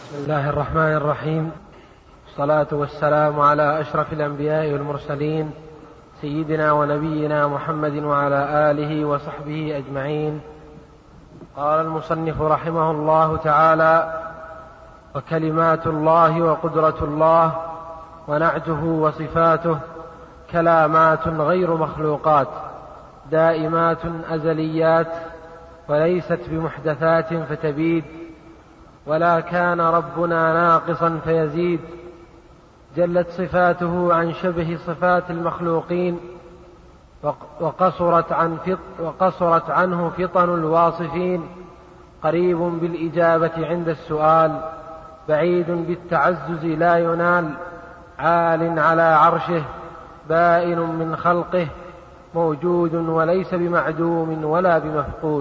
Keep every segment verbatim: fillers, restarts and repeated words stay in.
بسم الله الرحمن الرحيم، والصلاة والسلام على أشرف الأنبياء والمرسلين سيدنا ونبينا محمد وعلى آله وصحبه أجمعين. قال المصنف رحمه الله تعالى: وكلمات الله وقدرة الله ونعته وصفاته كلامات غير مخلوقات دائمات أزليات وليست بمحدثات فتبيد، ولا كان ربنا ناقصا فيزيد. جلت صفاته عن شبه صفات المخلوقين، وقصرت, عن فط وقصرت عنه فطن الواصفين. قريب بالإجابة عند السؤال، بعيد بالتعزز لا ينال. عال على عرشه، بائن من خلقه، موجود وليس بمعدوم ولا بمفقود.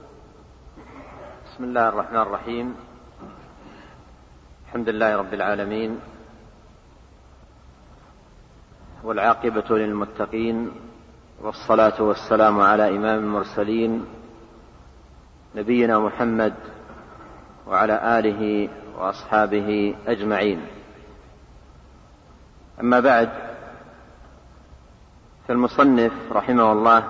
بسم الله الرحمن الرحيم. الحمد لله رب العالمين، والعاقبة للمتقين، والصلاة والسلام على إمام المرسلين نبينا محمد وعلى آله وأصحابه أجمعين. أما بعد، فالمصنف رحمه الله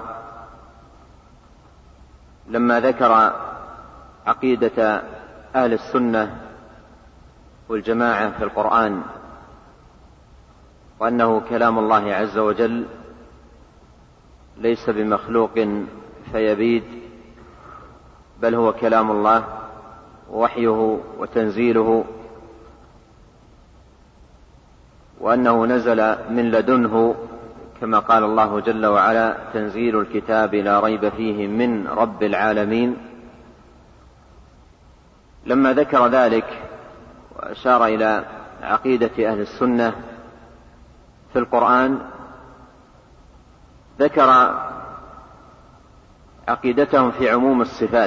لما ذكر عقيدة أهل السنة والجماعة في القرآن، وأنه كلام الله عز وجل ليس بمخلوق فيبيد، بل هو كلام الله ووحيه وتنزيله، وأنه نزل من لدنه كما قال الله جل وعلا: تنزيل الكتاب لا ريب فيه من رب العالمين. لما ذكر ذلك وأشار إلى عقيدة أهل السنة في القرآن، ذكر عقيدتهم في عموم الصفات،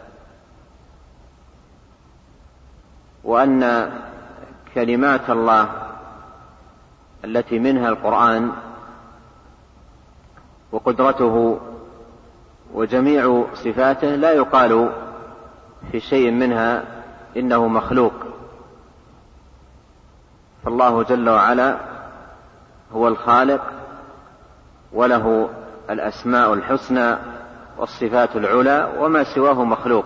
وأن كلمات الله التي منها القرآن وقدرته وجميع صفاته لا يقال في شيء منها إنه مخلوق، فالله جل وعلا هو الخالق، وله الأسماء الحسنى والصفات العلى، وما سواه مخلوق،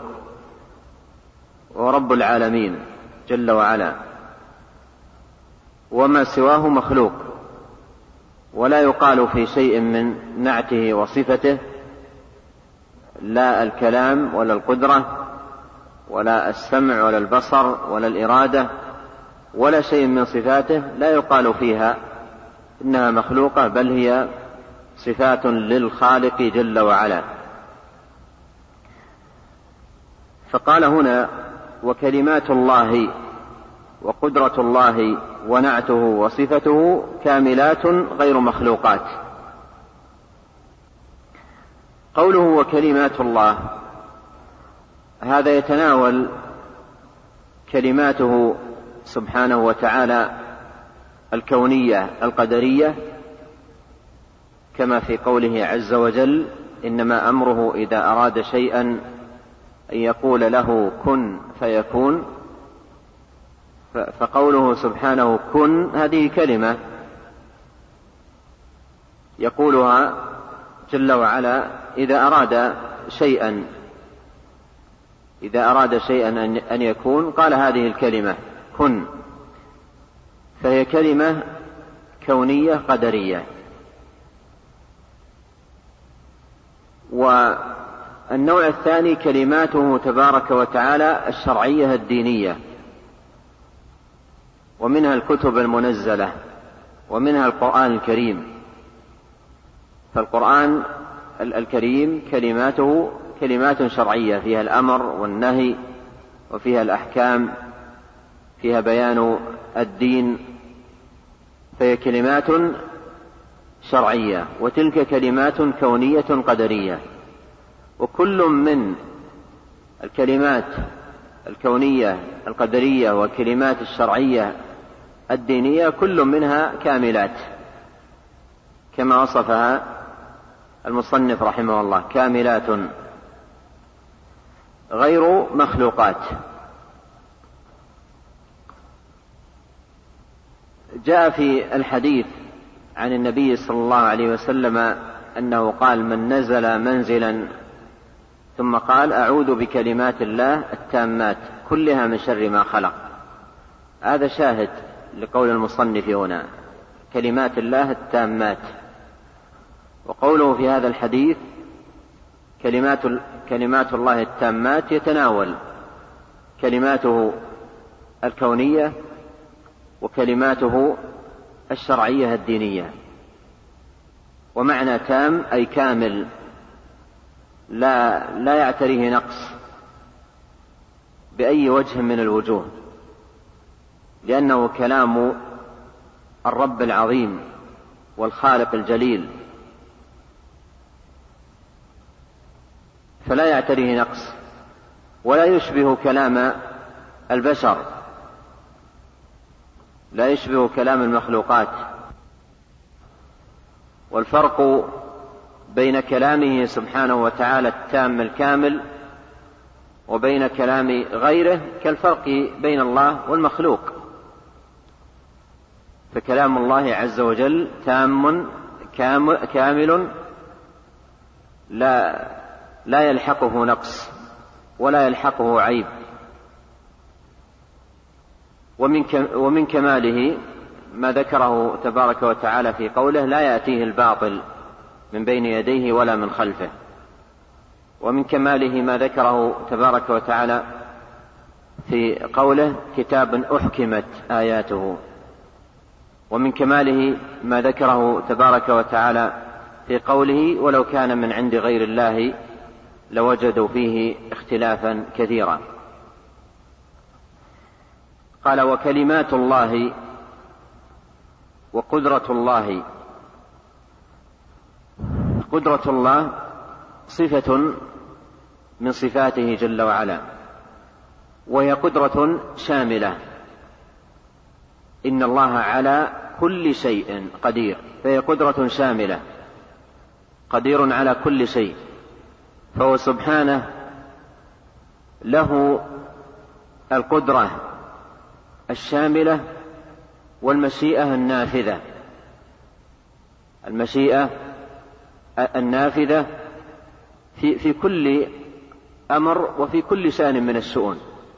ورب العالمين جل وعلا، وما سواه مخلوق. ولا يقال في شيء من نعته وصفته، لا الكلام ولا القدرة ولا السمع ولا البصر ولا الإرادة ولا شيء من صفاته لا يقال فيها إنها مخلوقة، بل هي صفات للخالق جل وعلا. فقال هنا: وكلمات الله وقدرة الله ونعته وصفته كاملات غير مخلوقات. قوله وكلمات الله، هذا يتناول كلماته سبحانه وتعالى الكونية القدرية، كما في قوله عز وجل: إنما أمره إذا أراد شيئا أن يقول له كن فيكون. فقوله سبحانه كن، هذه كلمة يقولها جل وعلا إذا أراد شيئا إذا أراد شيئا أن يكون، قال هذه الكلمة كن، فهي كلمة كونية قدرية. والنوع الثاني كلماته تبارك وتعالى الشرعية الدينية، ومنها الكتب المنزلة، ومنها القرآن الكريم. فالقرآن الكريم كلماته كلمات شرعية، فيها الأمر والنهي، وفيها الأحكام، فيها بيان الدين، فهي كلمات شرعية. وتلك كلمات كونية قدرية. وكل من الكلمات الكونية القدرية والكلمات الشرعية الدينية كل منها كاملات، كما وصفها المصنف رحمه الله: كاملات غير مخلوقات. جاء في الحديث عن النبي صلى الله عليه وسلم أنه قال: من نزل منزلا ثم قال: أعوذ بكلمات الله التامات كلها من شر ما خلق. هذا شاهد لقول المصنف هنا: كلمات الله التامات. وقوله في هذا الحديث كلمات, كلمات الله التامات يتناول كلماته الكونية وكلماته الشرعية الدينية. ومعنى تام أي كامل، لا, لا يعتريه نقص بأي وجه من الوجوه، لأنه كلام الرب العظيم والخالق الجليل، فلا يعتريه نقص ولا يشبه كلام البشر، لا يشبه كلام المخلوقات. والفرق بين كلامه سبحانه وتعالى التام الكامل وبين كلام غيره كالفرق بين الله والمخلوق. فكلام الله عز وجل تام كامل لا, لا يلحقه نقص ولا يلحقه عيب. ومن كماله ما ذكره تبارك وتعالى في قوله: لا يأتيه الباطل من بين يديه ولا من خلفه. ومن كماله ما ذكره تبارك وتعالى في قوله: كتاب أحكمت آياته. ومن كماله ما ذكره تبارك وتعالى في قوله: ولو كان من عند غير الله لوجدوا فيه اختلافا كثيرا. قال: وكلمات الله وقدرة الله. قدرة الله صفة من صفاته جل وعلا، وهي قدرة شاملة. إن الله على كل شيء قدير، فهي قدرة شاملة، قدير على كل شيء. فهو سبحانه له القدرة الشاملة والمشيئة النافذة. المشيئة النافذة في, في كل أمر وفي كل شأن من الشؤون.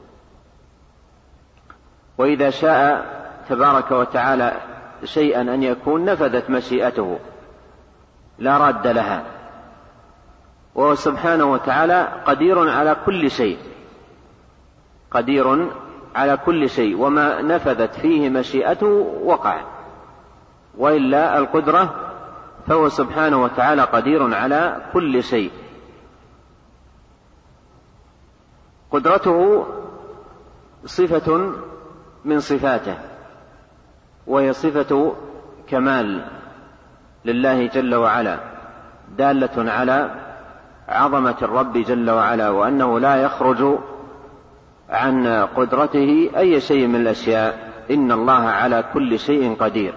وإذا شاء تبارك وتعالى شيئا أن يكون نفذت مشيئته لا راد لها. وهو سبحانه وتعالى قدير على كل شيء، قدير على كل شيء، وما نفذت فيه مشيئته وقع. وإلا القدرة فهو سبحانه وتعالى قدير على كل شيء. قدرته صفة من صفاته، وهي صفة كمال لله جل وعلا، دالة على عظمة الرب جل وعلا، وأنه لا يخرج عن قدرته أي شيء من الأشياء. إن الله على كل شيء قدير.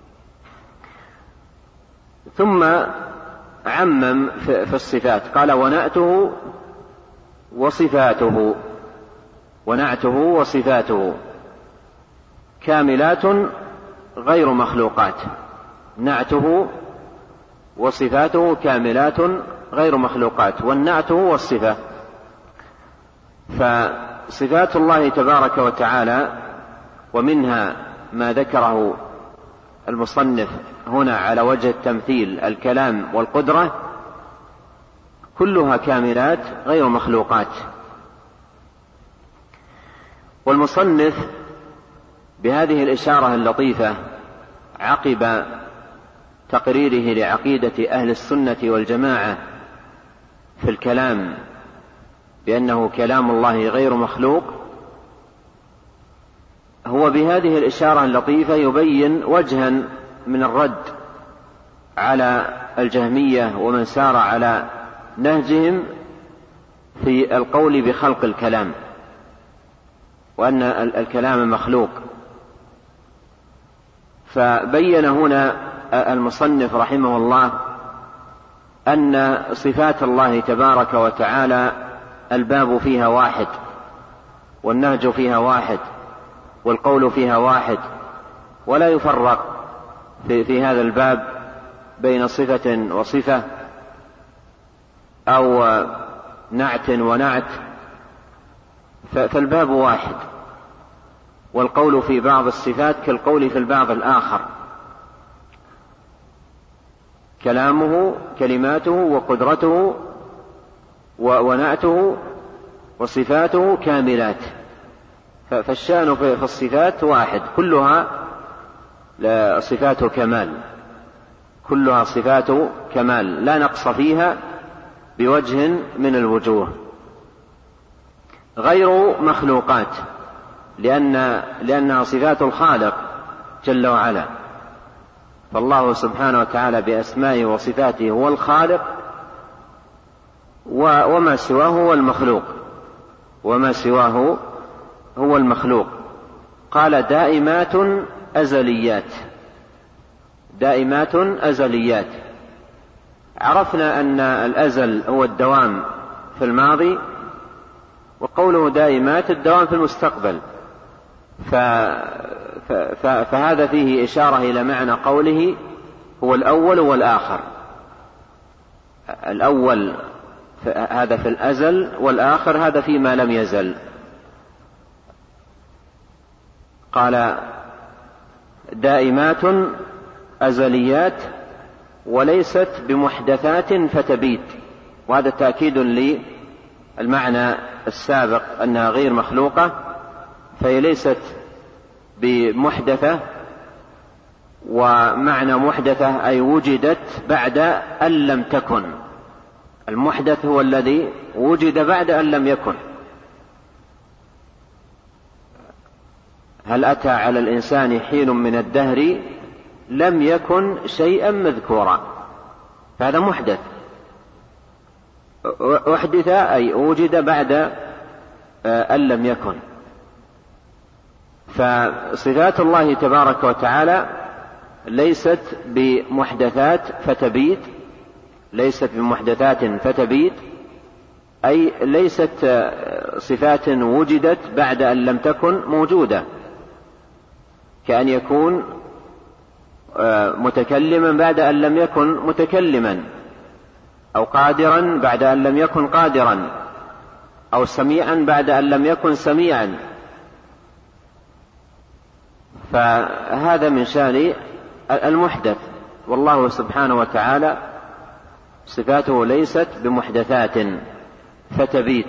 ثم عمم في الصفات، قال: ونعته وصفاته. ونعته وصفاته كاملات غير مخلوقات. نعته وصفاته كاملات غير مخلوقات. والنعت هو الصفة. فصفات الله تبارك وتعالى، ومنها ما ذكره المصنف هنا على وجه التمثيل: الكلام والقدرة، كلها كاملات غير مخلوقات. والمصنف بهذه الإشارة اللطيفة عقب تقريره لعقيدة أهل السنة والجماعة في الكلام بأنه كلام الله غير مخلوق، هو بهذه الإشارة اللطيفة يبين وجها من الرد على الجهمية ومن سار على نهجهم في القول بخلق الكلام، وأن الكلام مخلوق. فبين هنا المصنف رحمه الله أن صفات الله تبارك وتعالى الباب فيها واحد، والنهج فيها واحد، والقول فيها واحد، ولا يفرق في, في هذا الباب بين صفة وصفة أو نعت ونعت، فالباب واحد، والقول في بعض الصفات كالقول في البعض الآخر، كلامه كلماته وقدرته ونعته وصفاته كاملات. فالشأن في الصفات واحد، كلها صفات كمال، كلها صفات كمال لا نقص فيها بوجه من الوجوه، غير مخلوقات، لأن لأنها صفات الخالق جل وعلا. فالله سبحانه وتعالى بأسمائه وصفاته هو الخالق، وما سواه هو المخلوق، وما سواه هو المخلوق. قال دائمات أزليات، دائمات أزليات. عرفنا أن الأزل هو الدوام في الماضي، وقوله دائمات الدوام في المستقبل، ف... ف... ف... فهذا فيه إشارة إلى معنى قوله هو الأول والآخر. الأول هذا في الأزل، والآخر هذا فيما لم يزل. قال دائمات أزليات وليست بمحدثات فتبيت، وهذا تأكيد للمعنى السابق أنها غير مخلوقة، فهي ليست بمحدثة. ومعنى محدثة أي وجدت بعد أن لم تكن، المحدث هو الذي وجد بعد أن لم يكن. هل أتى على الإنسان حين من الدهر لم يكن شيئا مذكورا، فهذا محدث. أحدث أي وجد بعد أن لم يكن. فصفات الله تبارك وتعالى ليست بمحدثات فتبيت، ليست بمحدثات فتبيت أي ليست صفات وجدت بعد أن لم تكن موجودة، كأن يكون متكلما بعد أن لم يكن متكلما، أو قادرا بعد أن لم يكن قادرا، أو سميعا بعد أن لم يكن سميعا. فهذا من شأن المحدث، والله سبحانه وتعالى صفاته ليست بمحدثات فتبيت.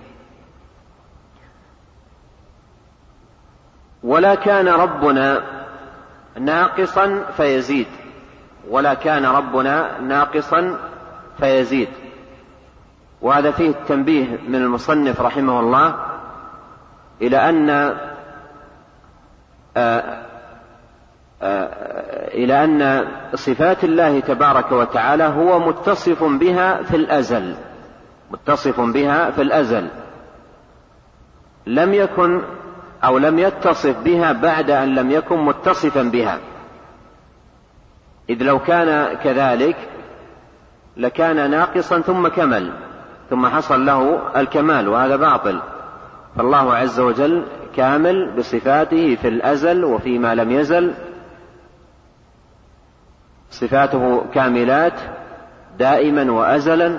ولا كان ربنا ناقصا فيزيد، ولا كان ربنا ناقصا فيزيد. وهذا فيه التنبيه من المصنف رحمه الله إلى أن آآ آآ إلى أن صفات الله تبارك وتعالى هو متصف بها في الأزل، متصف بها في الأزل، لم يكن أو لم يتصف بها بعد أن لم يكن متصفا بها، إذ لو كان كذلك لكان ناقصا ثم كمل، ثم حصل له الكمال، وهذا باطل. فالله عز وجل كامل بصفاته في الأزل وفيما لم يزل، صفاته كاملات دائما وأزلا،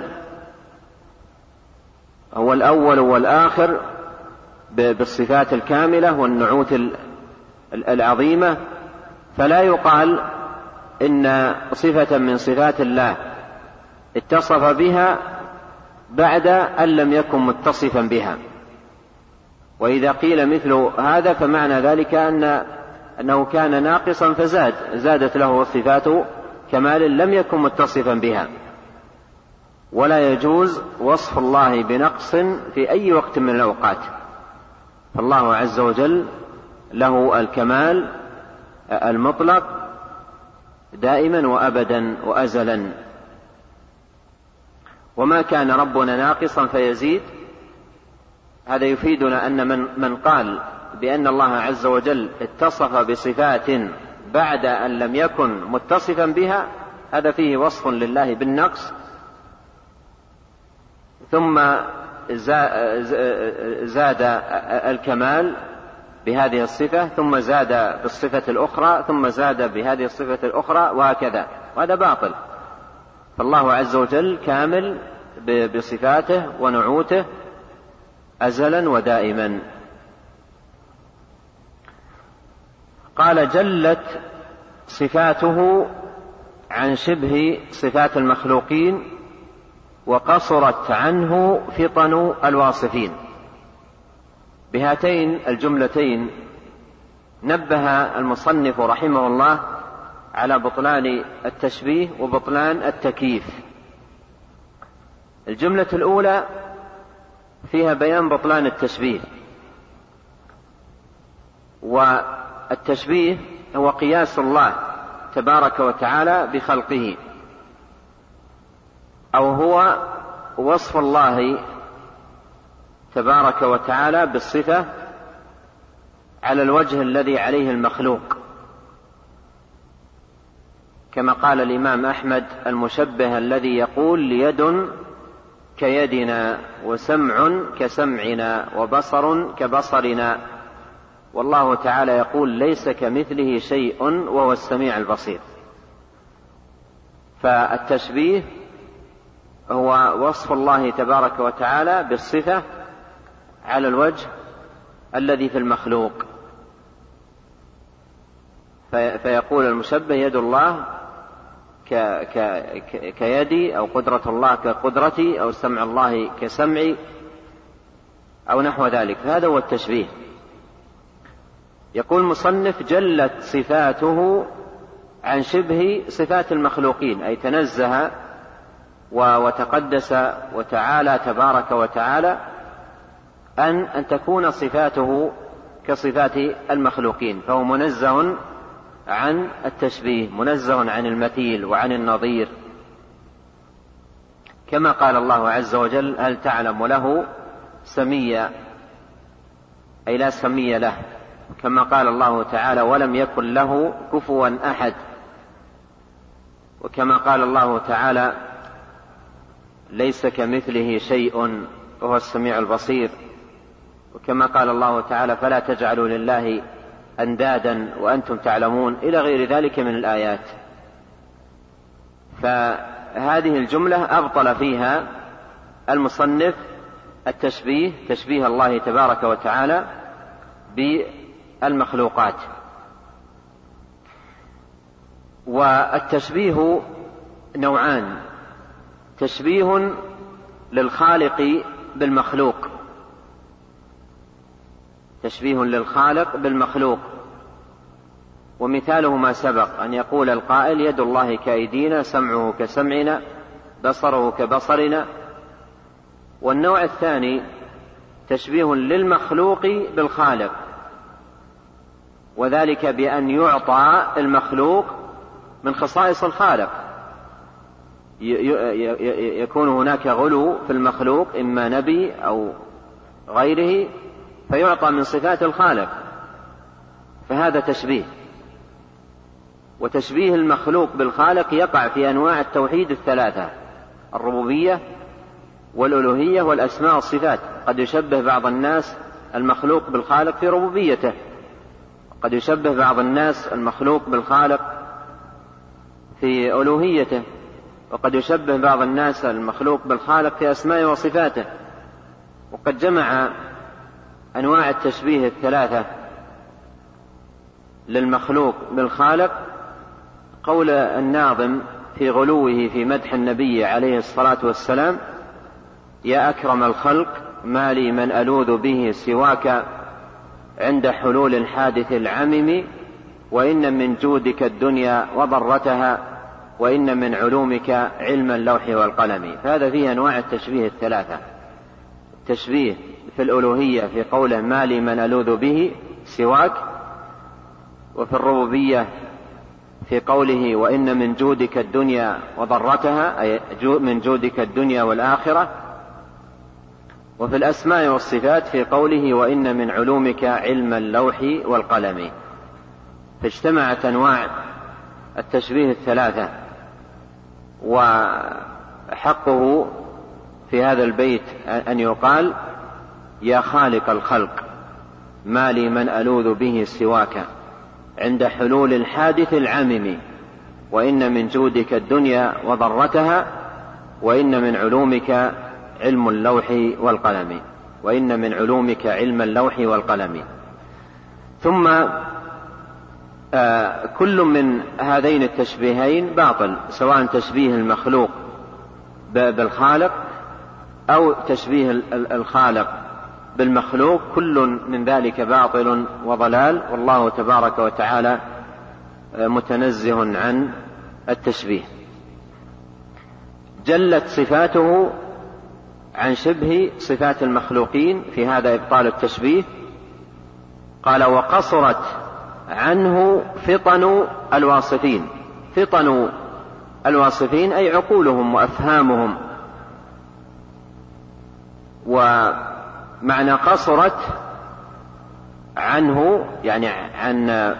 هو الأول والآخر بالصفات الكاملة والنعوت العظيمة. فلا يقال إن صفة من صفات الله اتصف بها بعد أن لم يكن متصفا بها. وإذا قيل مثل هذا فمعنى ذلك أن أنه كان ناقصا فزاد، زادت له صفات كمال لم يكن متصفا بها. ولا يجوز وصف الله بنقص في أي وقت من الأوقات، فالله عز وجل له الكمال المطلق دائما وأبدا وأزلا. وما كان ربنا ناقصا فيزيد، هذا يفيدنا أن من, من قال بأن الله عز وجل اتصف بصفات بعد أن لم يكن متصفا بها، هذا فيه وصف لله بالنقص، ثم زاد الكمال بهذه الصفة ثم زاد بالصفة الأخرى ثم زاد بهذه الصفة الأخرى وهكذا، وهذا باطل. فالله عز وجل كامل بصفاته ونعوته أزلا ودائما. قال جلت صفاته عن شبه صفات المخلوقين وقصرت عنه فطن الواصفين. بهاتين الجملتين نبه المصنف رحمه الله على بطلان التشبيه وبطلان التكييف. الجملة الأولى فيها بيان بطلان التشبيه، والتشبيه هو قياس الله تبارك وتعالى بخلقه، أو هو وصف الله تبارك وتعالى بالصفة على الوجه الذي عليه المخلوق، كما قال الإمام أحمد: المشبه الذي يقول يد كيدنا وسمع كسمعنا وبصر كبصرنا، والله تعالى يقول ليس كمثله شيء وهو السميع البصير. فالتشبيه هو وصف الله تبارك وتعالى بالصفة على الوجه الذي في المخلوق، فيقول المشبه يد الله كيدي، أو قدرة الله كقدرتي، أو سمع الله كسمعي، أو نحو ذلك. هذا هو التشبيه. يقول المصنف: جلت صفاته عن شبه صفات المخلوقين، أي تنزه وتقدس وتعالى تبارك وتعالى أن أن تكون صفاته كصفات المخلوقين، فهو منزه عن التشبيه، منزه عن المثيل وعن النظير، كما قال الله عز وجل: هل تعلم له سميا، أي لا سمي له. كما قال الله تعالى: ولم يكن له كفوا أحد. وكما قال الله تعالى: ليس كمثله شيء وهو السميع البصير. وكما قال الله تعالى: فلا تجعلوا لله أندادا وأنتم تعلمون، إلى غير ذلك من الآيات. فهذه الجملة أبطل فيها المصنف التشبيه، تشبيه الله تبارك وتعالى بالمخلوقات. والتشبيه نوعان: تشبيه للخالق بالمخلوق، تشبيه للخالق بالمخلوق، ومثاله ما سبق أن يقول القائل: يد الله كأيدينا، سمعه كسمعنا، بصره كبصرنا. والنوع الثاني تشبيه للمخلوق بالخالق، وذلك بأن يعطى المخلوق من خصائص الخالق، يكون هناك غلو في المخلوق، إما نبي أو غيره، فيعطى من صفات الخالق، فهذا تشبيه. وتشبيه المخلوق بالخالق يقع في أنواع التوحيد الثلاثة: الربوبية والألوهية والأسماء والصفات. قد يشبه بعض الناس المخلوق بالخالق في ربوبيته، قد يشبه بعض الناس المخلوق بالخالق في ألوهيته، وقد يشبه بعض الناس المخلوق بالخالق في أسمائه وصفاته. وقد جمع أنواع التشبيه الثلاثة للمخلوق بالخالق قول الناظم في غلوه في مدح النبي عليه الصلاة والسلام: يا أكرم الخلق ما لي من ألوذ به سواك عند حلول الحادث العمم، وإن من جودك الدنيا وضرتها، وإن من علومك علم اللوح والقلم. فهذا فيه أنواع التشبيه الثلاثة: التشبيه في الألوهية في قوله ما لي من ألوذ به سواك، وفي الربوبية في قوله وإن من جودك الدنيا وضرتها، أي من جودك الدنيا والآخرة، وفي الأسماء والصفات في قوله وإن من علومك علم اللوح والقلم. فاجتمعت أنواع التشبيه الثلاثة. وحقه في هذا البيت أن يقال: يا خالق الخلق، ما لي من ألوذ به سواك عند حلول الحادث العمم، وإن من جودك الدنيا وضرتها، وإن من علومك علم اللوح والقلم، وإن من علومك علم اللوح والقلم. ثم آه كل من هذين التشبيهين باطل، سواء تشبيه المخلوق بالخالق أو تشبيه الخالق بالمخلوق، كل من ذلك باطل وضلال، والله تبارك وتعالى متنزه عن التشبيه. جلت صفاته عن شبه صفات المخلوقين، في هذا إبطال التشبيه. قال: وقصرت عنه فطن الواصفين. فطن الواصفين أي عقولهم وأفهامهم. ومعنى قصرت عنه يعني عن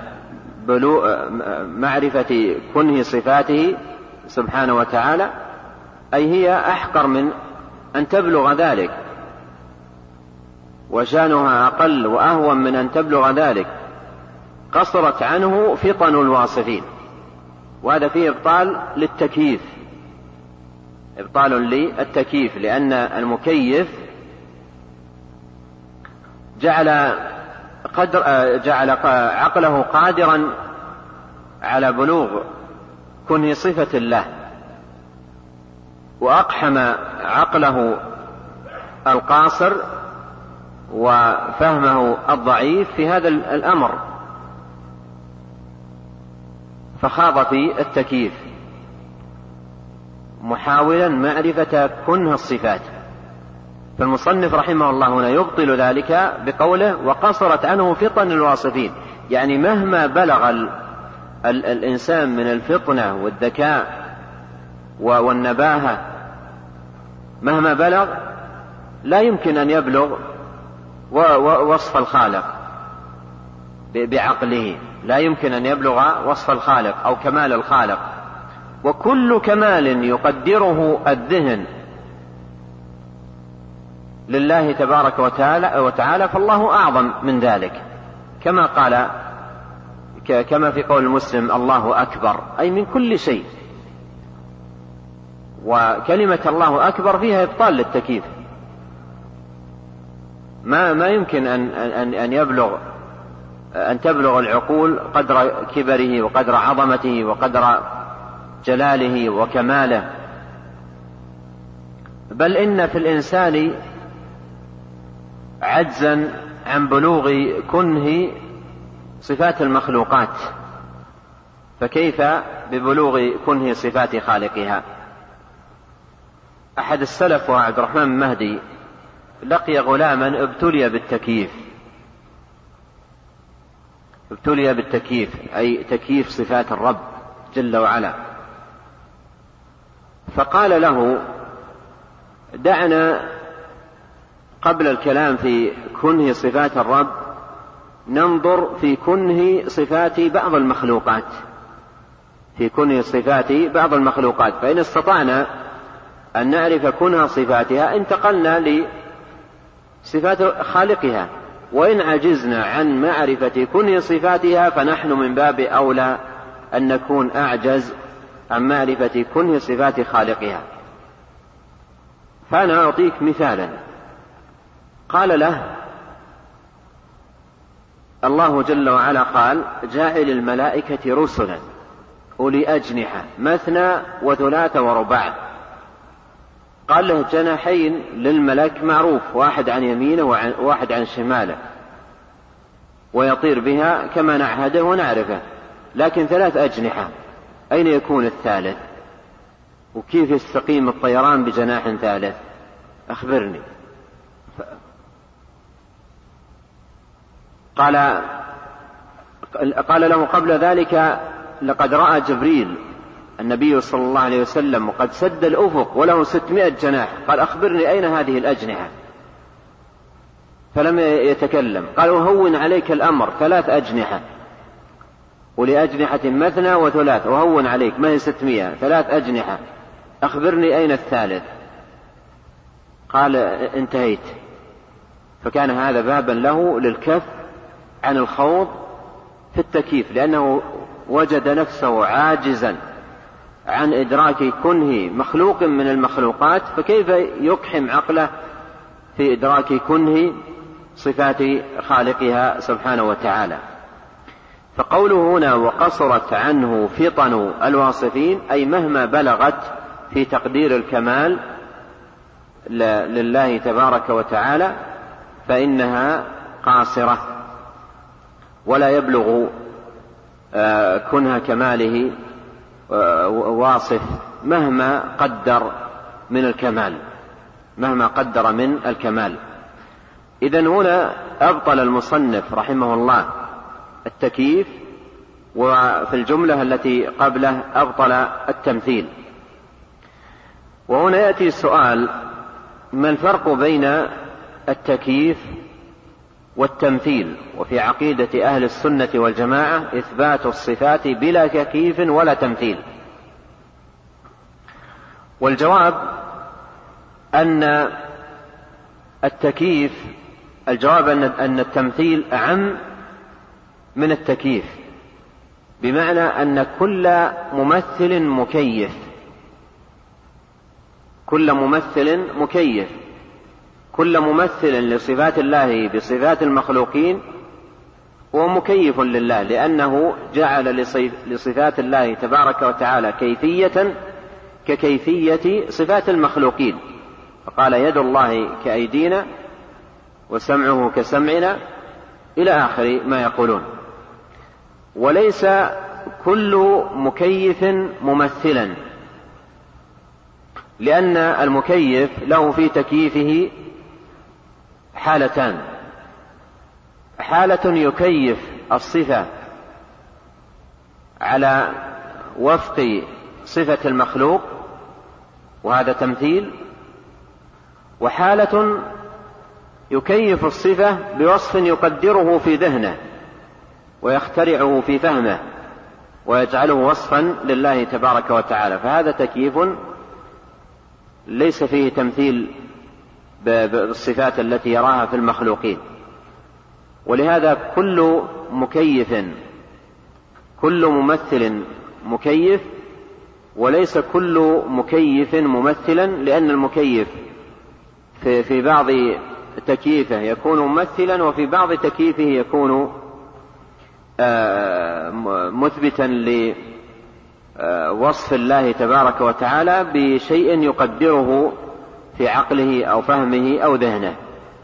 معرفة كنه صفاته سبحانه وتعالى، أي هي أحقر من أن تبلغ ذلك، وشانها أقل وأهون من أن تبلغ ذلك. قصرت عنه فطن الواصفين، وهذا فيه إبطال للتكييف، إبطال للتكييف، لأن المكيف جعل قدر جعل عقله قادرا على بلوغ كنه صفة الله، وأقحم عقله القاصر وفهمه الضعيف في هذا الأمر، فخاض في التكييف محاولا معرفة كنه الصفات. فالمصنف رحمه الله هنا يبطل ذلك بقوله: وقصرت عنه فطن الواصفين، يعني مهما بلغ ال ال الإنسان من الفطنة والذكاء والنباهة، مهما بلغ لا يمكن أن يبلغ وصف الخالق بعقله، لا يمكن أن يبلغ وصف الخالق أو كمال الخالق. وكل كمال يقدره الذهن لله تبارك وتعالى, وتعالى فالله أعظم من ذلك، كما قال كما في قول المسلم: الله أكبر، أي من كل شيء. وكلمة الله أكبر فيها إبطال للتكييف، ما ما يمكن أن أن أن يبلغ أن تبلغ العقول قدر كبره وقدر عظمته وقدر جلاله وكماله. بل إن في الإنسان عجزا عن بلوغ كنه صفات المخلوقات، فكيف ببلوغ كنه صفات خالقها؟ أحد السلف وهو عبد الرحمن بن مهدي لقي غلاما ابتلي بالتكييف، ابتلي بالتكييف أي تكييف صفات الرب جل وعلا، فقال له: دعنا قبل الكلام في كنه صفات الرب ننظر في كنه صفات بعض المخلوقات، في كنه صفات بعض المخلوقات، فإن استطعنا أن نعرف كنه صفاتها انتقلنا لصفات خالقها، وإن عجزنا عن معرفة كنه صفاتها فنحن من باب أولى أن نكون أعجز عن معرفة كنه صفات خالقها. فأنا أعطيك مثالا. قال له: الله جل وعلا قال: جاعل الملائكة رسلا أولي أجنحة مثنى وثلاث ورباع. قال له: جناحين للملك معروف، واحد عن يمينه وواحد عن شماله، ويطير بها كما نعهده ونعرفه، لكن ثلاث أجنحة أين يكون الثالث؟ وكيف يستقيم الطيران بجناح ثالث؟ أخبرني. قال قال له قبل ذلك: لقد رأى جبريل النبي صلى الله عليه وسلم وقد سد الأفق وله ستمائة جناح. قال: أخبرني أين هذه الأجنحة؟ فلم يتكلم. قال: وهون عليك الأمر، ثلاث أجنحة، ولأجنحة مثنى وثلاث، وهون عليك، ما هي ستمائة، ثلاث أجنحة، أخبرني أين الثالث؟ قال: انتهيت. فكان هذا بابا له للكف عن الخوض في التكييف، لأنه وجد نفسه عاجزا عن إدراك كنه مخلوق من المخلوقات، فكيف يقحم عقله في إدراك كنه صفات خالقها سبحانه وتعالى. فقوله هنا وقصرت عنه فطن الواصفين، أي مهما بلغت في تقدير الكمال لله تبارك وتعالى فإنها قاصرة ولا يبلغ كنها كماله واصف مهما قدر من الكمال مهما قدر من الكمال. إذن هنا أبطل المصنف رحمه الله التكييف، وفي الجملة التي قبله أبطل التمثيل. وهنا يأتي السؤال: ما الفرق بين التكييف والتمثيل؟ وفي عقيدة أهل السنة والجماعة إثبات الصفات بلا تكييف ولا تمثيل. والجواب أن التكييف الجواب أن التمثيل أعم من التكييف، بمعنى أن كل ممثل مكيف كل ممثل مكيف كل ممثل لصفات الله بصفات المخلوقين هو مكيف لله، لأنه جعل لصفات الله تبارك وتعالى كيفية ككيفية صفات المخلوقين، فقال يد الله كأيدينا وسمعه كسمعنا إلى آخر ما يقولون. وليس كل مكيف ممثلا، لأن المكيف له في تكييفه حالتان: حالة يكيف الصفة على وفق صفة المخلوق وهذا تمثيل، وحالة يكيف الصفة بوصف يقدره في ذهنه ويخترعه في فهمه ويجعله وصفا لله تبارك وتعالى، فهذا تكييف ليس فيه تمثيل بالصفات التي يراها في المخلوقين. ولهذا كل مكيف كل ممثل مكيف، وليس كل مكيف ممثلا، لأن المكيف في, في بعض تكييفه يكون ممثلا، وفي بعض تكييفه يكون مثبتا لوصف الله تبارك وتعالى بشيء يقدره في عقله أو فهمه أو ذهنه.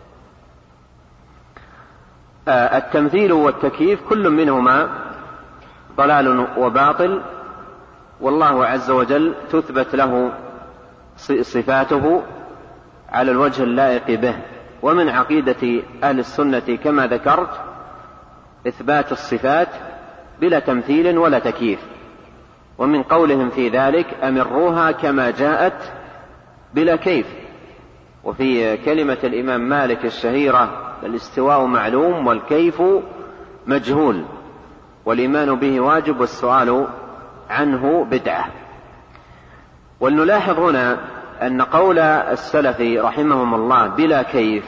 التمثيل والتكييف كل منهما ضلال وباطل، والله عز وجل تثبت له صفاته على الوجه اللائق به. ومن عقيدة أهل السنة كما ذكرت إثبات الصفات بلا تمثيل ولا تكييف، ومن قولهم في ذلك أمروها كما جاءت بلا كيف. وفي كلمة الإمام مالك الشهيرة الاستواء معلوم والكيف مجهول والإيمان به واجب والسؤال عنه بدعة. ولنلاحظ هنا أن قول السلف رحمهم الله بلا كيف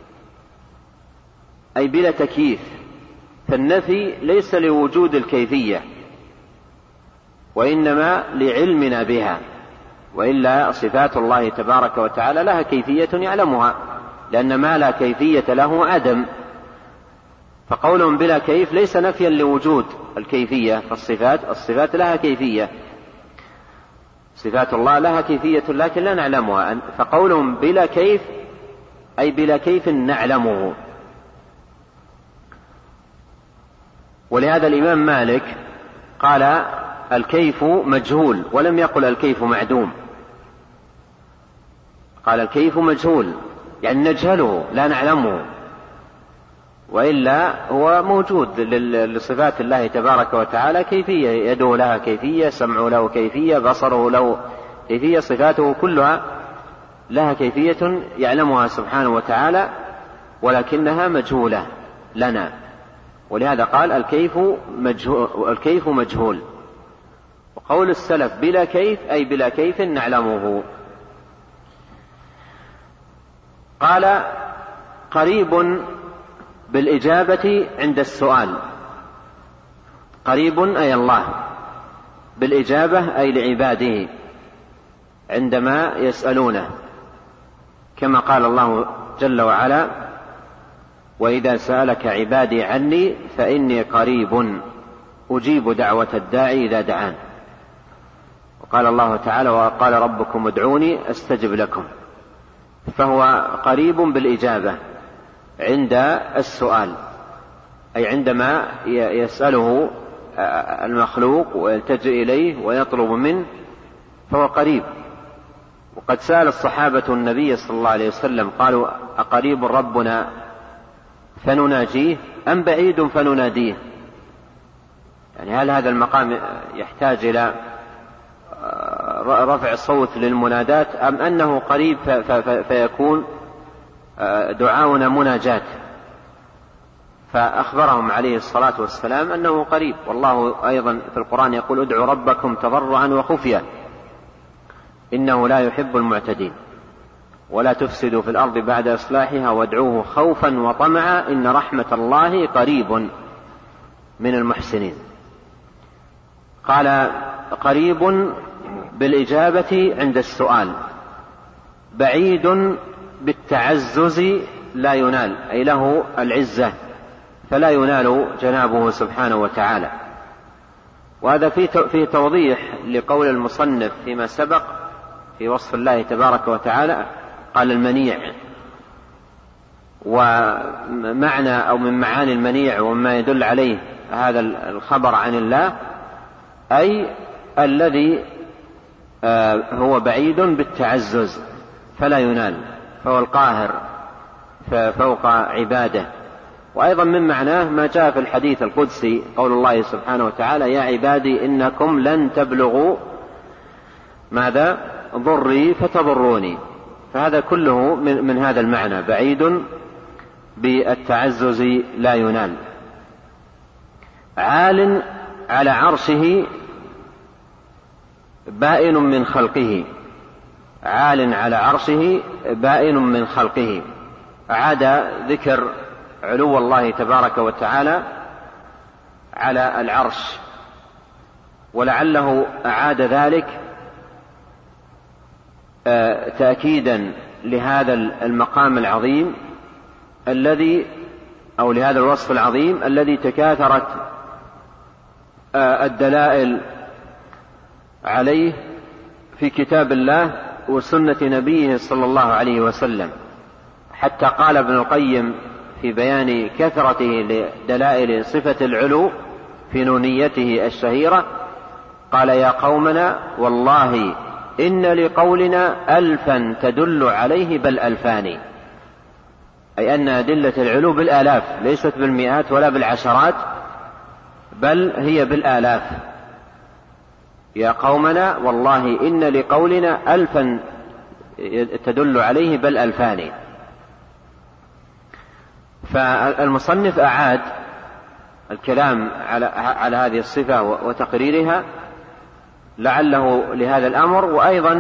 أي بلا تكييف، فالنفي ليس لوجود الكيفية وإنما لعلمنا بها، وإلا صفات الله تبارك وتعالى لها كيفية يعلمها، لأن ما لا كيفية له عدم. فقولهم بلا كيف ليس نفيا لوجود الكيفية، فالصفات الصفات لها كيفية، صفات الله لها كيفية لكن لا نعلمها. فقولهم بلا كيف أي بلا كيف نعلمه. ولهذا الإمام مالك قال الكيف مجهول ولم يقل الكيف معدوم، قال الكيف مجهول يعني نجهله لا نعلمه، وإلا هو موجود لصفات الله تبارك وتعالى كيفية، يده لها كيفية، سمعه له كيفية، بصره له كيفية، صفاته كلها لها كيفية يعلمها سبحانه وتعالى ولكنها مجهولة لنا. ولهذا قال الكيف مجهول, الكيف مجهول. وقول السلف بلا كيف أي بلا كيف نعلمه. قال قريب بالإجابة عند السؤال. قريب أي الله، بالإجابة أي لعباده عندما يسألونه، كما قال الله جل وعلا: وإذا سألك عبادي عني فإني قريب أجيب دعوة الداعي إذا دعان. وقال الله تعالى: وقال ربكم ادعوني أستجب لكم. فهو قريب بالإجابة عند السؤال، أي عندما يسأله المخلوق ويلتجئ إليه ويطلب منه فهو قريب. وقد سأل الصحابة النبي صلى الله عليه وسلم قالوا: أقريب ربنا فنناجيه أم بعيد فنناديه؟ يعني هل هذا المقام يحتاج إلى رفع الصوت للمنادات أم أنه قريب فيكون دعاؤنا مناجات؟ فأخبرهم عليه الصلاة والسلام أنه قريب. والله أيضا في القرآن يقول: ادعوا ربكم تضرعا وخفيا إنه لا يحب المعتدين ولا تفسدوا في الأرض بعد إصلاحها وادعوه خوفا وطمعا إن رحمة الله قريب من المحسنين. قال: قريب بالإجابة عند السؤال، بعيد بالتعزز لا ينال، أي له العزة فلا ينال جنابه سبحانه وتعالى. وهذا في توضيح لقول المصنف فيما سبق في وصف الله تبارك وتعالى. قال: المنيع، ومعنى أو من معاني المنيع وما يدل عليه هذا الخبر عن الله أي الذي هو بعيد بالتعزز فلا ينال، فهو القاهر فوق عباده. وأيضا من معناه ما جاء في الحديث القدسي قول الله سبحانه وتعالى: يا عبادي إنكم لن تبلغوا ماذا ضري فتضروني. فهذا كله من, من هذا المعنى، بعيد بالتعزز لا ينال. عال على عرشه بائن من خلقه، عال على عرشه بائن من خلقه. أعاد ذكر علو الله تبارك وتعالى على العرش، ولعله أعاد ذلك تأكيدا لهذا المقام العظيم الذي أو لهذا الوصف العظيم الذي تكاثرت الدلائل عليه في كتاب الله وسنة نبيه صلى الله عليه وسلم، حتى قال ابن القيم في بيان كثرته لدلائل صفة العلو في نونيته الشهيرة قال: يا قومنا والله إن لقولنا ألفا تدل عليه بل ألفان، أي أن أدلة العلو بالآلاف ليست بالمئات ولا بالعشرات بل هي بالآلاف. يا قومنا والله إن لقولنا ألفا تدل عليه بل ألفان. فالمصنف أعاد الكلام على, على هذه الصفة وتقريرها لعله لهذا الأمر، وأيضا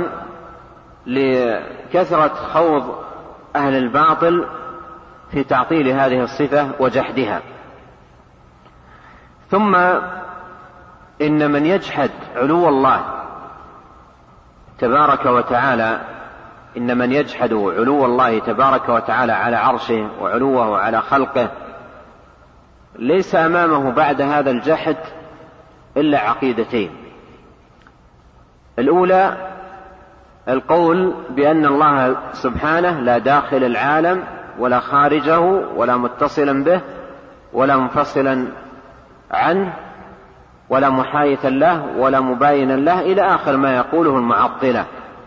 لكثرة خوض أهل الباطل في تعطيل هذه الصفة وجحدها. ثم إن من يجحد علو الله تبارك وتعالى إن من يجحد علو الله تبارك وتعالى على عرشه وعلوه على خلقه ليس أمامه بعد هذا الجحد إلا عقيدتين: الأولى القول بأن الله سبحانه لا داخل العالم ولا خارجه ولا متصلا به ولا منفصلا عنه ولا محايثا له ولا مباينا له إلى آخر ما يقوله المعطلة.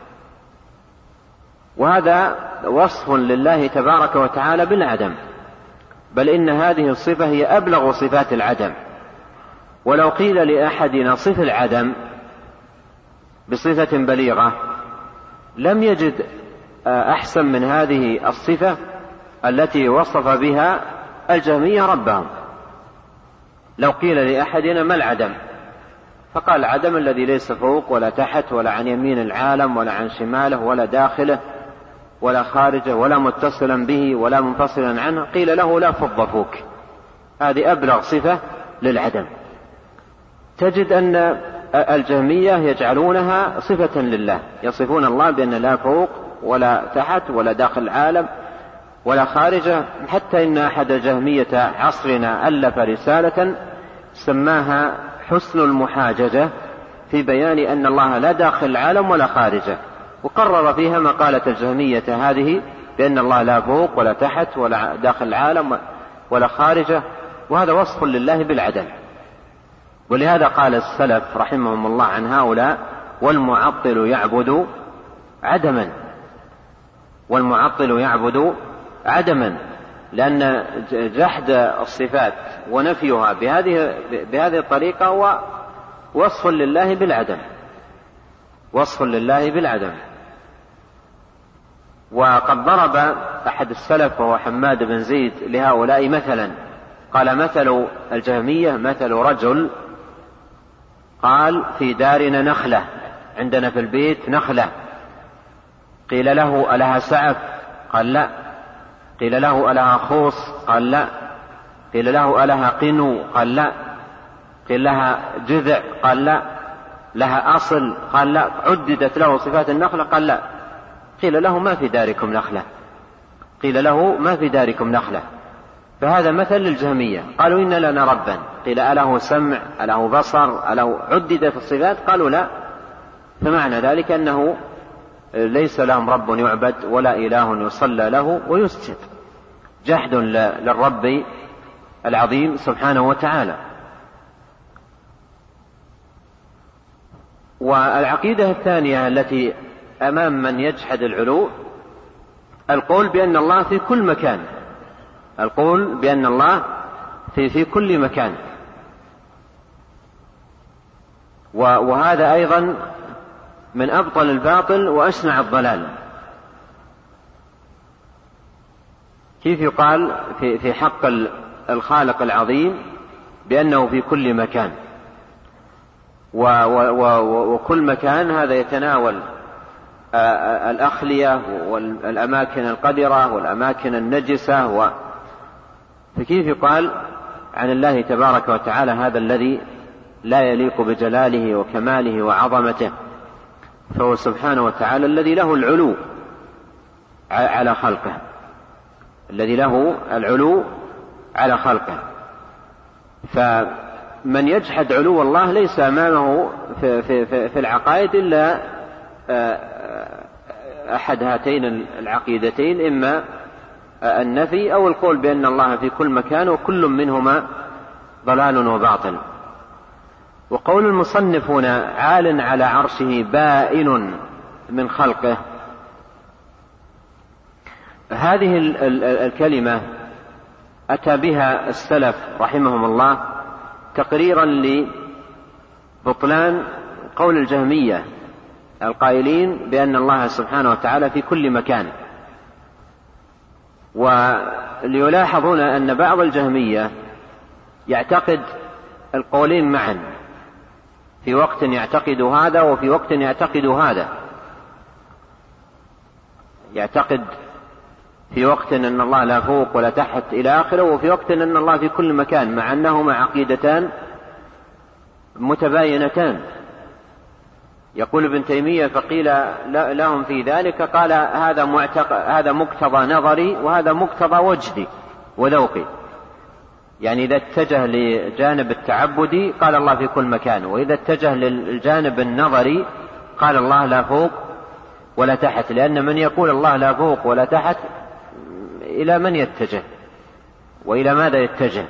وهذا وصف لله تبارك وتعالى بالعدم، بل إن هذه الصفة هي أبلغ صفات العدم. ولو قيل لأحدنا صف العدم بصفة بليغة لم يجد أحسن من هذه الصفة التي وصف بها الجهمية ربهم. لو قيل لأحدنا ما العدم فقال: العدم الذي ليس فوق ولا تحت ولا عن يمين العالم ولا عن شماله ولا داخله ولا خارجه ولا متصلا به ولا منفصلا عنه، قيل له لا فض فوك. هذه أبلغ صفة للعدم. تجد أن الجهمية يجعلونها صفة لله، يصفون الله بأن لا فوق ولا تحت ولا داخل العالم ولا خارجه. حتى إن أحد جهمية عصرنا ألف رسالة سماها حسن المحاججة في بيان أن الله لا داخل العالم ولا خارجه، وقرر فيها مقالة الجهمية هذه بأن الله لا فوق ولا تحت ولا داخل العالم ولا خارجه، وهذا وصف لله بالعدم. ولهذا قال السلف رحمهم الله عن هؤلاء: والمعطل يعبد عدما، والمعطل يعبد عدما، لأن جحد الصفات ونفيها بهذه بهذه الطريقة هو وصف لله بالعدم، وصف لله بالعدم. وقد ضرب أحد السلف وهو حماد بن زيد لهؤلاء مثلا، قال: مثل الجهمية مثل رجل قال: في دارنا نخلة، عندنا في البيت نخلة. قيل له: ألها سعف؟ قال: لا. قيل له: ألها خوص؟ قال: لا. قيل له: ألها قنو؟ قال: لا. قيل: لها جذع؟ قال: لا. لها أصل؟ قال: لا. عددت له صفات النخلة؟ قال: لا. قيل له: ما في داركم نخلة؟ قيل له: ما في داركم نخلة. فهذا مثل للجهمية. قالوا: إن لنا ربا. قيل: أله سمع؟ أله بصر؟ أله عددت الصفات؟ قالوا: لا. فمعنى ذلك أنه ليس لهم رب يعبد ولا إله يصلى له ويسجد، جحد للرب العظيم سبحانه وتعالى. والعقيدة الثانية التي أمام من يجحد العلو القول بأن الله في كل مكان، القول بأن الله في في كل مكان. وهذا أيضا من أبطل الباطل وأشنع الضلال. كيف يقال في في حق الخالق العظيم بأنه في كل مكان؟ وكل مكان هذا يتناول الأخلية والأماكن القذرة والأماكن النجسة. فكيف يقال عن الله تبارك وتعالى هذا الذي لا يليق بجلاله وكماله وعظمته؟ فهو سبحانه وتعالى الذي له العلو على خلقه، الذي له العلو على خلقه. فمن يجحد علو الله ليس أمامه في, في, في, في العقائد إلا أحد هاتين العقيدتين، إما النفي أو القول بأن الله في كل مكان، وكل منهما ضلال وباطل. وقول المصنف هنا: عال على عرشه بائن من خلقه، هذه الكلمة أتى بها السلف رحمهم الله تقريرا لبطلان قول الجهمية القائلين بأن الله سبحانه وتعالى في كل مكان. وليلاحظون أن بعض الجهمية يعتقد القولين معا، في وقت يعتقد هذا وفي وقت يعتقد هذا. يعتقد في وقت أن الله لا فوق ولا تحت إلى آخره، وفي وقت أن الله في كل مكان، مع أنهما عقيدتان متباينتان. يقول ابن تيمية: فقيل لهم في ذلك، قال: هذا هذا مقتضى نظري وهذا مقتضى وجدي وذوقي. يعني إذا اتجه لجانب التعبدي قال الله في كل مكان، وإذا اتجه للجانب النظري قال الله لا فوق ولا تحت. لأن من يقول الله لا فوق ولا تحت إلى من يتجه وإلى ماذا يتجه؟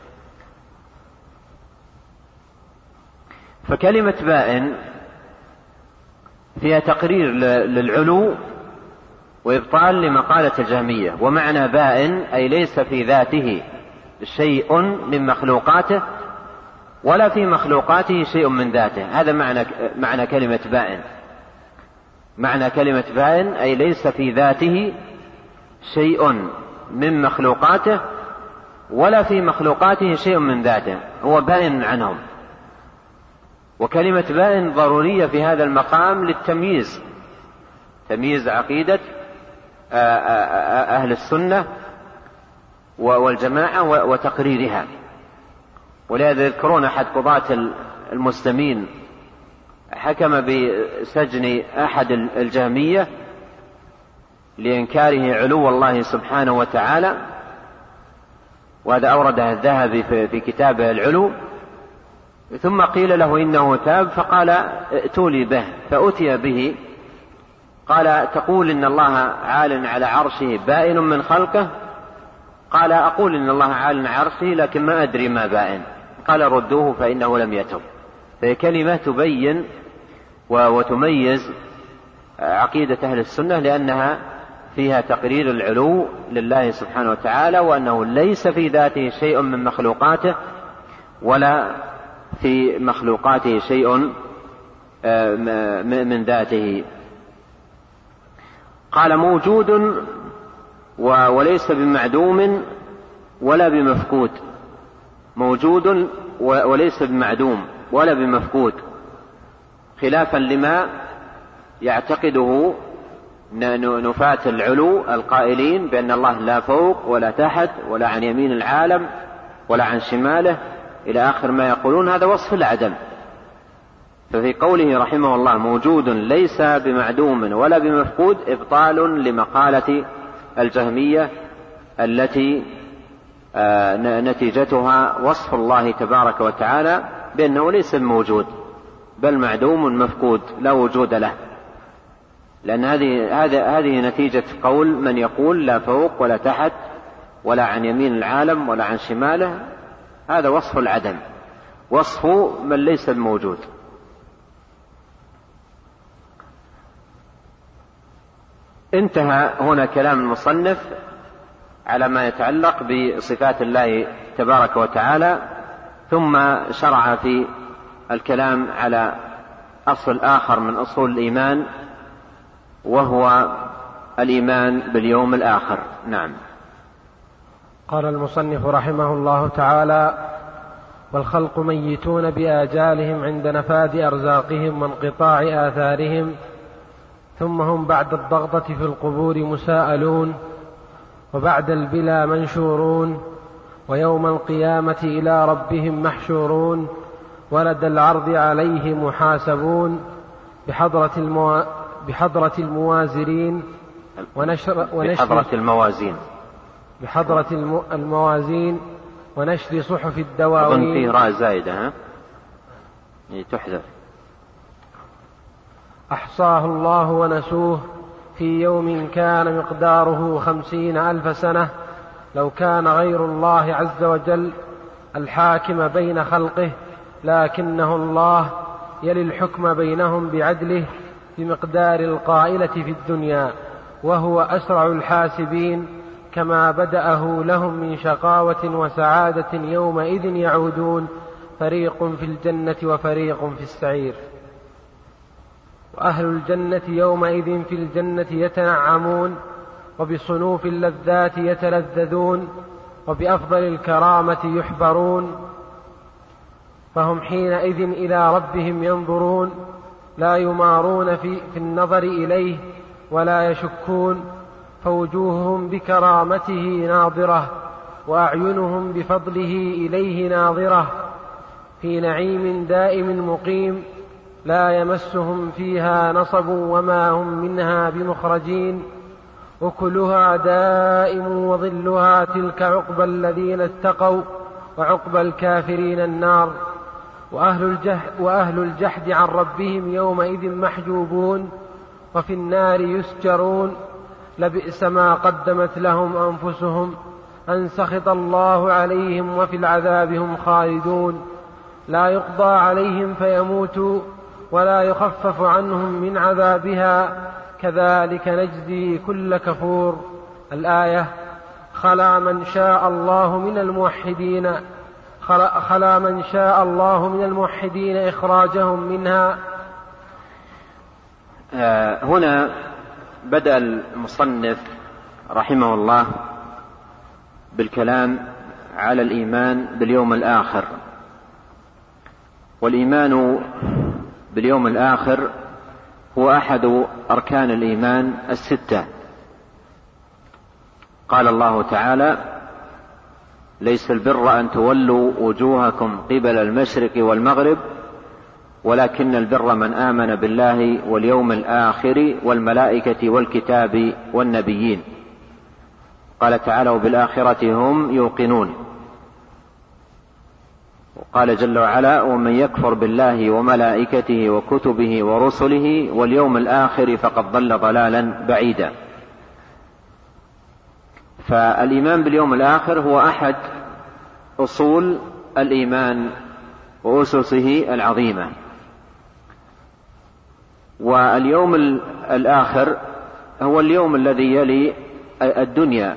فكلمة بائن فيها تقرير للعلو وإبطال لمقالة الجهمية. ومعنى بائن أي ليس في ذاته شيء من مخلوقاته ولا في مخلوقاته شيء من ذاته. هذا معنى معنى كلمة بائن. معنى كلمة بائن أي ليس في ذاته شيء من مخلوقاته ولا في مخلوقاته شيء من ذاته، هو بائن عنهم. وكلمة بائن ضرورية في هذا المقام للتمييز، تمييز عقيدة أهل السنة والجماعة وتقريرها. ولهذا يذكرون أحد قضاة المسلمين حكم بسجن أحد الجهمية لإنكاره علو الله سبحانه وتعالى، وهذا أورده الذهبي في كتابه العلو. ثم قيل له إنه تاب فقال ائتوا لي به، فأتي به قال تقول إن الله عال على عرشه بائن من خلقه؟ قال أقول إن الله عال على عرشه لكن ما أدري ما بائن. قال ردوه فإنه لم يتب. فهي كلمة تبين وتميز عقيدة أهل السنة، لأنها فيها تقرير العلو لله سبحانه وتعالى، وأنه ليس في ذاته شيء من مخلوقاته ولا في مخلوقاته شيء من ذاته. قال موجود وليس بمعدوم ولا بمفقود، موجود وليس بمعدوم ولا بمفقود، خلافا لما يعتقده نفاة العلو القائلين بأن الله لا فوق ولا تحت ولا عن يمين العالم ولا عن شماله إلى آخر ما يقولون. هذا وصف العدم. ففي قوله رحمه الله موجود ليس بمعدوم ولا بمفقود إبطال لمقالة الجهمية التي نتيجتها وصف الله تبارك وتعالى بأنه ليس موجود بل معدوم مفقود لا وجود له، لأن هذه هذه نتيجة قول من يقول لا فوق ولا تحت ولا عن يمين العالم ولا عن شماله. هذا وصف العدم، وصف من ليس بموجود. انتهى هنا كلام المصنف على ما يتعلق بصفات الله تبارك وتعالى، ثم شرع في الكلام على أصل آخر من أصول الإيمان، وهو الإيمان باليوم الآخر. نعم. قال المصنف رحمه الله تعالى: والخلق ميتون بآجالهم عند نفاد أرزاقهم وانقطاع آثارهم، ثم هم بعد الضغطة في القبور مساءلون، وبعد البلا منشورون، ويوم القيامة إلى ربهم محشورون، ولدى العرض عليه محاسبون بحضرة, المو... بحضرة الموازرين ونشر... ونشر بحضرة الموازين بحضرة الم... الموازين ونشر صحف الدواوين. أظن فيه راء زائدة ها؟ تحذف. أحصاه الله ونسوه في يوم كان مقداره خمسين ألف سنة، لو كان غير الله عز وجل الحاكم بين خلقه، لكنه الله يلي الحكم بينهم بعدله بمقدار القائلة في الدنيا، وهو أسرع الحاسبين، كما بدأه لهم من شقاوة وسعادة يومئذ يعودون، فريق في الجنة وفريق في السعير. وأهل الجنة يومئذ في الجنة يتنعمون، وبصنوف اللذات يتلذذون، وبأفضل الكرامة يحبرون، فهم حينئذ إلى ربهم ينظرون، لا يمارون في, في النظر إليه ولا يشكون، فوجوههم بكرامته ناظرة، وأعينهم بفضله إليه ناظرة، في نعيم دائم مقيم، لا يمسهم فيها نصب وما هم منها بمخرجين، أكلها دائم وظلها، تلك عقبى الذين اتقوا، وعقبى الكافرين النار. وأهل الجحد, وأهل الجحد عن ربهم يومئذ محجوبون، وفي النار يسجرون، لبئس ما قدمت لهم أنفسهم، أن سخط الله عليهم، وفي العذاب هم خالدون، لا يقضى عليهم فيموتوا، ولا يخفف عنهم من عذابها، كذلك نجزي كل كفور. الآية. خلا من شاء الله من الموحدين خلا من شاء الله من الموحدين إخراجهم منها. آه هنا بدأ المصنف رحمه الله بالكلام على الإيمان باليوم الآخر. والإيمان باليوم الآخر هو أحد أركان الإيمان الستة، قال الله تعالى: ليس البر أن تولوا وجوهكم قبل المشرق والمغرب ولكن البر من آمن بالله واليوم الآخر والملائكة والكتاب والنبيين. قال تعالى: وبالآخرة هم يوقنون. وقال جل وعلا: ومن يكفر بالله وملائكته وكتبه ورسله واليوم الآخر فقد ضل ضلالا بعيدا. فالإيمان باليوم الآخر هو أحد أصول الإيمان وأسسه العظيمة. واليوم الآخر هو اليوم الذي يلي الدنيا،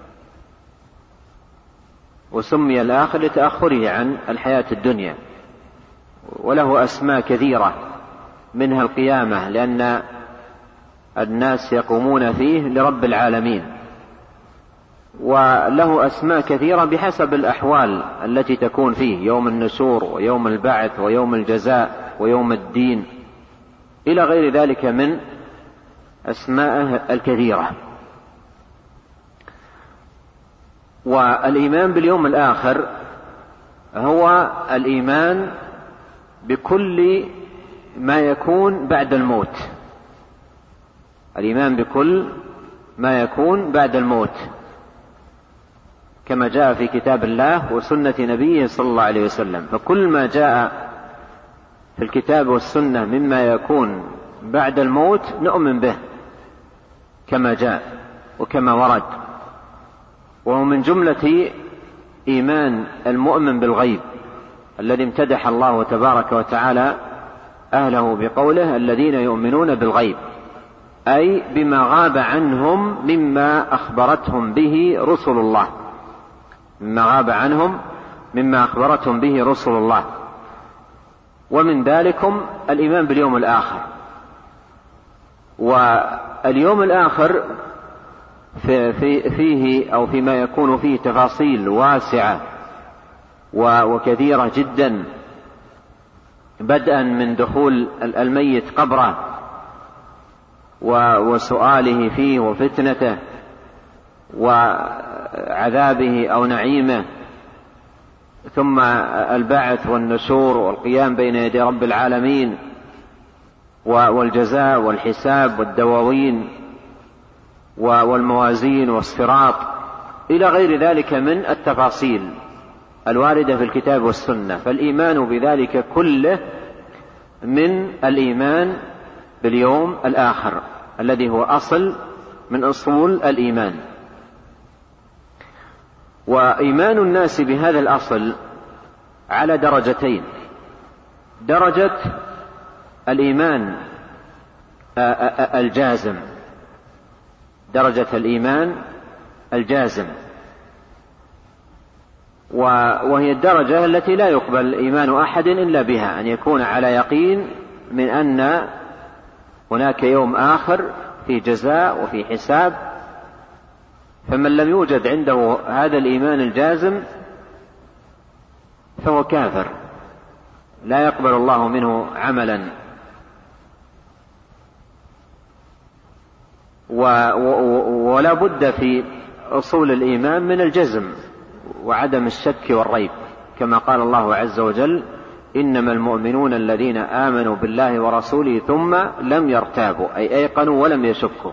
وسمي الآخر لتأخره عن الحياة الدنيا، وله أسماء كثيرة منها القيامة، لأن الناس يقومون فيه لرب العالمين، وله أسماء كثيرة بحسب الأحوال التي تكون فيه، يوم النشور ويوم البعث ويوم الجزاء ويوم الدين إلى غير ذلك من أسمائه الكثيرة. والإيمان باليوم الآخر هو الإيمان بكل ما يكون بعد الموت، الإيمان بكل ما يكون بعد الموت كما جاء في كتاب الله وسنة نبيه صلى الله عليه وسلم. فكل ما جاء في الكتاب والسنة مما يكون بعد الموت نؤمن به كما جاء وكما ورد، وهو من جملة إيمان المؤمن بالغيب الذي امتدح الله تبارك وتعالى أهله بقوله: الذين يؤمنون بالغيب، أي بما غاب عنهم مما أخبرتهم به رسل الله، مما غاب عنهم مما أخبرتهم به رسل الله. ومن ذلكم الإيمان باليوم الآخر. واليوم الآخر فيه أو فيما يكون فيه تفاصيل واسعة وكثيرة جدا، بدءا من دخول الميت قبره وسؤاله فيه وفتنته وعذابه أو نعيمه، ثم البعث والنشور والقيام بين يدي رب العالمين والجزاء والحساب والدواوين والموازين والصراط إلى غير ذلك من التفاصيل الواردة في الكتاب والسنة. فالإيمان بذلك كله من الإيمان باليوم الآخر الذي هو أصل من أصول الإيمان. وإيمان الناس بهذا الأصل على درجتين: درجة الإيمان الجازم، درجة الإيمان الجازم، وهي الدرجة التي لا يقبل إيمان أحد إلا بها، أن يكون على يقين من أن هناك يوم آخر في جزاء وفي حساب. فمن لم يوجد عنده هذا الإيمان الجازم فهو كافر، لا يقبل الله منه عملا. ولا بد في أصول الإيمان من الجزم وعدم الشك والريب، كما قال الله عز وجل: إنما المؤمنون الذين آمنوا بالله ورسوله ثم لم يرتابوا، أي أيقنوا ولم يشكوا.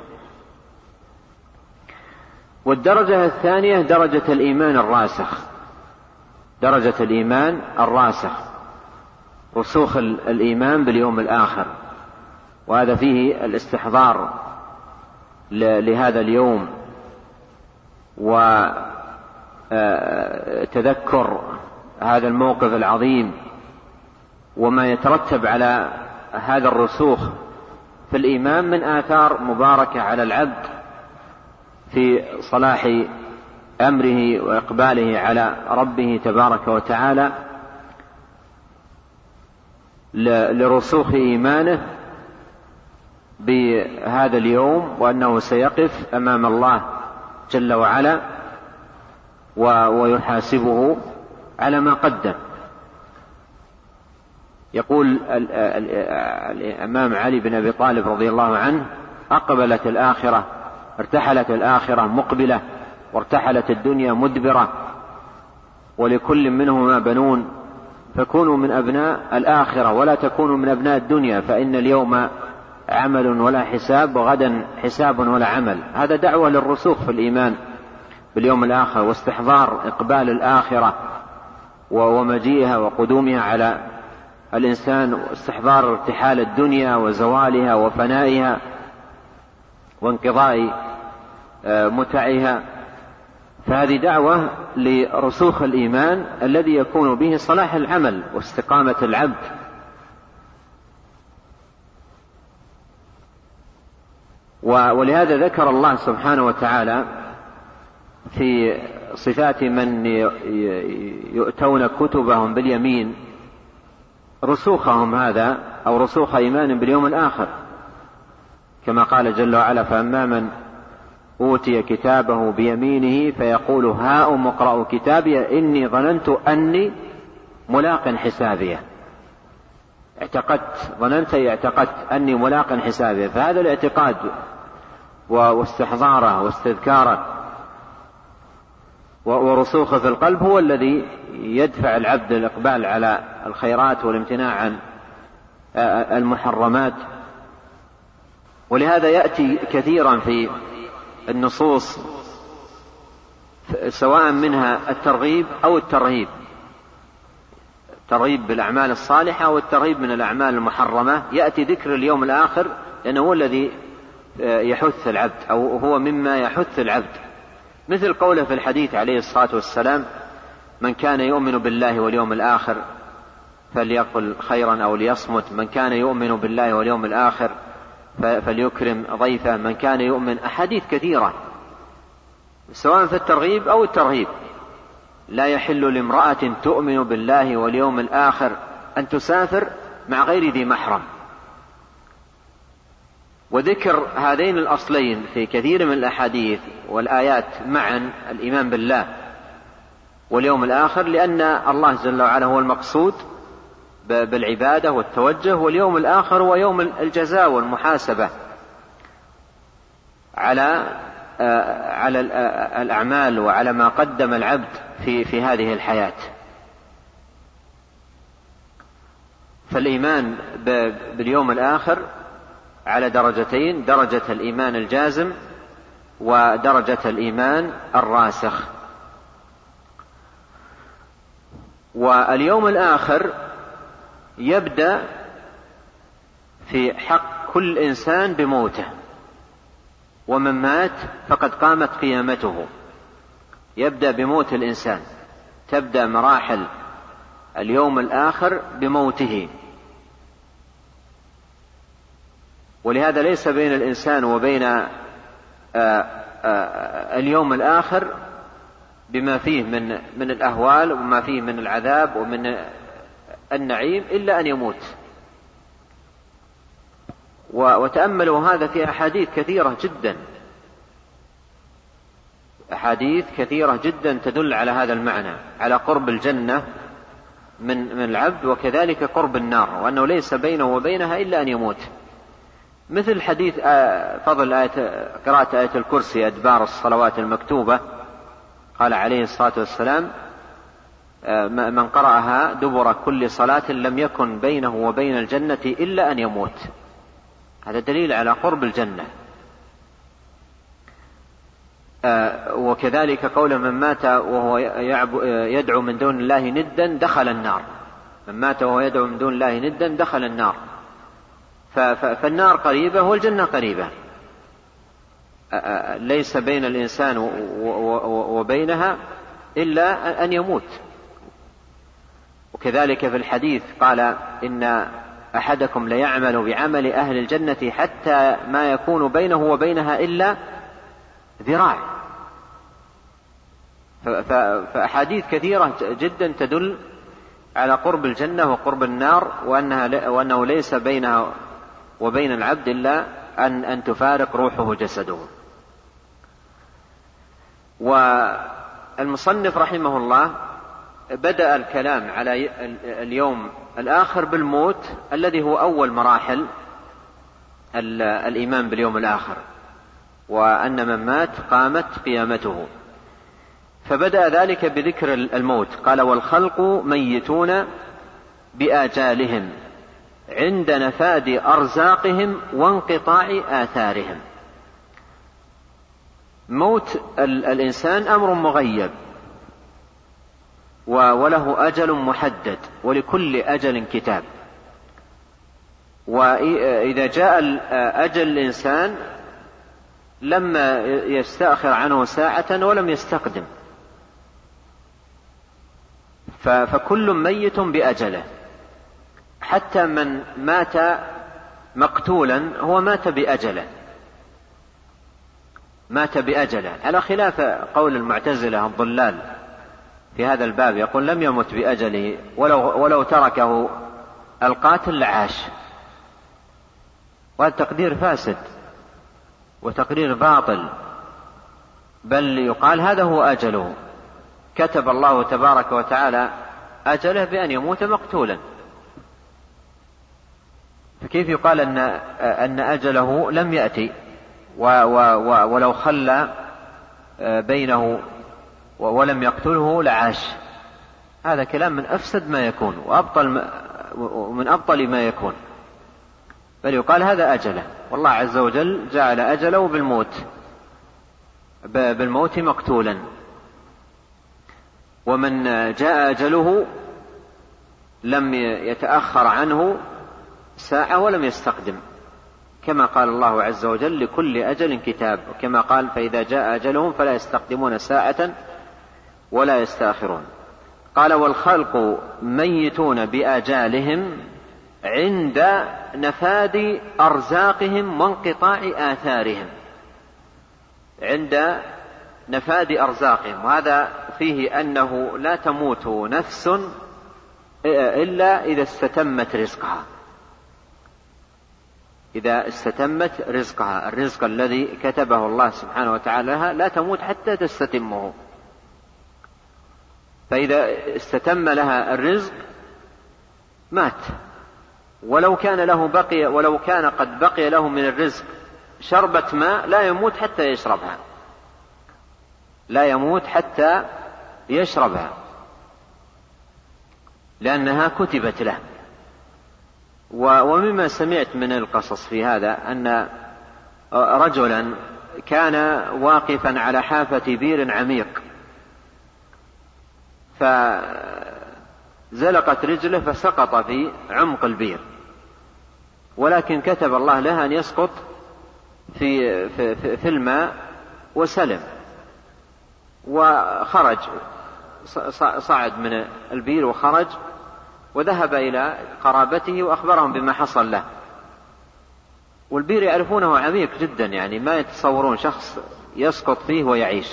والدرجة الثانية درجة الإيمان الراسخ، درجة الإيمان الراسخ، رسوخ الإيمان باليوم الآخر، وهذا فيه الاستحضار لهذا اليوم وتذكر هذا الموقف العظيم وما يترتب على هذا الرسوخ في الإيمان من آثار مباركة على العبد في صلاح أمره وإقباله على ربه تبارك وتعالى، لرسوخ إيمانه بهذا اليوم وأنه سيقف أمام الله جل وعلا ويحاسبه على ما قدم. يقول الإمام علي بن أبي طالب رضي الله عنه: أقبلت الآخرة، ارتحلت الآخرة مقبلة وارتحلت الدنيا مدبرة ولكل منهما بنون، فكونوا من أبناء الآخرة ولا تكونوا من أبناء الدنيا، فإن اليوم عمل ولا حساب وغدا حساب ولا عمل. هذا دعوة للرسوخ في الإيمان باليوم الآخر واستحضار إقبال الآخرة ومجيئها وقدومها على الإنسان، واستحضار ارتحال الدنيا وزوالها وفنائها وانقضاء متعها. فهذه دعوة لرسوخ الإيمان الذي يكون به صلاح العمل واستقامة العبد. ولهذا ذكر الله سبحانه وتعالى في صفات من يؤتون كتبهم باليمين رسوخهم هذا، أو رسوخ إيمان باليوم الآخر، كما قال جل وعلا: فأما من أوتي كتابه بيمينه فيقول هاؤم اقرءوا كتابي إني ظننت أني ملاق حسابيه. اعتقدت، ظننت اعتقدت أني ملاق حسابيه. فهذا الاعتقاد واستحضاره واستذكاره ورسوخه في القلب هو الذي يدفع العبد الإقبال على الخيرات والامتناع عن المحرمات. ولهذا يأتي كثيرا في النصوص سواء منها الترغيب أو الترهيب، الترغيب بالأعمال الصالحة والترهيب من الأعمال المحرمة، يأتي ذكر اليوم الآخر لأنه هو الذي يحث العبد أو هو مما يحث العبد، مثل قوله في الحديث عليه الصلاة والسلام: من كان يؤمن بالله واليوم الآخر فليقل خيرا أو ليصمت، من كان يؤمن بالله واليوم الآخر فليكرم ضيفه، من كان يؤمن. أحاديث كثيرة سواء في الترغيب أو الترهيب. لا يحل لامرأة تؤمن بالله واليوم الآخر أن تسافر مع غير ذي محرم. وذكر هذين الأصلين في كثير من الأحاديث والآيات معا، الإيمان بالله واليوم الآخر، لأن الله جل وعلا هو المقصود بالعبادة والتوجه، واليوم الآخر هو يوم الجزاء والمحاسبة على على الأعمال وعلى ما قدم العبد في في هذه الحياة. فالإيمان باليوم الآخر على درجتين: درجة الإيمان الجازم ودرجة الإيمان الراسخ. واليوم الآخر يبدأ في حق كل إنسان بموته، ومن مات فقد قامت قيامته. يبدأ بموت الإنسان، تبدأ مراحل اليوم الآخر بموته. ولهذا ليس بين الإنسان وبين آآ آآ اليوم الآخر بما فيه من من الأهوال وما فيه من العذاب ومن النعيم إلا أن يموت. وتأملوا هذا في أحاديث كثيرة جدا، أحاديث كثيرة جدا تدل على هذا المعنى، على قرب الجنة من من العبد، وكذلك قرب النار، وأنه ليس بينه وبينها إلا أن يموت. مثل حديث فضل آية قراءة آية الكرسي أدبار الصلوات المكتوبة، قال عليه الصلاة والسلام: من قرأها دبر كل صلاة لم يكن بينه وبين الجنة إلا أن يموت. هذا دليل على قرب الجنة. وكذلك قول: من مات وهو يدعو من دون الله ندا دخل النار. من مات وهو يدعو من دون الله ندا دخل النار. فالنار قريبة والجنة قريبة، ليس بين الإنسان وبينها إلا أن يموت. وكذلك في الحديث قال: إن أحدكم ليعمل بعمل أهل الجنة حتى ما يكون بينه وبينها إلا ذراع. فأحاديث كثيرة جدا تدل على قرب الجنة وقرب النار، وأنها وأنه ليس بينها وبين العبد إلا أن أن تفارق روحه جسده. والمصنف رحمه الله بدأ الكلام على اليوم الآخر بالموت، الذي هو أول مراحل الإيمان باليوم الآخر، وأن من مات قامت قيامته. فبدأ ذلك بذكر الموت، قال والخلق ميتون بآجالهم عند نفاد أرزاقهم وانقطاع آثارهم. موت الإنسان أمر مغيب وله أجل محدد، ولكل أجل كتاب. وإذا جاء أجل الإنسان لما يستأخر عنه ساعة ولم يستقدم، فكل ميت بأجله، حتى من مات مقتولا هو مات بأجله مات بأجله على خلاف قول المعتزلة الضلال في هذا الباب، يقول لم يمت بأجله ولو, ولو تركه القاتل لعاش، وهذا تقدير فاسد وتقرير باطل، بل يقال هذا هو أجله، كتب الله تبارك وتعالى أجله بأن يموت مقتولا، فكيف يقال أن, أن أجله لم يأتي ولو خلى بينه ولم يقتله لعاش؟ هذا كلام من أفسد ما يكون وأبطل من أبطل ما يكون، بل يقال هذا أجله، والله عز وجل جعل أجله بالموت بالموت مقتولا. ومن جاء أجله لم يتأخر عنه ساعة ولم يستقدم، كما قال الله عز وجل لكل أجل كتاب، وكما قال فإذا جاء أجلهم فلا يستقدمون ساعة ولا يستأخرون. قال والخلق ميتون بآجالهم عند نفاد أرزاقهم وانقطاع آثارهم، عند نفاد أرزاقهم، وهذا فيه أنه لا تموت نفس إلا إذا استتمت رزقها، إذا استتمت رزقها، الرزق الذي كتبه الله سبحانه وتعالى لها لا تموت حتى تستتمه، فإذا استتم لها الرزق مات، ولو كان له بقي ولو كان قد بقي له من الرزق شربة ماء لا يموت حتى يشربها، لا يموت حتى يشربها، لأنها كتبت له. ومما سمعت من القصص في هذا أن رجلا كان واقفا على حافة بير عميق، فزلقت رجله فسقط في عمق البير، ولكن كتب الله له أن يسقط في, في, في, في الماء وسلم، وخرج صعد من البير وخرج وذهب إلى قرابته وأخبرهم بما حصل له، والبير يعرفونه عميق جدا، يعني ما يتصورون شخص يسقط فيه ويعيش،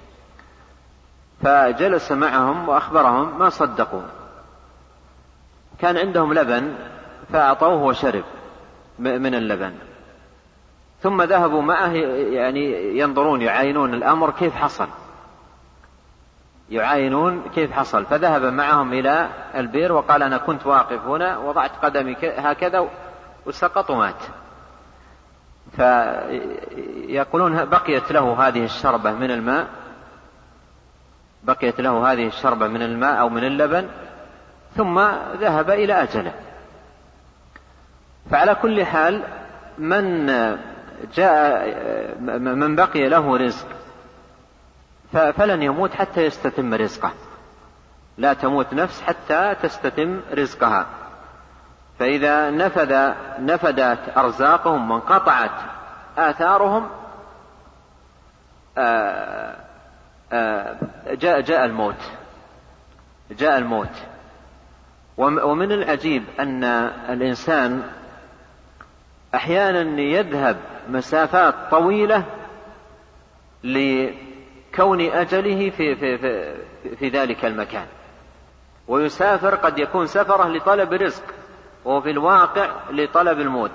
فجلس معهم وأخبرهم ما صدقوا، كان عندهم لبن فأعطوه وشرب من اللبن، ثم ذهبوا معه يعني ينظرون يعاينون الأمر كيف حصل يعاينون كيف حصل فذهب معهم إلى البير وقال أنا كنت واقف هنا وضعت قدمي هكذا وسقط ومات. فيقولون بقيت له هذه الشربة من الماء بقيت له هذه الشربة من الماء أو من اللبن ثم ذهب إلى أجله. فعلى كل حال من جاء من بقي له رزق فلن يموت حتى يستتم رزقه، لا تموت نفس حتى تستتم رزقها. فإذا نفذ نفدت أرزاقهم وانقطعت آثارهم آآ آآ جاء جاء الموت جاء الموت ومن العجيب أن الإنسان أحيانا يذهب مسافات طويلة لكون أجله في, في, في, في ذلك المكان، ويسافر قد يكون سفره لطلب رزق وفي الواقع لطلب الموت.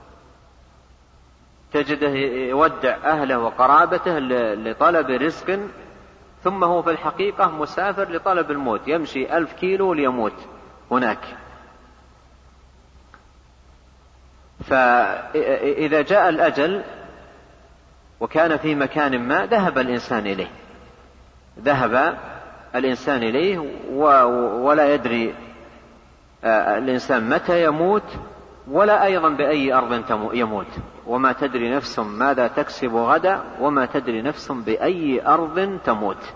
تجده يودع أهله وقرابته لطلب رزق ثم هو في الحقيقة مسافر لطلب الموت، يمشي ألف كيلو ليموت هناك. فإذا جاء الأجل وكان في مكان ما ذهب الإنسان إليه ذهب الإنسان إليه ولا يدري الإنسان متى يموت ولا أيضا بأي أرض يموت، وما تدري نفس ماذا تكسب غدا وما تدري نفس بأي أرض تموت.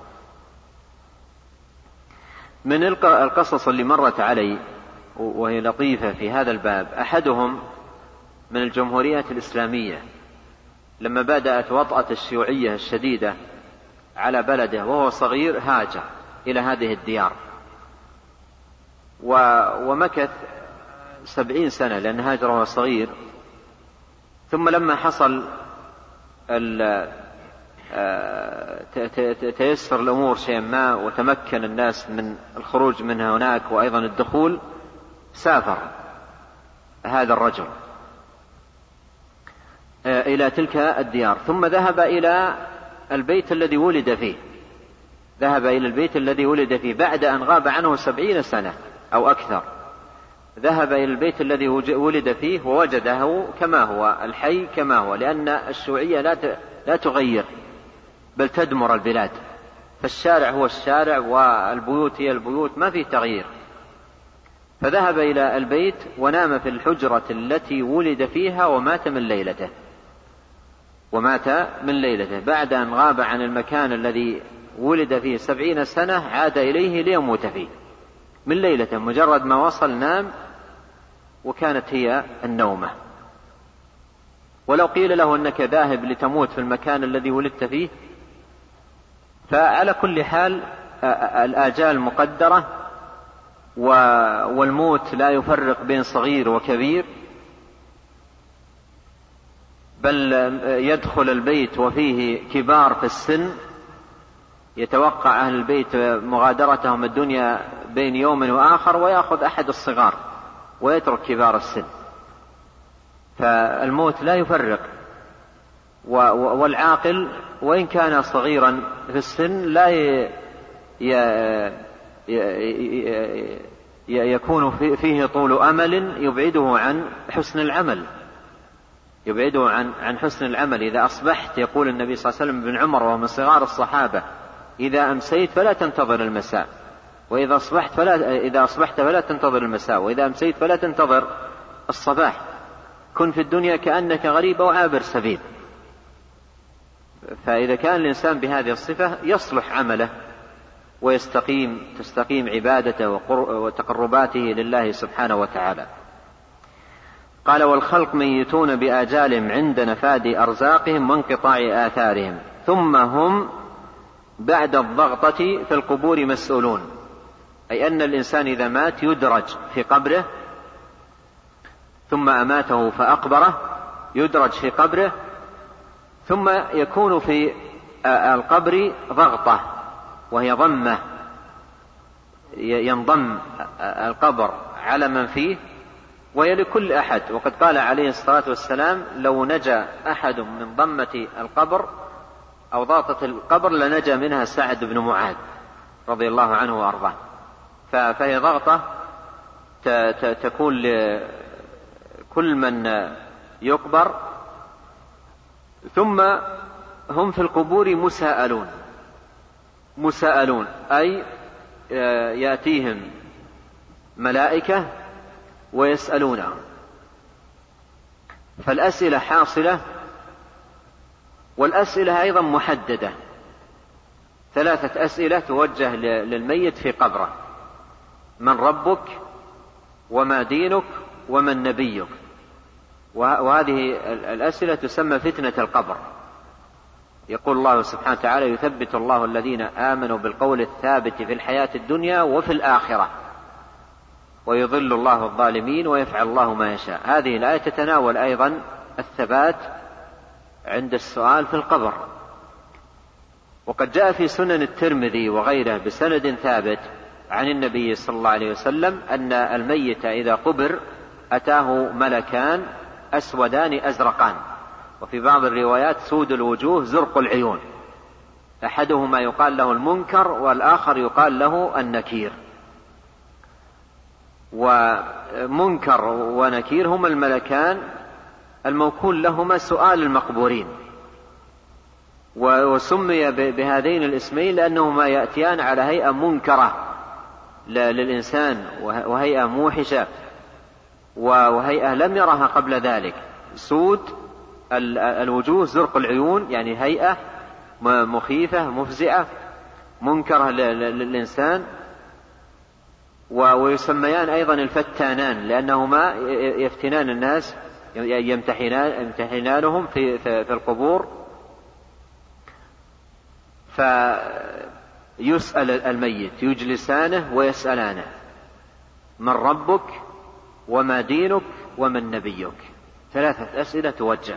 من القصص اللي مرت علي وهي لطيفة في هذا الباب، أحدهم من الجمهوريات الإسلامية لما بدأت وطأة الشيوعية الشديدة على بلده وهو صغير هاجر إلى هذه الديار ومكث سبعين سنة لأن هاجر وهو صغير. ثم لما حصل تيسر الأمور شيئا ما وتمكن الناس من الخروج من هناك وأيضا الدخول، سافر هذا الرجل إلى تلك الديار، ثم ذهب إلى البيت الذي ولد فيه ذهب إلى البيت الذي ولد فيه بعد أن غاب عنه سبعين سنة أو أكثر. ذهب إلى البيت الذي ولد فيه ووجده كما هو، الحي كما هو، لأن الشيوعية لا تغير بل تدمر البلاد، فالشارع هو الشارع والبيوت هي البيوت، ما في تغيير. فذهب إلى البيت ونام في الحجرة التي ولد فيها ومات من ليلته ومات من ليلته بعد أن غاب عن المكان الذي ولد فيه سبعين سنة، عاد إليه ليموت فيه من ليلته، مجرد ما وصل نام وكانت هي النومة. ولو قيل له أنك ذاهب لتموت في المكان الذي ولدت فيه، فعلى كل حال الآجال مقدرة والموت لا يفرق بين صغير وكبير، بل يدخل البيت وفيه كبار في السن يتوقع أهل البيت مغادرتهم الدنيا بين يوم وآخر ويأخذ أحد الصغار ويترك كبار السن، فالموت لا يفرق. والعاقل وإن كان صغيرا في السن لا يكون فيه طول أمل يبعده عن حسن العمل يبعده عن عن حسن العمل. إذا أصبحت، يقول النبي صلى الله عليه وسلم ابن عمر وهو من صغار الصحابة، إذا أمسيت فلا تنتظر المساء، وإذا أصبحت فلا إذا أصبحت فلا تنتظر المساء، وإذا أمسيت فلا تنتظر الصباح. كن في الدنيا كأنك غريب أو عابر سبيل. فإذا كان الإنسان بهذه الصفة يصلح عمله ويستقيم تستقيم عبادته وتقرباته لله سبحانه وتعالى. قال: والخلق ميتون بآجالهم عند نفاد أرزاقهم وانقطاع آثارهم، ثم هم بعد الضغطة في القبور مسؤولون. أي أن الإنسان إذا مات يدرج في قبره، ثم أماته فأقبره، يدرج في قبره، ثم يكون في القبر ضغطة وهي ضمة، ينضم القبر على من فيه وهي لكل أحد. وقد قال عليه الصلاة والسلام: لو نجا أحد من ضمة القبر أو ضغطة القبر لنجا منها سعد بن معاذ رضي الله عنه وأرضاه. فهي ضغطة تكون لكل من يقبر. ثم هم في القبور مساءلون مساءلون أي يأتيهم ملائكة ويسألونهم، فالأسئلة حاصلة، والأسئلة أيضا محددة، ثلاثة أسئلة توجه للميت في قبره: من ربك، وما دينك، ومن نبيك. وهذه الأسئلة تسمى فتنة القبر. يقول الله سبحانه وتعالى: يثبت الله الذين آمنوا بالقول الثابت في الحياة الدنيا وفي الآخرة ويضل الله الظالمين ويفعل الله ما يشاء. هذه الآية تتناول أيضا الثبات عند السؤال في القبر. وقد جاء في سنن الترمذي وغيره بسند ثابت عن النبي صلى الله عليه وسلم أن الميت إذا قبر أتاه ملكان أسودان أزرقان، وفي بعض الروايات سود الوجوه زرق العيون، أحدهما يقال له المنكر والآخر يقال له النكير. ومنكر ونكير هما الملكان الموكول لهما سؤال المقبورين، وسمي بهذين الاسمين لأنهما يأتيان على هيئة منكرة للإنسان وهيئة موحشة وهيئة لم يرها قبل ذلك. سود الوجوه، زرق العيون، يعني هيئة مخيفة مفزعة منكرة للإنسان. ويسميان أيضا الفتانان لأنهما يفتنان الناس، يمتحنانهم في, في القبور. فيسأل الميت، يجلسانه ويسألانه: من ربك وما دينك ومن نبيك؟ ثلاثة أسئلة توجه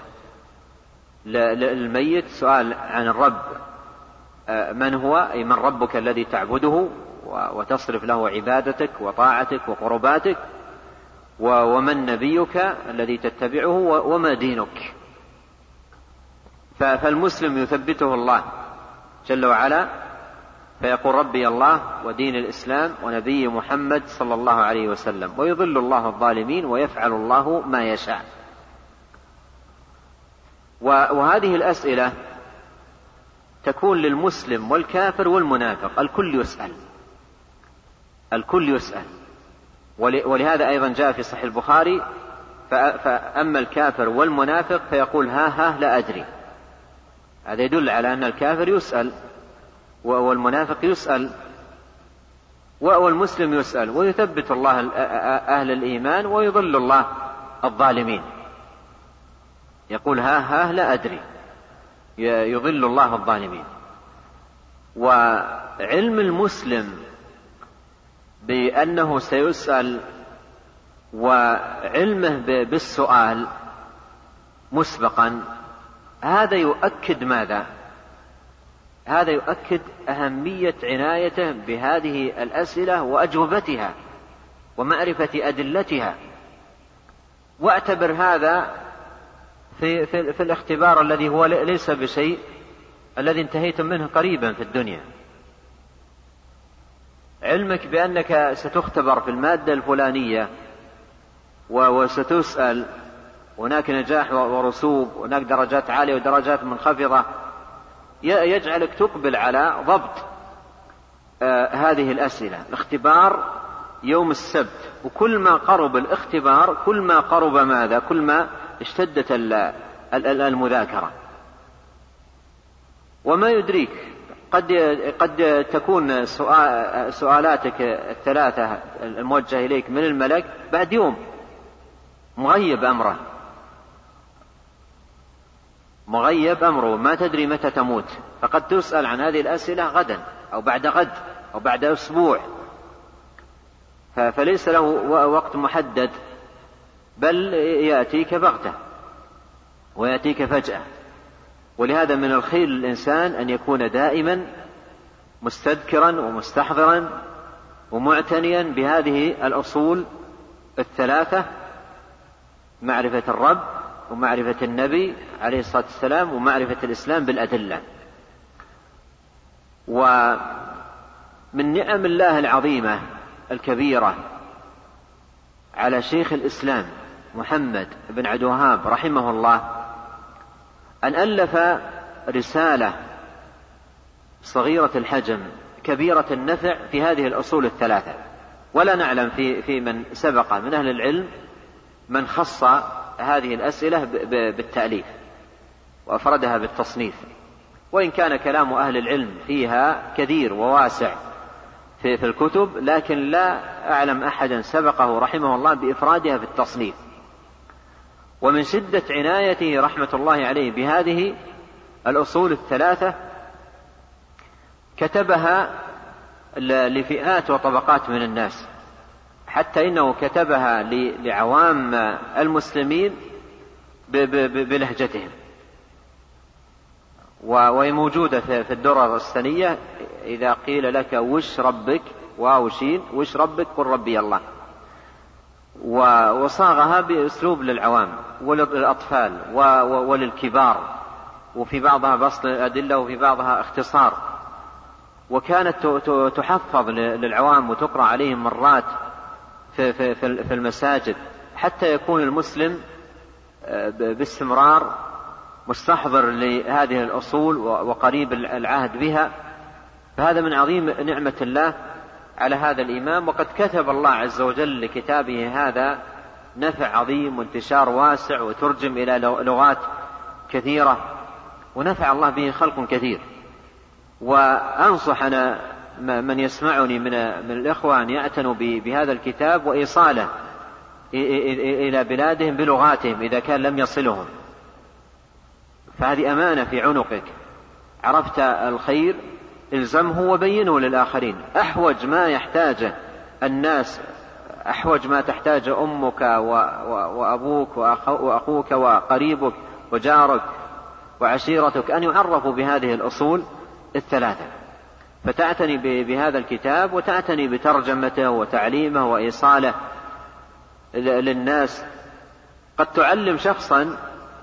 للميت. سؤال عن الرب، من هو، أي من ربك الذي تعبده وتصرف له عبادتك وطاعتك وقرباتك، ومن نبيك الذي تتبعه، وما دينك. فالمسلم يثبته الله جل وعلا فيقول: ربي الله ودين الإسلام ونبي محمد صلى الله عليه وسلم، ويضل الله الظالمين ويفعل الله ما يشاء. وهذه الأسئلة تكون للمسلم والكافر والمنافق، الكل يسأل، الكل يسأل. ولهذا أيضا جاء في صحيح البخاري: فأما الكافر والمنافق فيقول: ها ها لا أدري. هذا يدل على أن الكافر يسأل والمنافق يسأل والمسلم يسأل، ويثبت الله أهل الإيمان ويضل الله الظالمين. يقول: ها ها لا أدري، يضل الله الظالمين. وعلم المسلم بأنه سيسأل وعلمه بالسؤال مسبقا، هذا يؤكد ماذا؟ هذا يؤكد أهمية عنايته بهذه الأسئلة وأجوبتها ومعرفة أدلتها. واعتبر هذا في, في, في الاختبار الذي هو ليس بشيء، الذي انتهيتم منه قريبا في الدنيا. علمك بأنك ستختبر في المادة الفلانية وستسأل، هناك نجاح ورسوب، هناك درجات عالية ودرجات منخفضة، يجعلك تقبل على ضبط آه هذه الأسئلة. الاختبار يوم السبت، وكل ما قرب الاختبار كل ما قرب ماذا؟ كل ما اشتدت المذاكرة. وما يدريك، قد قد تكون سؤالاتك الثلاثة الموجهة إليك من الملك بعد يوم، مغيب أمره مغيب أمره ما تدري متى تموت، فقد تسأل عن هذه الأسئلة غدا أو بعد غد أو بعد أسبوع. فليس له وقت محدد، بل يأتيك بغتة ويأتيك فجأة. ولهذا من الخير للإنسان أن يكون دائما مستذكرا ومستحضرا ومعتنيا بهذه الأصول الثلاثة: معرفة الرب ومعرفة النبي عليه الصلاة والسلام ومعرفة الإسلام بالأدلة. ومن نعم الله العظيمة الكبيرة على شيخ الإسلام محمد بن عبد الوهاب رحمه الله أن ألف رسالة صغيرة الحجم كبيرة النفع في هذه الأصول الثلاثة. ولا نعلم في, في من سبق من أهل العلم من خص هذه الأسئلة بالتأليف وأفردها بالتصنيف، وإن كان كلام أهل العلم فيها كثير وواسع في, في الكتب، لكن لا أعلم أحدا سبقه رحمه الله بإفرادها في التصنيف. ومن شدة عنايته رحمة الله عليه بهذه الأصول الثلاثة كتبها لفئات وطبقات من الناس، حتى إنه كتبها لعوام المسلمين بلهجتهم. وهي موجودة في الدرر السنية: إذا قيل لك وش ربك واوشين وش ربك قل ربي الله. وصاغها بأسلوب للعوام وللأطفال وللكبار، وفي بعضها بسط الأدلة وفي بعضها اختصار. وكانت تحفظ للعوام وتقرأ عليهم مرات في, في, في المساجد، حتى يكون المسلم باستمرار مستحضر لهذه الأصول وقريب العهد بها، فهذا من عظيم نعمة الله على هذا الإمام. وقد كتب الله عز وجل لكتابه هذا نفع عظيم وانتشار واسع، وترجم إلى لغات كثيرة، ونفع الله به خلق كثير. وأنصح أنا من يسمعني من الإخوة أن يعتنوا بهذا الكتاب وإيصاله إلى بلادهم بلغاتهم إذا كان لم يصلهم، فهذه أمانة في عنقك. عرفت الخير الزمه وبينه للآخرين. أحوج ما يحتاجه الناس، أحوج ما تحتاج أمك وأبوك وأخوك وقريبك وجارك وعشيرتك أن يعرفوا بهذه الأصول الثلاثة، فتعتني بهذا الكتاب وتعتني بترجمته وتعليمه وإيصاله للناس. قد تعلم شخصا،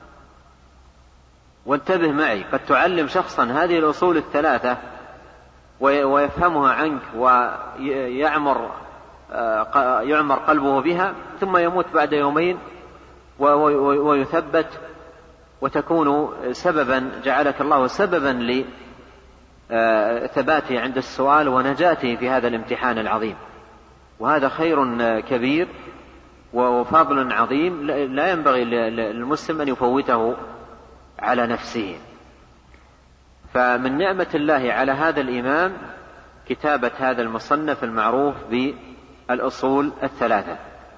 وانتبه معي، قد تعلم شخصا هذه الأصول الثلاثة ويفهمها عنك ويعمر يعمر قلبه بها، ثم يموت بعد يومين ويثبت، وتكون سببا، جعلك الله سببا لثباته عند السؤال ونجاته في هذا الامتحان العظيم. وهذا خير كبير وفضل عظيم لا ينبغي للمسلم أن يفوته على نفسه. فمن نعمة الله على هذا الإمام كتابة هذا المصنف المعروف بالأصول الثلاثة.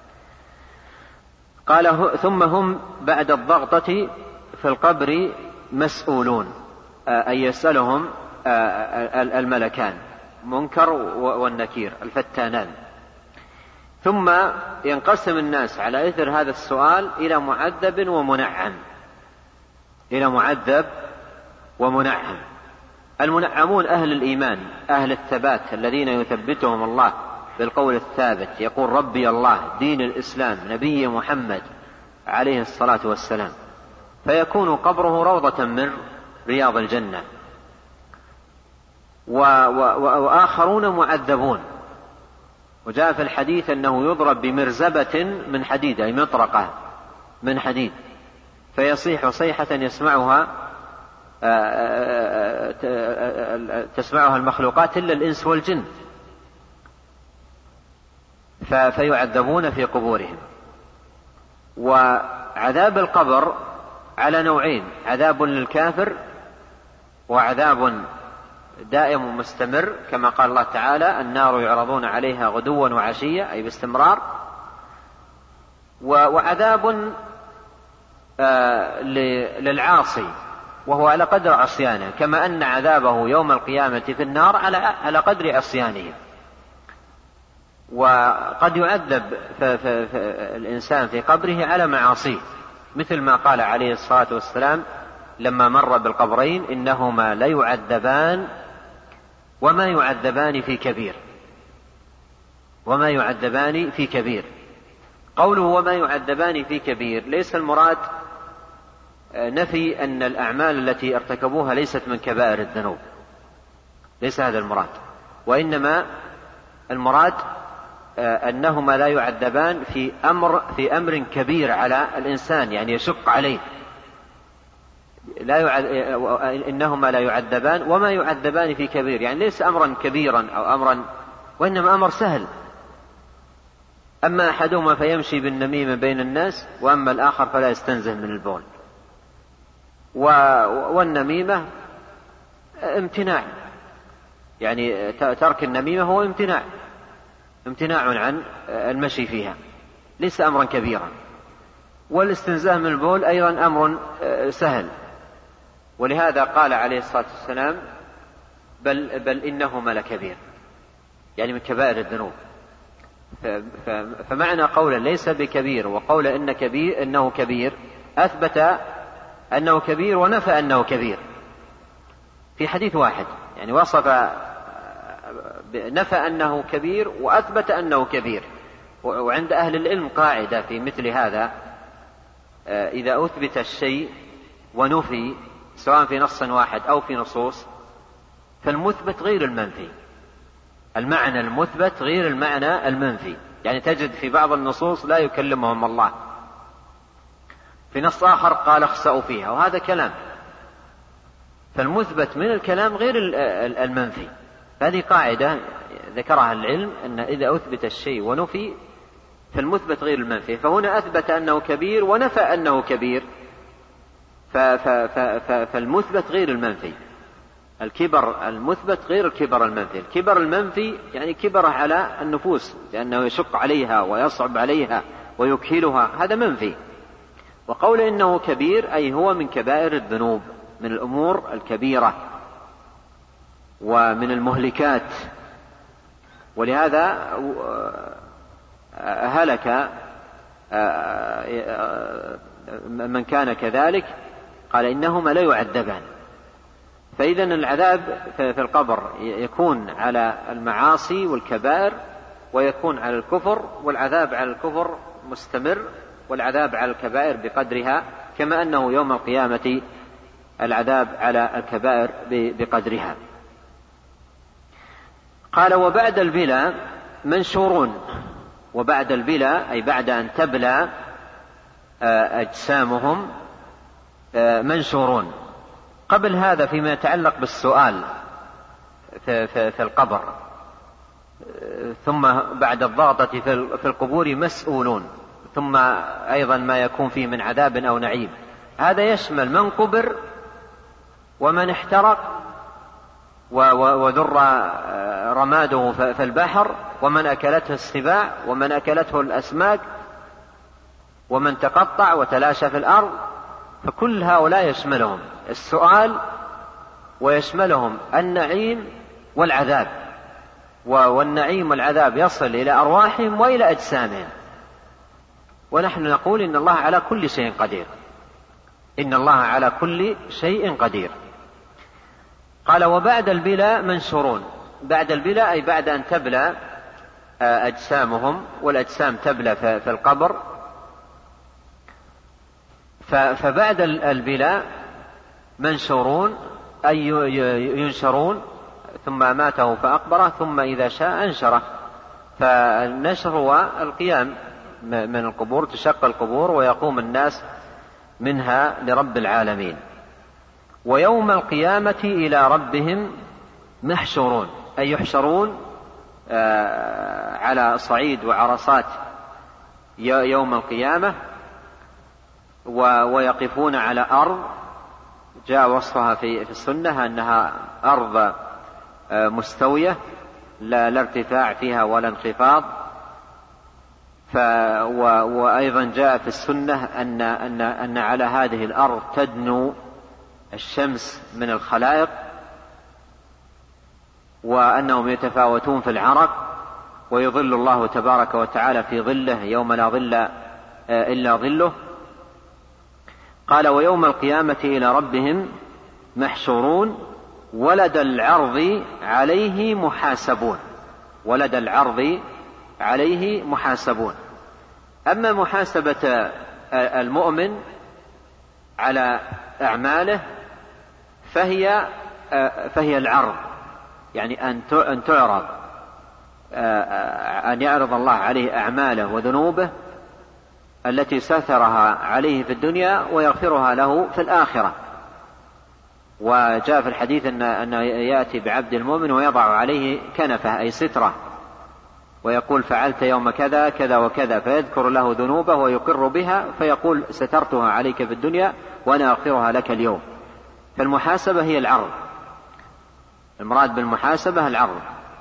قال: ثم هم بعد الضغطة في القبر مسؤولون، أي يسألهم الملكان منكر والنكير الفتانان. ثم ينقسم الناس على إثر هذا السؤال إلى معذب ومنعم، إلى معذب ومنعم. المنعمون أهل الإيمان، أهل الثبات، الذين يثبتهم الله بالقول الثابت، يقول ربي الله، دين الإسلام، نبي محمد عليه الصلاة والسلام، فيكون قبره روضة من رياض الجنة. وآخرون معذبون، وجاء في الحديث أنه يضرب بمرزبة من حديد، أي مطرقة من حديد، فيصيح صيحة يسمعها تسمعها المخلوقات إلا الإنس والجن، فيعذبون في قبورهم. وعذاب القبر على نوعين: عذاب للكافر، وعذاب دائم مستمر، كما قال الله تعالى: النار يعرضون عليها غدوا وعشيا، أي باستمرار. وعذاب للعاصي وهو على قدر عصيانه، كما أن عذابه يوم القيامة في النار على قدر عصيانه. وقد يعذب الإنسان في قبره على معاصيه، مثل ما قال عليه الصلاة والسلام لما مر بالقبرين: إنهما ليعذبان وما يعذبان في كبير، وما يعذبان في كبير. قوله وما يعذبان في كبير ليس المراد نفي أن الأعمال التي ارتكبوها ليست من كبائر الذنوب، ليس هذا المراد، وإنما المراد أنهما لا يعذبان في أمر في أمر كبير على الإنسان، يعني يشق عليه. لا يعذ... إنهما لا يعذبان وما يعذبان في كبير، يعني ليس أمرا كبيرا أو أمرا، وإنما أمر سهل. أما أحدهما فيمشي بالنميمة بين الناس، وأما الآخر فلا يستنزه من البول. و... والنميمة امتناع، يعني ترك النميمة هو امتناع امتناع عن المشي فيها، ليس أمرا كبيرا. والاستنزاه من البول أيضا أمر سهل، ولهذا قال عليه الصلاة والسلام: بل, بل إنهما لكبير، يعني من كبائر الذنوب. فمعنى قولا ليس بكبير وقول إن كبير إنه كبير أثبت أنه كبير ونفى أنه كبير في حديث واحد، يعني وصف نفى أنه كبير وأثبت أنه كبير. وعند أهل العلم قاعدة في مثل هذا: إذا أثبت الشيء ونفي سواء في نص واحد أو في نصوص، فالمثبت غير المنفي، المعنى المثبت غير المعنى المنفي. يعني تجد في بعض النصوص لا يكلمهم الله، في نص آخر قال اخسأوا فيها، وهذا كلام. فالمثبت من الكلام غير المنفي. هذه قاعدة ذكرها العلم، أن إذا أثبت الشيء ونفي فالمثبت غير المنفي. فهنا أثبت أنه كبير ونفى أنه كبير، فالمثبت غير المنفي. الكبر المثبت غير الكبر المنفي. الكبر المنفي يعني كبر على النفوس لأنه يشق عليها ويصعب عليها ويكهلها، هذا منفي. وقول إنه كبير أي هو من كبائر الذنوب، من الأمور الكبيرة ومن المهلكات. ولهذا هلك من كان كذلك، قال إنهما لا يعذبان. فإذا العذاب في القبر يكون على المعاصي والكبائر، ويكون على الكفر، والعذاب على الكفر مستمر، والعذاب على الكبائر بقدرها، كما أنه يوم القيامة العذاب على الكبائر بقدرها. قال وبعد البلا منشورون. وبعد البلا أي بعد أن تبلى أجسامهم منشورون. قبل هذا فيما يتعلق بالسؤال في, في, في القبر، ثم بعد الضغطة في القبور مسؤولون، ثم أيضا ما يكون فيه من عذاب أو نعيم. هذا يشمل من قبر ومن احترق وذر رماده في البحر، ومن أكلته السباع، ومن أكلته الأسماك، ومن تقطع وتلاشى في الأرض. فكل هؤلاء يشملهم السؤال ويشملهم النعيم والعذاب، والنعيم والعذاب يصل إلى أرواحهم وإلى أجسامهم. ونحن نقول إن الله على كل شيء قدير، إن الله على كل شيء قدير. قال وبعد البلا منشورون. بعد البلا أي بعد أن تبلى أجسامهم، والأجسام تبلى في القبر. فبعد البلا منشورون أي ينشرون، ثم ماته فأقبره، ثم إذا شاء أنشره. فالنشر هو القيام من القبور، تشق القبور ويقوم الناس منها لرب العالمين. ويوم القيامة إلى ربهم محشورون أي يحشرون على صعيد وعرصات يوم القيامة، ويقفون على أرض جاء وصفها في السنة أنها أرض مستوية لا ارتفاع فيها ولا انخفاض. وأيضا جاء في السنة أن, أن, أن على هذه الأرض تدنو الشمس من الخلائق، وأنهم يتفاوتون في العرق، ويظل الله تبارك وتعالى في ظله يوم لا ظل إلا ظله. قال ويوم القيامة إلى ربهم محشورون ولد العرض عليه محاسبون. ولد العرض عليه محاسبون. أما محاسبة المؤمن على أعماله فهي فهي العرض، يعني أن تعرض، أن يعرض الله عليه أعماله وذنوبه التي سترها عليه في الدنيا ويغفرها له في الآخرة. وجاء في الحديث أن أنه يأتي بعبد المؤمن ويضع عليه كنفه أي سترة، ويقول فعلت يوم كذا كذا وكذا، فيذكر له ذنوبه ويقر بها، فيقول سترتها عليك في الدنيا وأنا أغفرها لك اليوم. فالمحاسبة هي العرض، المراد بالمحاسبة العرض.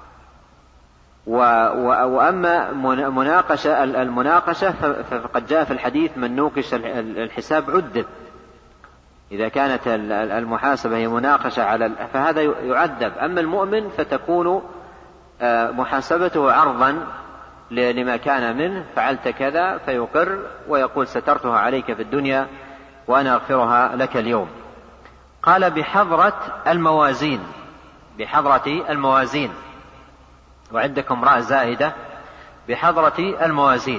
وأما مناقشة المناقشة فقد جاء في الحديث من نوقش الحساب عذب. إذا كانت المحاسبة هي مناقشة على فهذا يعذب. أما المؤمن فتكون محاسبته عرضا لما كان منه، فعلت كذا فيقر ويقول سترتها عليك في الدنيا وأنا أغفرها لك اليوم. قال بحضرة الموازين. بحضرة الموازين، وعندكم راء زائدة، بحضرة الموازين.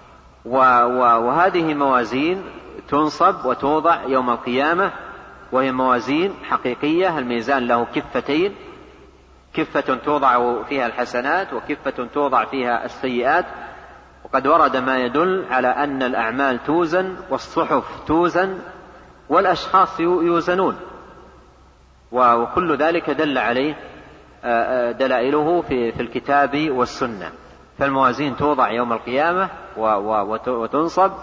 وهذه موازين تنصب وتوضع يوم القيامة، وهي موازين حقيقية. الميزان له كفتين، كفة توضع فيها الحسنات وكفة توضع فيها السيئات. وقد ورد ما يدل على أن الأعمال توزن والصحف توزن والأشخاص يوزنون، وكل ذلك دل عليه دلائله في الكتاب والسنة. فالموازين توضع يوم القيامة وتنصب،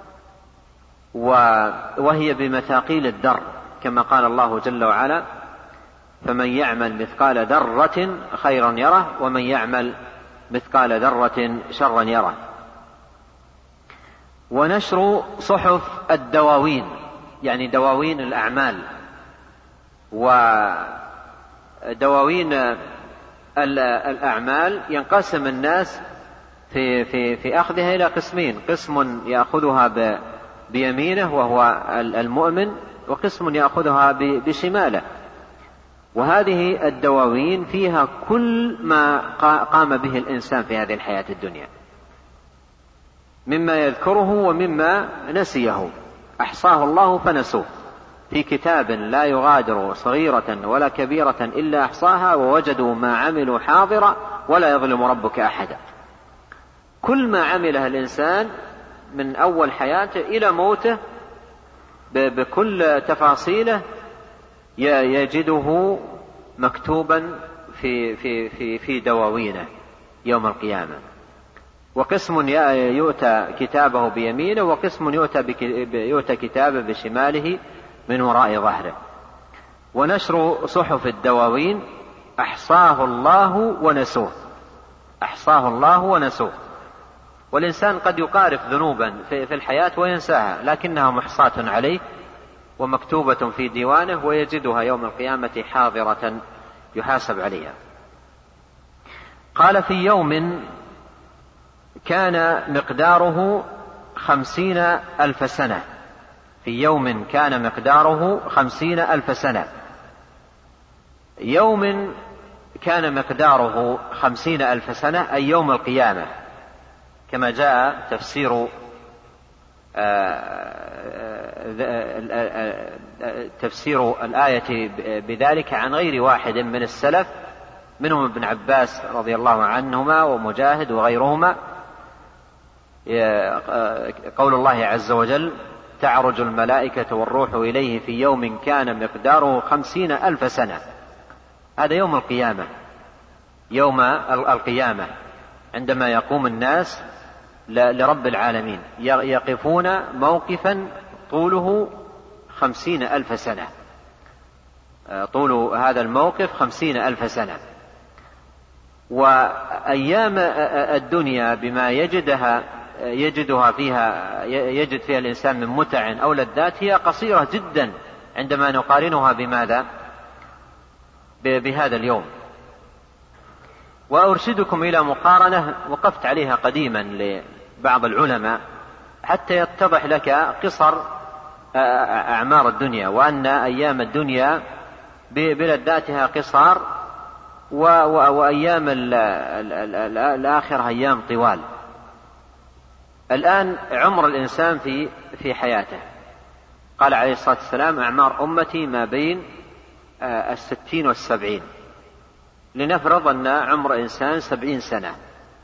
وهي بمثاقيل الذر كما قال الله جل وعلا: فمن يعمل مثقال ذرة خيرا يره ومن يعمل مثقال ذرة شرا يره. ونشر صحف الدواوين، يعني دواوين الأعمال. ودواوين الأعمال ينقسم الناس في, في, في أخذها إلى قسمين: قسم يأخذها بيمينه وهو المؤمن، وقسم يأخذها بشماله. وهذه الدواوين فيها كل ما قام به الإنسان في هذه الحياة الدنيا مما يذكره ومما نسيه، أحصاه الله فنسوه في كتاب لا يغادر صغيرة ولا كبيرة إلا أحصاها ووجدوا ما عملوا حاضرا ولا يظلم ربك أحدا. كل ما عمله الإنسان من أول حياته إلى موته بكل تفاصيله يجده مكتوبا في, في, في, في دواوينه يوم القيامة. وقسم يؤتى كتابه بيمينه، وقسم يؤتى, يؤتى كتابه بشماله من وراء ظهره. ونشر صحف الدواوين أحصاه الله ونسوه، أحصاه الله ونسوه. والإنسان قد يقارف ذنوبا في الحياة وينساها، لكنها محصاة عليه ومكتوبة في ديوانه، ويجدها يوم القيامة حاضرة يحاسب عليها. قال: في يوم كان مقداره خمسين ألف سنة، في يوم كان مقداره خمسين ألف سنة. يوم كان مقداره خمسين ألف سنة أي يوم القيامة، كما جاء تفسير تفسير الآية بذلك عن غير واحد من السلف، منهم ابن عباس رضي الله عنهما ومجاهد وغيرهما. قول الله عز وجل: تعرج الملائكة والروح إليه في يوم كان مقداره خمسين ألف سنة. هذا يوم القيامة، يوم القيامة عندما يقوم الناس لرب العالمين، يقفون موقفا طوله خمسين ألف سنة، طول هذا الموقف خمسين ألف سنة. وأيام الدنيا بما يجدها يجدها فيها يجد فيها الإنسان من متع أو لذات هي قصيرة جدا عندما نقارنها بماذا؟ بهذا اليوم. وأرشدكم إلى مقارنة وقفت عليها قديما لبعض العلماء حتى يتضح لك قصر أعمار الدنيا، وأن أيام الدنيا بلذاتها قصار، وأيام الآخرة أيام طوال. الآن عمر الإنسان في في حياته، قال عليه الصلاة والسلام: أعمار أمتي ما بين الستين والسبعين. لنفرض أن عمر إنسان سبعين سنة.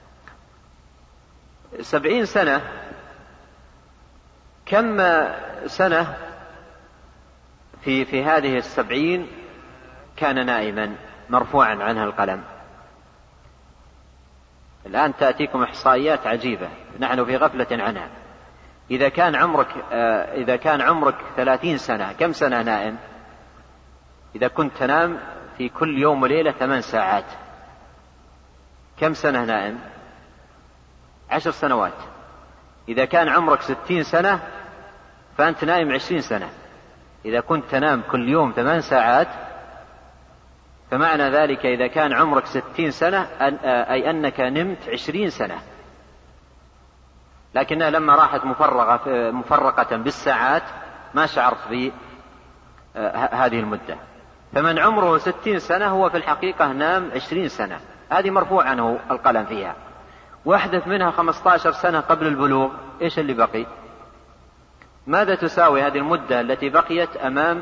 سبعين سنة كم سنة في في هذه السبعين كان نائما مرفوعا عنها القلم؟ الآن تأتيكم إحصائيات عجيبة نحن في غفلة عنها. إذا كان عمرك إذا كان عمرك ثلاثين سنة كم سنة نائم؟ إذا كنت تنام في كل يوم وليلة ثمان ساعات كم سنة نائم؟ عشر سنوات. إذا كان عمرك ستين سنة فأنت نائم عشرين سنة. إذا كنت تنام كل يوم ثمان ساعات فمعنى ذلك إذا كان عمرك ستين سنة أي أنك نمت عشرين سنة، لكنها لما راحت مفرغة مفرقة بالساعات ما شعرت بهذه المدة. فمن عمره ستين سنة هو في الحقيقة نام عشرين سنة، هذه مرفوع عنه القلم فيها. واحدث منها خمسة عشر سنة قبل البلوغ، إيش اللي بقي؟ ماذا تساوي هذه المدة التي بقيت أمام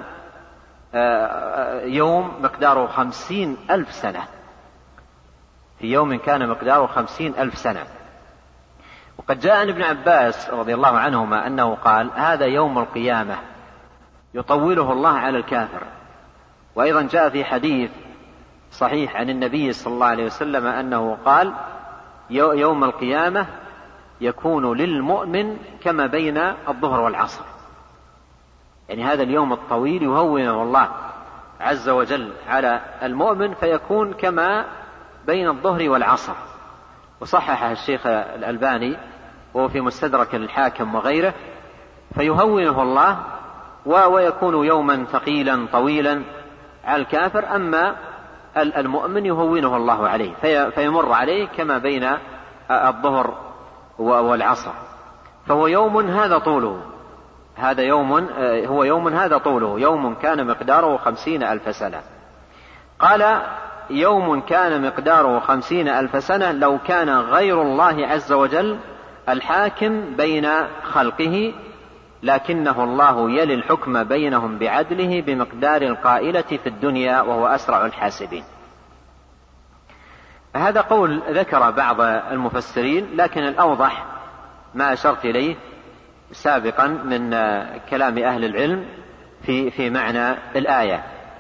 يوم مقداره خمسين ألف سنة؟ في يوم كان مقداره خمسين ألف سنة. وقد جاء عن ابن عباس رضي الله عنهما أنه قال: هذا يوم القيامة يطوله الله على الكافر. وأيضا جاء في حديث صحيح عن النبي صلى الله عليه وسلم أنه قال: يوم القيامة يكون للمؤمن كما بين الظهر والعصر. يعني هذا اليوم الطويل يهونه الله عز وجل على المؤمن فيكون كما بين الظهر والعصر. وصححه الشيخ الألباني وهو في مستدرك الحاكم وغيره، فيهونه الله ويكون يوما ثقيلا طويلا على الكافر، أما المؤمن يهونه الله عليه فيمر عليه كما بين الظهر والعصر. فهو يوم هذا طوله هذا يوم هو يوم هذا طوله يوم كان مقداره خمسين ألف سنة. قال: يوم كان مقداره خمسين ألف سنة لو كان غير الله عز وجل الحاكم بين خلقه، لكنه الله يلي الحكم بينهم بعدله بمقدار القائلة في الدنيا وهو أسرع الحاسبين. هذا قول ذكر بعض المفسرين، لكن الأوضح ما أشرت إليه سابقا من كلام أهل العلم في في معنى الآية.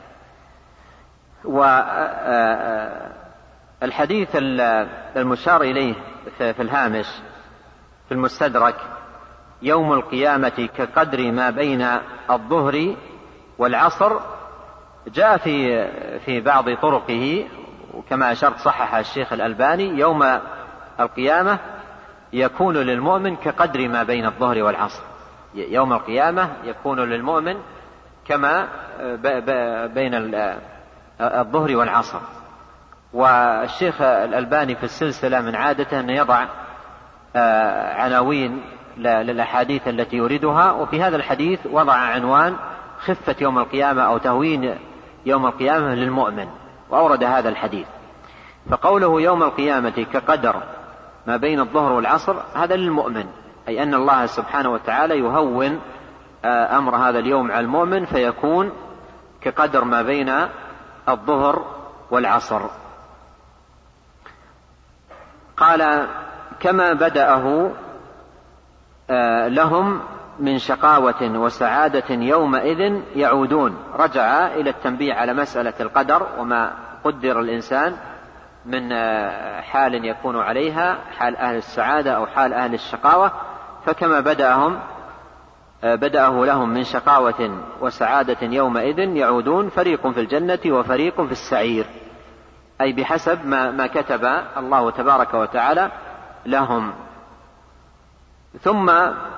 والحديث المشار إليه في الهامش في المستدرك: يوم القيامة كقدر ما بين الظهر والعصر، جاء في في بعض طرقه، وكما أشرت صحح الشيخ الألباني: يوم القيامة يكون للمؤمن كقدر ما بين الظهر والعصر. يوم القيامة يكون للمؤمن كما بين الظهر والعصر. والشيخ الألباني في السلسلة من عادته أن يضع عناوين للأحاديث التي يريدها، وفي هذا الحديث وضع عنوان خفة يوم القيامة أو تهوين يوم القيامة للمؤمن، وأورد هذا الحديث. فقوله يوم القيامة كقدر ما بين الظهر والعصر هذا للمؤمن، أي أن الله سبحانه وتعالى يهون أمر هذا اليوم على المؤمن فيكون كقدر ما بين الظهر والعصر. قال: كما بدأه لهم من شقاوة وسعادة يومئذ يعودون. رجع إلى التنبيه على مسألة القدر وما قدر الإنسان من حال يكون عليها، حال أهل السعادة أو حال أهل الشقاوة. فكما بدأهم بدأه لهم من شقاوة وسعادة يومئذ يعودون، فريق في الجنة وفريق في السعير، أي بحسب ما, ما كتب الله تبارك وتعالى لهم. ثم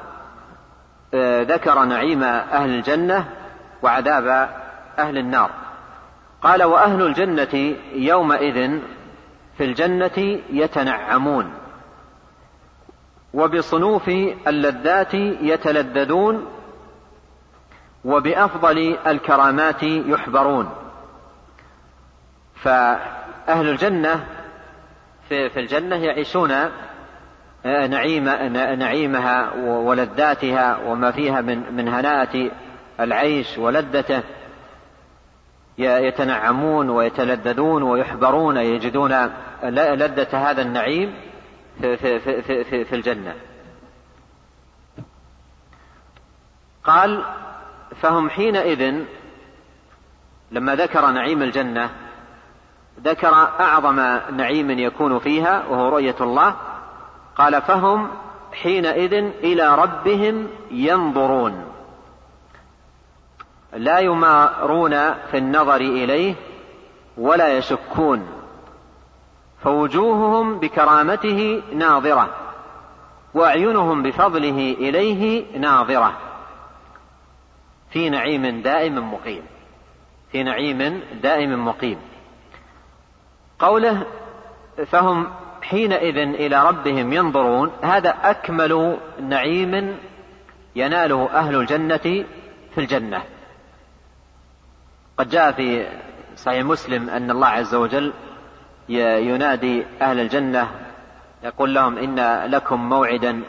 ذكر نعيم أهل الجنة وعذاب أهل النار. قال: وأهل الجنة يومئذ في الجنة يتنعمون، وبصنوف اللذات يتلذذون، وبأفضل الكرامات يحبرون. فأهل الجنة في الجنة يعيشون نعيم نعيمها ولذاتها وما فيها من من هناءة العيش ولذته، يتنعمون ويتلذذون ويحبرون، يجدون لذة هذا النعيم في, في, في, في, في الجنة. قال: فهم حينئذ لما ذكر نعيم الجنة ذكر أعظم نعيم يكون فيها وهو رؤية الله. قال: فهم حينئذ إلى ربهم ينظرون، لا يمارون في النظر إليه ولا يشكون، فوجوههم بكرامته ناظرة، وأعينهم بفضله إليه ناظرة، في نعيم دائم مقيم في نعيم دائم مقيم. قوله: فهم حينئذ إلى ربهم ينظرون، هذا أكمل نعيم يناله أهل الجنة في الجنة. قد جاء في صحيح مسلم أن الله عز وجل ينادي أهل الجنة يقول لهم: إن لكم موعدا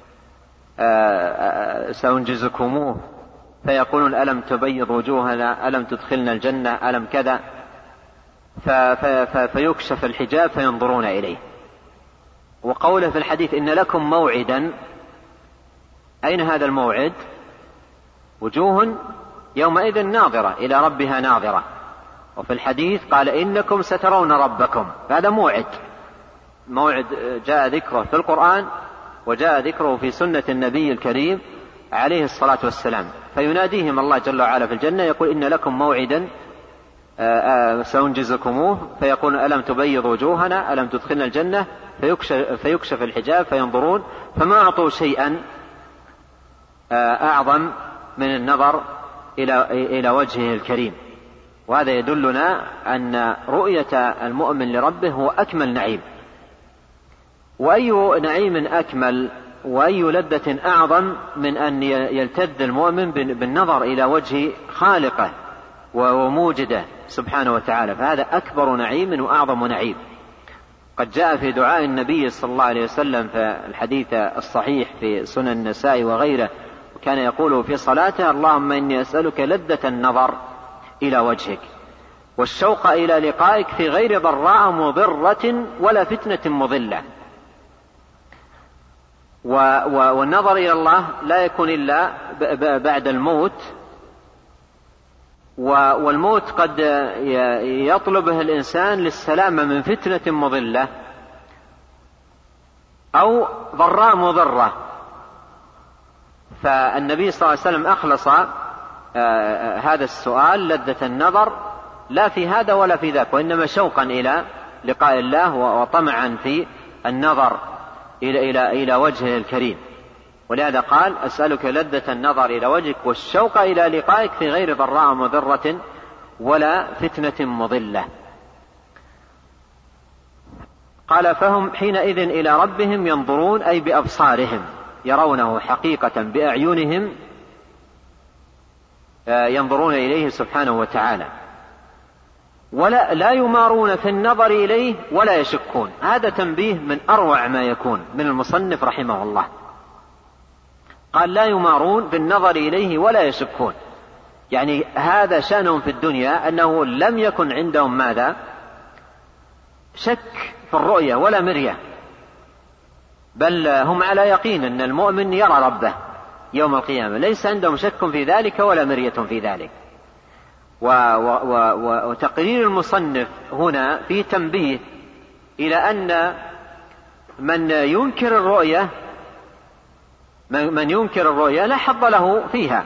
سأنجزكموه، فيقولون: ألم تبيض وجوهنا، ألم تدخلنا الجنة، ألم كذا، فيكشف الحجاب فينظرون إليه. وقوله في الحديث إن لكم موعدا، أين هذا الموعد؟ وجوه يومئذ ناظرة إلى ربها ناظرة. وفي الحديث قال إنكم سترون ربكم، هذا موعد، موعد جاء ذكره في القرآن وجاء ذكره في سنة النبي الكريم عليه الصلاة والسلام. فيناديهم الله جل وعلا في الجنة يقول إن لكم موعدا سأنجزكموه، فيقول ألم تبيض وجوهنا، ألم تدخلنا الجنة، فيكشف, فيكشف الحجاب فينظرون، فما أعطوا شيئا أعظم من النظر إلى, إلى وجهه الكريم. وهذا يدلنا أن رؤية المؤمن لربه هو أكمل نعيم. وأي نعيم أكمل وأي لذة أعظم من أن يلتذ المؤمن بالنظر إلى وجه خالقه وموجده سبحانه وتعالى، فهذا أكبر نعيم وأعظم نعيم. قد جاء في دعاء النبي صلى الله عليه وسلم في الحديث الصحيح في سنن النساء وغيره، وكان يقول في صلاته اللهم إني أسألك لذة النظر إلى وجهك والشوق إلى لقائك في غير ضراء مضرة ولا فتنة مضلة. والنظر إلى الله لا يكون إلا بعد الموت، والموت قد يطلبه الإنسان للسلامة من فتنة مضلة أو ضراء مضرة. فالنبي صلى الله عليه وسلم أخلص هذا السؤال لذة النظر لا في هذا ولا في ذاك، وإنما شوقا إلى لقاء الله وطمعا في النظر إلى, إلى, إلى وجهه الكريم. ولهذا قال أسألك لذة النظر إلى وجهك والشوق إلى لقائك في غير ضراء مضرة ولا فتنة مضلة. قال فهم حينئذ إلى ربهم ينظرون، أي بأبصارهم يرونه حقيقة بأعينهم، ينظرون إليه سبحانه وتعالى، ولا لا يمارون في النظر إليه ولا يشكون. هذا تنبيه من أروع ما يكون من المصنف رحمه الله. قال لا يمارون بالنظر إليه ولا يشكون، يعني هذا شأنهم في الدنيا أنه لم يكن عندهم ماذا؟ شك في الرؤية ولا مرية، بل هم على يقين أن المؤمن يرى ربه يوم القيامة، ليس عندهم شك في ذلك ولا مرية في ذلك. وتقرير المصنف هنا في تنبيه إلى أن من ينكر الرؤية من ينكر الرؤية لا حظ له فيها،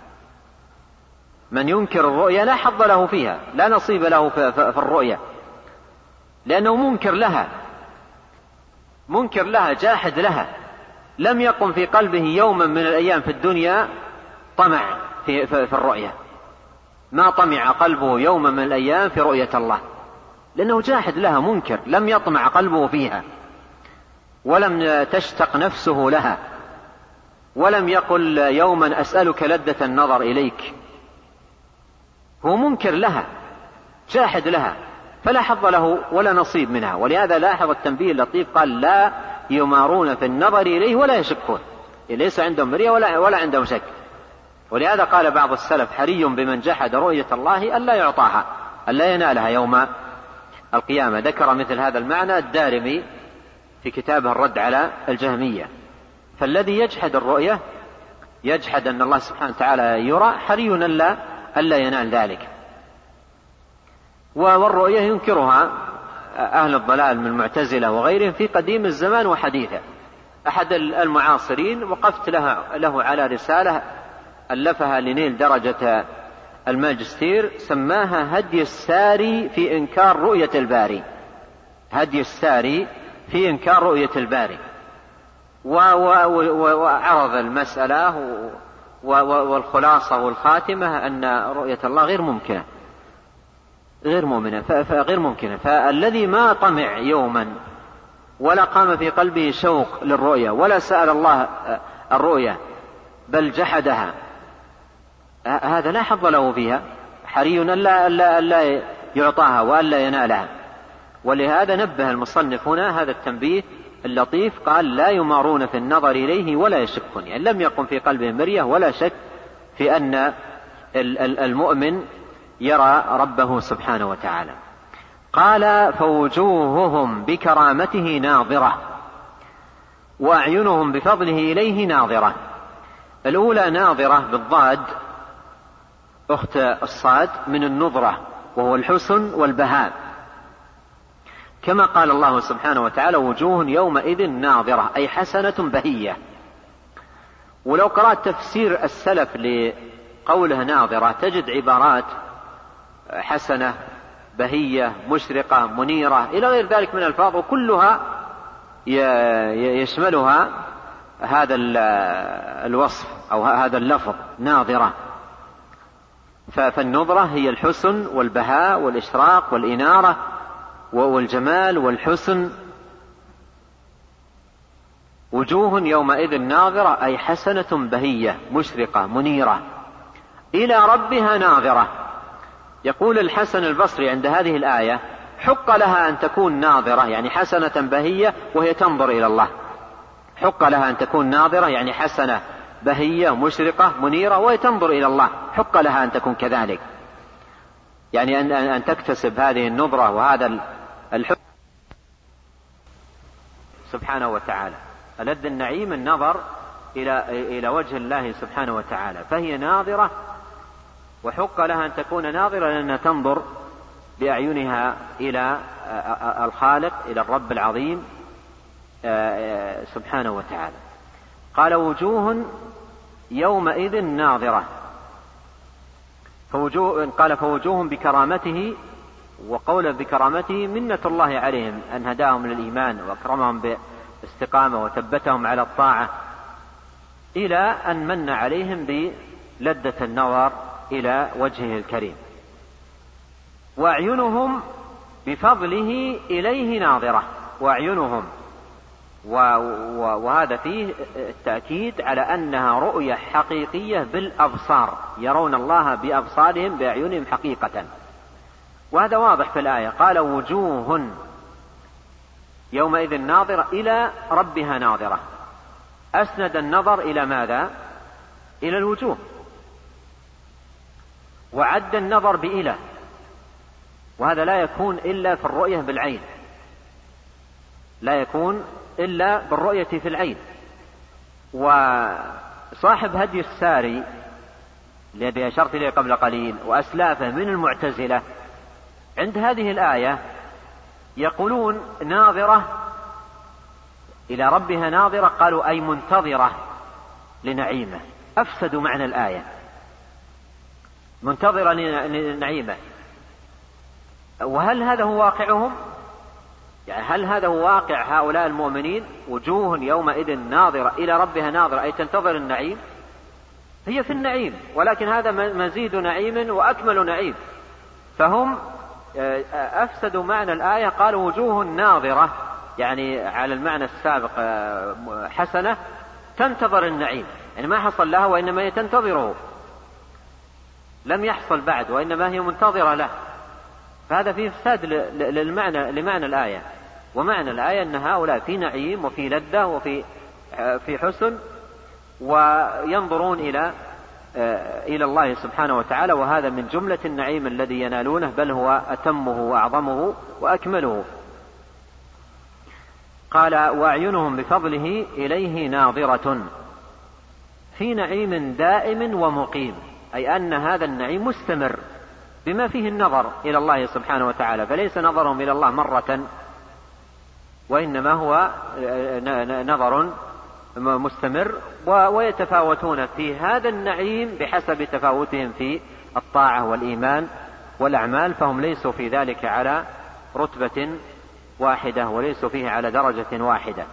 من ينكر الرؤية لا حظ له فيها، لا نصيب له في الرؤية، لأنه منكر لها، منكر لها، جاحد لها، لم يقم في قلبه يوما من الأيام في الدنيا طمع في, في, في الرؤية، ما طمع قلبه يوما من الأيام في رؤية الله، لأنه جاحد لها، منكر، لم يطمع قلبه فيها، ولم تشتق نفسه لها، ولم يقل يوما أسألك لذة النظر إليك. هو منكر لها، جاحد لها، فلا حظ له ولا نصيب منها. ولهذا لاحظ التنبيه اللطيف قال لا يمارون في النظر إليه ولا يشكون، ليس عندهم مرية ولا, ولا عندهم شك. ولهذا قال بعض السلف حري بمن جحد رؤية الله ألا يعطاها، ألا ينالها يوم القيامة. ذكر مثل هذا المعنى الدارمي في كتابه الرد على الجهمية. فالذي يجحد الرؤية يجحد أن الله سبحانه وتعالى يرى، حري ألا ألا ينال ذلك. والرؤية ينكرها أهل الضلال من المعتزلة وغيرهم في قديم الزمان وحديثه. أحد المعاصرين وقفت له, له على رسالة ألفها لنيل درجة الماجستير، سماها هدي الساري في إنكار رؤية الباري، هدي الساري في إنكار رؤية الباري، وعرض المسألة والخلاصة والخاتمة أن رؤية الله غير ممكنة غير مؤمنة غير ممكنة. فالذي ما طمع يوما ولا قام في قلبه شوق للرؤية ولا سأل الله الرؤية بل جحدها، هذا لا حظ له فيها، حري ألا, ألا, ألا يعطاها وألا ينالها. ولهذا نبه المصنف هنا هذا التنبيه اللطيف، قال لا يمارون في النظر إليه ولا يشكون، يعني لم يقم في قلبه مرية ولا شك في أن المؤمن يرى ربه سبحانه وتعالى. قال فوجوههم بكرامته ناظرة، وأعينهم بفضله إليه ناظرة. الأولى ناظرة بالضاد أخت الصاد من النظرة، وهو الحسن والبهاء، كما قال الله سبحانه وتعالى وجوه يومئذ ناظرة أي حسنة بهية. ولو قرأت تفسير السلف لقوله ناظرة تجد عبارات حسنة بهية مشرقة منيرة إلى غير ذلك من الألفاظ، وكلها يشملها هذا الوصف أو هذا اللفظ ناظرة. فالنظرة هي الحسن والبهاء والإشراق والإنارة والجمال والحسن. وجوه يومئذ ناظرة أي حسنة بهية مشرقة منيرة إلى ربها ناظرة. يقول الحسن البصري عند هذه الآية حق لها أن تكون ناظرة يعني حسنة بهية وهي تنظر إلى الله. حق لها أن تكون ناظرة يعني حسنة بهية مشرقة منيرة وهي تنظر إلى الله، حق لها أن تكون كذلك، يعني أن, أن تكتسب هذه النظرة وهذا الحب سبحانه وتعالى. ألذ النعيم النظر إلى, إلى وجه الله سبحانه وتعالى، فهي ناظرة وحق لها أن تكون ناظرة لأنها تنظر بأعينها إلى الخالق إلى الرب العظيم سبحانه وتعالى. قال وجوه يومئذ ناظرة، فوجوه قال فوجوه بكرامته، وقوله بكرامته منة الله عليهم أن هداهم للإيمان وأكرمهم باستقامة وثبتهم على الطاعة إلى أن من عليهم بلذة النظر إلى وجهه الكريم. وأعينهم بفضله إليه ناظرة. وأعينهم وهذا فيه التأكيد على أنها رؤية حقيقية بالأبصار، يرون الله بأبصارهم بأعينهم حقيقة، وهذا واضح في الآية. قال وجوه يومئذ ناظرة إلى ربها ناظرة، أسند النظر إلى ماذا؟ إلى الوجوه، وعد النظر بإله، وهذا لا يكون إلا في الرؤية بالعين، لا يكون إلا بالرؤية في العين. وصاحب هدي الساري الذي أشرت إليه قبل قليل وأسلافه من المعتزلة عند هذه الآية يقولون ناظرة إلى ربها ناظرة، قالوا أي منتظرة لنعيمه، أفسدوا معنى الآية، منتظرة لنعيمه. وهل هذا هو واقعهم؟ يعني هل هذا هو واقع هؤلاء المؤمنين؟ وجوه يومئذ ناظرة إلى ربها ناظرة أي تنتظر النعيم، هي في النعيم، ولكن هذا مزيد نعيم وأكمل نعيم. فهم أفسدوا معنى الآية، قالوا وجوه ناظرة يعني على المعنى السابق حسنة تنتظر النعيم، يعني ما حصل لها وإنما هي تنتظره، لم يحصل بعد وإنما هي منتظرة له. فهذا فيه فساد للمعنى لمعنى الآية. ومعنى الآية أن هؤلاء في نعيم وفي لذة وفي في حسن، وينظرون إلى إلى الله سبحانه وتعالى، وهذا من جملة النعيم الذي ينالونه، بل هو أتمه وأعظمه وأكمله. قال وأعينهم بفضله إليه ناظرة في نعيم دائم ومقيم، أي أن هذا النعيم مستمر بما فيه النظر إلى الله سبحانه وتعالى، فليس نظرهم إلى الله مرة، وإنما هو نظر مستمر، ويتفاوتون في هذا النعيم بحسب تفاوتهم في الطاعة والإيمان والأعمال، فهم ليسوا في ذلك على رتبة واحدة وليسوا فيه على درجة واحدة.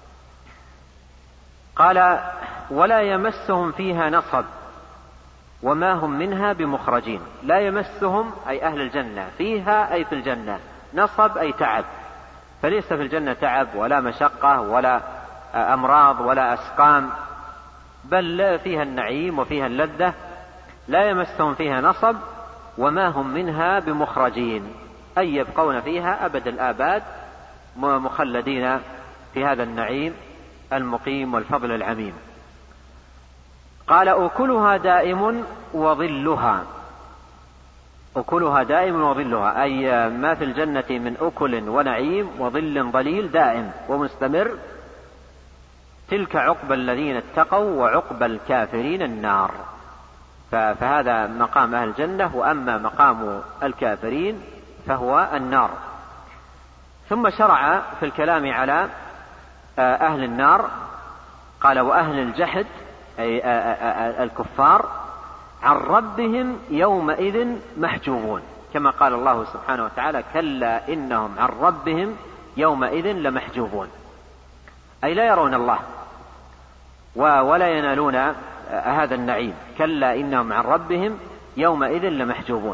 قال ولا يمسهم فيها نصب وما هم منها بمخرجين. لا يمسهم أي أهل الجنة، فيها أي في الجنة، نصب أي تعب، فليس في الجنة تعب ولا مشقة ولا أمراض ولا أسقام، بل فيها النعيم وفيها اللذة. لا يمسهم فيها نصب وما هم منها بمخرجين، أي يبقون فيها أبد الآباد مخلدين في هذا النعيم المقيم والفضل العميم. قال أكلها دائم وظلها. أكلها دائم وظلها أي ما في الجنة من أكل ونعيم وظل ظليل دائم ومستمر، تلك عقبى الذين اتقوا وعقبى الكافرين النار. فهذا مقام أهل الجنة، وأما مقام الكافرين فهو النار. ثم شرع في الكلام على أهل النار، قال وأهل الجحد أي الكفار عن ربهم يومئذ محجوبون، كما قال الله سبحانه وتعالى كلا إنهم عن ربهم يومئذ لمحجوبون، أي لا يرون الله ولا ينالون هذا النعيم. كلا إنهم عن ربهم يومئذ لمحجوبون.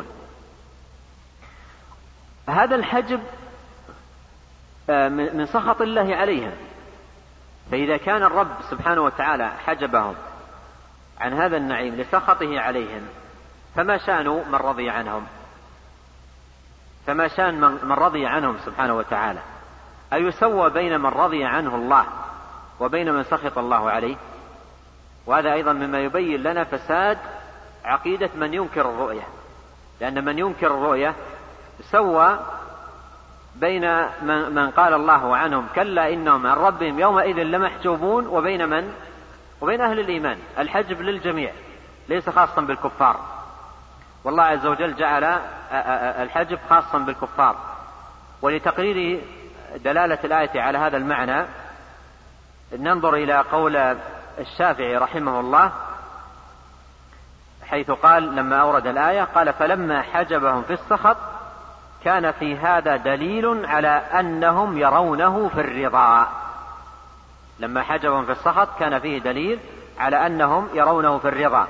هذا الحجب من سخط الله عليهم، فإذا كان الرب سبحانه وتعالى حجبهم عن هذا النعيم لسخطه عليهم، فما شأن من رضي عنهم؟ فما شأن من رضي عنهم سبحانه وتعالى؟ أيسوى بين من رضي عنه الله وبين من سخط الله عليه؟ وهذا أيضا مما يبين لنا فساد عقيدة من ينكر الرؤية، لأن من ينكر الرؤية سوى بين من قال الله عنهم كلا إنهم عن ربهم يومئذ لمحجوبون وبين من وبين أهل الإيمان. الحجب للجميع ليس خاصا بالكفار، والله عز وجل جعل الحجب خاصا بالكفار. ولتقرير دلالة الآية على هذا المعنى ننظر إلى قول الشافعي رحمه الله، حيث قال لما أورد الآية قال فلما حجبهم في السخط كان في هذا دليل على أنهم يرونه في الرضا. لما حجبهم في السخط كان فيه دليل على أنهم يرونه في الرضا.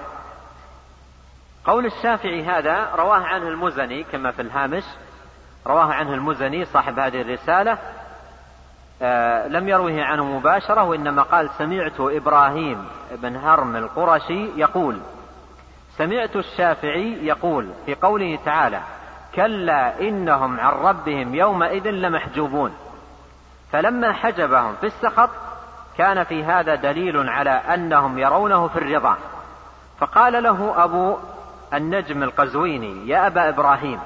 قول الشافعي هذا رواه عنه المزني كما في الهامش، رواه عنه المزني صاحب هذه الرسالة، آه لم يروه عنه مباشرة، وإنما قال سمعت إبراهيم بن هرم القرشي يقول سمعت الشافعي يقول في قوله تعالى كلا إنهم عن ربهم يومئذ لمحجوبون، فلما حجبهم في السخط كان في هذا دليل على أنهم يرونه في الرضا. فقال له أبو النجم القزويني يا أبا إبراهيم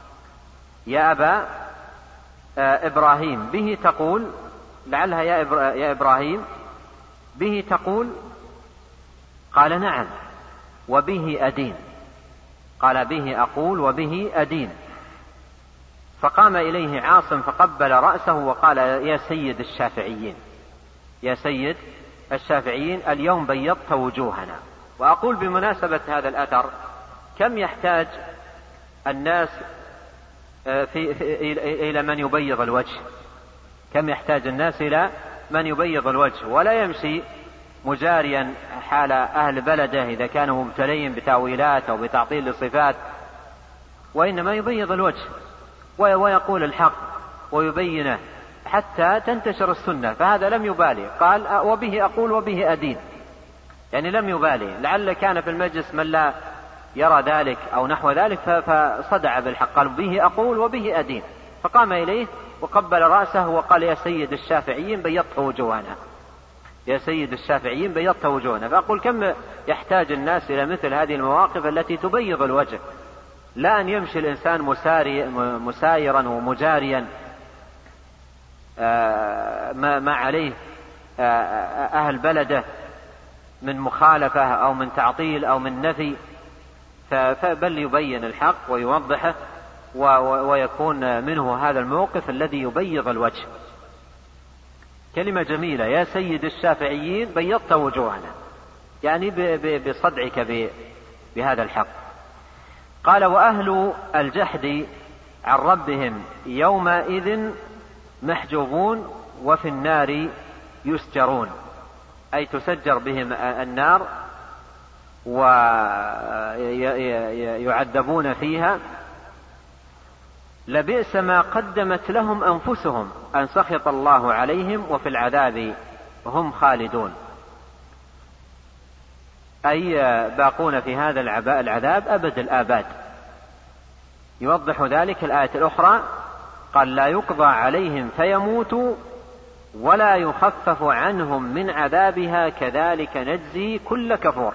يا أبا آه إبراهيم به تقول، لعلها يا, إبرا يا إبراهيم به تقول؟ قال نعم وبه أدين. قال به أقول وبه أدين. فقام إليه عاصم فقبل رأسه وقال يا سيد الشافعيين يا سيد الشافعيين اليوم بيضت وجوهنا. وأقول بمناسبة هذا الأثر كم يحتاج الناس في في إلى من يبيض الوجه، كم يحتاج الناس إلى من يبيض الوجه، ولا يمشي مجاريا حال أهل بلده إذا كانوا مبتلين بتأويلات أو بتعطيل الصفات، وإنما يبيض الوجه ويقول الحق ويبينه حتى تنتشر السنة. فهذا لم يبالي، قال وبه أقول وبه أدين، يعني لم يبالي. لعل كان في المجلس من لا يرى ذلك أو نحو ذلك فصدع بالحق، قال به أقول وبه أدين. فقام إليه وقبل رأسه وقال يا سيد الشافعيين بيضت وجوهنا يا سيد الشافعيين بيضت وجوهنا. فأقول كم يحتاج الناس إلى مثل هذه المواقف التي تبيض الوجه، لا أن يمشي الإنسان مساري مسايرا ومجاريا ما عليه أهل بلده من مخالفة أو من تعطيل أو من نفي، فبل يبين الحق ويوضحه ويكون منه هذا الموقف الذي يبيض الوجه. كلمة جميلة يا سيد الشافعيين بيضت وجوهنا، يعني بصدعك بهذا الحق. قال وأهل الجحد عن ربهم يومئذ محجوبون وفي النار يسجرون، أي تسجر بهم النار ويعذبون فيها. لبئس ما قدمت لهم أنفسهم أن سخط الله عليهم وفي العذاب هم خالدون، أي باقون في هذا العذاب أبد الآباد. يوضح ذلك الآية الأخرى قال لا يقضى عليهم فيموتوا ولا يخفف عنهم من عذابها كذلك نجزي كل كفور.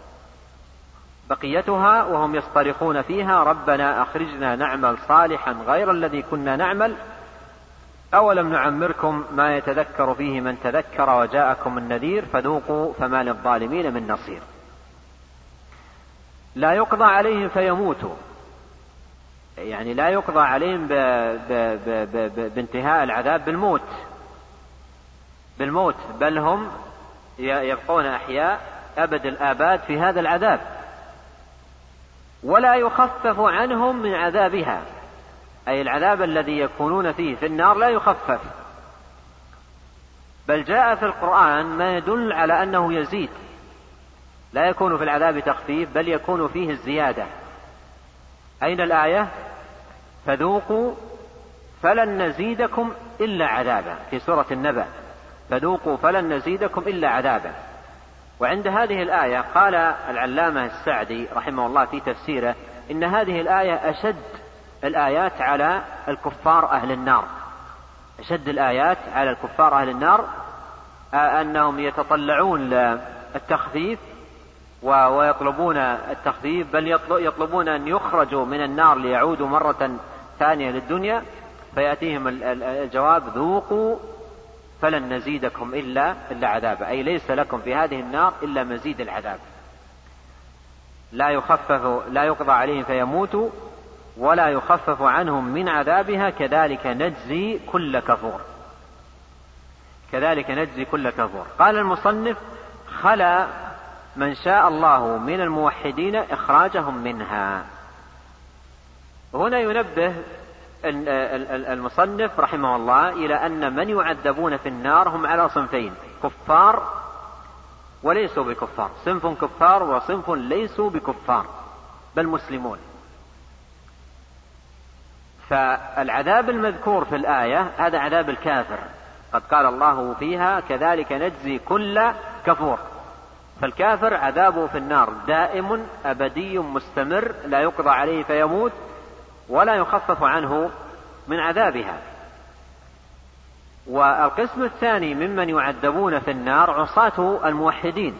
بقيتها وهم يصطرخون فيها ربنا أخرجنا نعمل صالحا غير الذي كنا نعمل أولم نعمركم ما يتذكر فيه من تذكر وجاءكم النذير فذوقوا فما للظالمين من نصير. لا يقضى عليهم فيموتوا، يعني لا يقضى عليهم ب... ب... ب... ب... بانتهاء العذاب بالموت بالموت بل هم يبقون أحياء أبد الآباد في هذا العذاب، ولا يخفف عنهم من عذابها، أي العذاب الذي يكونون فيه في النار لا يخفف، بل جاء في القرآن ما يدل على أنه يزيد، لا يكون في العذاب تخفيف بل يكون فيه الزيادة. أين الآية؟ فذوقوا فلن نزيدكم إلا عذابا، في سورة النبأ، فذوقوا فلن نزيدكم إلا عذابا. وعند هذه الآية قال العلامة السعدي رحمه الله في تفسيره إن هذه الآية أشد الآيات على الكفار أهل النار، أشد الآيات على الكفار أهل النار أنهم يتطلعون للتخفيف ويطلبون التخفيف، بل يطلبون أن يخرجوا من النار ليعودوا مرة ثانية للدنيا، فيأتيهم الجواب ذوقوا فلن نزيدكم إلا إلا عذابا، أي ليس لكم في هذه النار إلا مزيد العذاب، لا يخفف لا يقضى عليهم فيموتوا ولا يخفف عنهم من عذابها كذلك نجزي كل كفور، كذلك نجزي كل كفور. قال المصنف خلا من شاء الله من الموحدين إخراجهم منها. هنا ينبه المصنف رحمه الله إلى أن من يعذبون في النار هم على صنفين، كفار وليسوا بكفار، صنف كفار وصنف ليسوا بكفار بل مسلمون. فالعذاب المذكور في الآية هذا عذاب الكافر، قد قال الله فيها كذلك نجزي كل كفور، فالكافر عذابه في النار دائم أبدي مستمر لا يقضى عليه فيموت ولا يخفف عنه من عذابها. والقسم الثاني ممن يعذبون في النار عصاة الموحدين،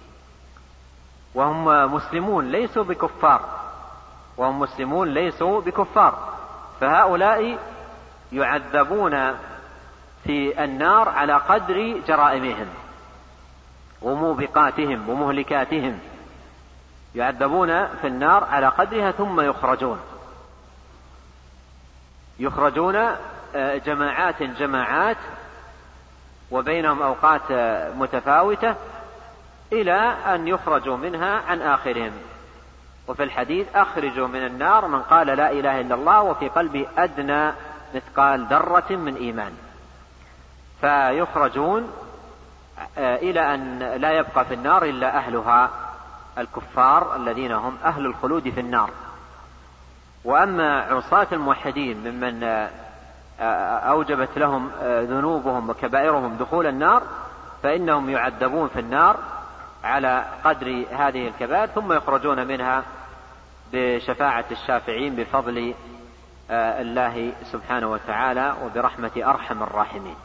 وهم مسلمون ليسوا بكفار وهم مسلمون ليسوا بكفار فهؤلاء يعذبون في النار على قدر جرائمهم وموبقاتهم ومهلكاتهم، يعذبون في النار على قدرها ثم يخرجون يخرجون جماعات جماعات وبينهم أوقات متفاوتة إلى أن يخرجوا منها عن آخرهم. وفي الحديث أخرجوا من النار من قال لا إله إلا الله وفي قلبه أدنى مثقال ذرة من إيمان، فيخرجون إلى أن لا يبقى في النار إلا أهلها الكفار الذين هم أهل الخلود في النار. وأما عصاة الموحدين ممن أوجبت لهم ذنوبهم وكبائرهم دخول النار فإنهم يعذبون في النار على قدر هذه الكبائر ثم يخرجون منها بشفاعة الشافعين بفضل الله سبحانه وتعالى وبرحمة أرحم الراحمين.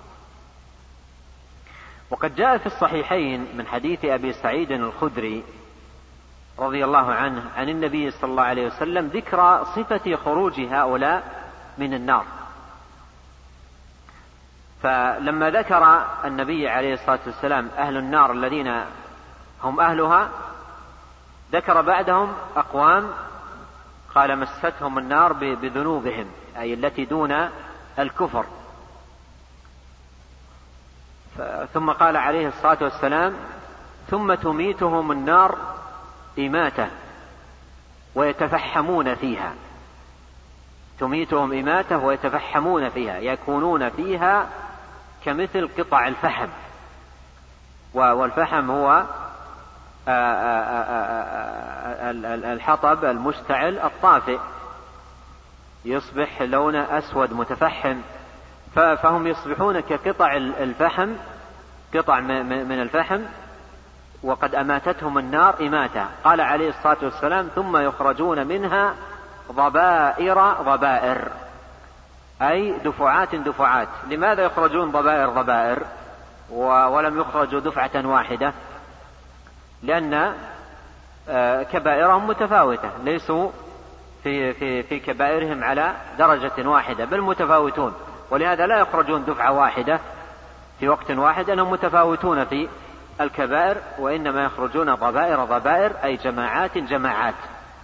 وقد جاء في الصحيحين من حديث أبي سعيد الخدري رضي الله عنه عن النبي صلى الله عليه وسلم ذكر صفة خروج هؤلاء من النار، فلما ذكر النبي عليه الصلاة والسلام أهل النار الذين هم أهلها ذكر بعدهم أقوام قال مستهم النار بذنوبهم أي التي دون الكفر، ثم قال عليه الصلاة والسلام ثم تميتهم النار إماتة ويتفحمون فيها، تميتهم إماتة ويتفحمون فيها، يكونون فيها كمثل قطع الفحم، والفحم هو الحطب المشتعل الطافئ يصبح لونه أسود متفحم، فهم يصبحون كقطع الفحم، قطع من الفحم وقد أماتتهم النار إماتة. قال عليه الصلاة والسلام ثم يخرجون منها ضبائر ضبائر أي دفعات دفعات. لماذا يخرجون ضبائر ضبائر ولم يخرجوا دفعة واحدة؟ لأن كبائرهم متفاوتة، ليسوا في, في, في كبائرهم على درجة واحدة بل متفاوتون، ولهذا لا يخرجون دفعة واحدة في وقت واحد، لأنهم متفاوتون في الكبائر، وإنما يخرجون ضبائر ضبائر أي جماعات جماعات.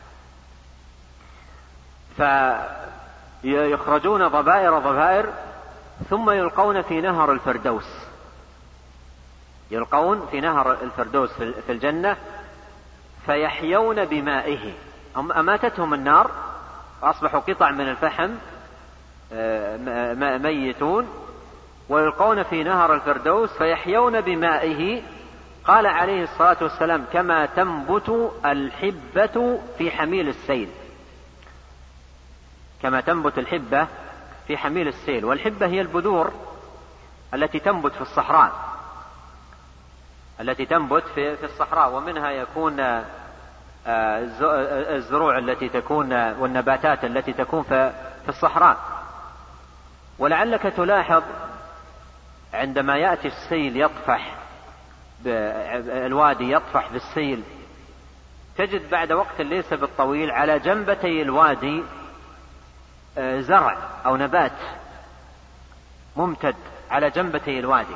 فيخرجون ضبائر ضبائر ثم يلقون في نهر الفردوس، يلقون في نهر الفردوس في الجنة فيحيون بمائه. هم أماتتهم النار وأصبحوا قطع من الفحم ميتون، ويلقون في نهر الفردوس فيحيون بمائه. قال عليه الصلاة والسلام كما تنبت الحبة في حميل السيل، كما تنبت الحبة في حميل السيل. والحبة هي البذور التي تنبت في الصحراء، التي تنبت في الصحراء، ومنها يكون الزروع التي تكون والنباتات التي تكون في الصحراء. ولعلك تلاحظ عندما يأتي السيل يطفح، الوادي يطفح بالسيل، تجد بعد وقت ليس بالطويل على جنبتي الوادي زرع أو نبات ممتد على جنبتي الوادي.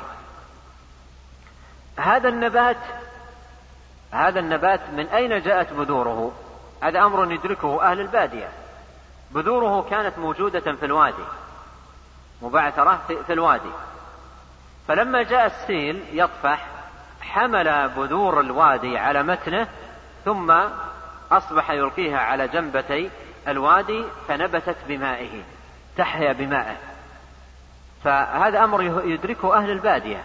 هذا النبات هذا النبات من أين جاءت بذوره؟ هذا أمر يدركه أهل البادية. بذوره كانت موجودة في الوادي، مبعثرة في الوادي، فلما جاء السيل يطفح حمل بذور الوادي على متنه، ثم أصبح يلقيها على جنبتي الوادي فنبتت بمائه، تحيا بمائه. فهذا أمر يدركه أهل البادية.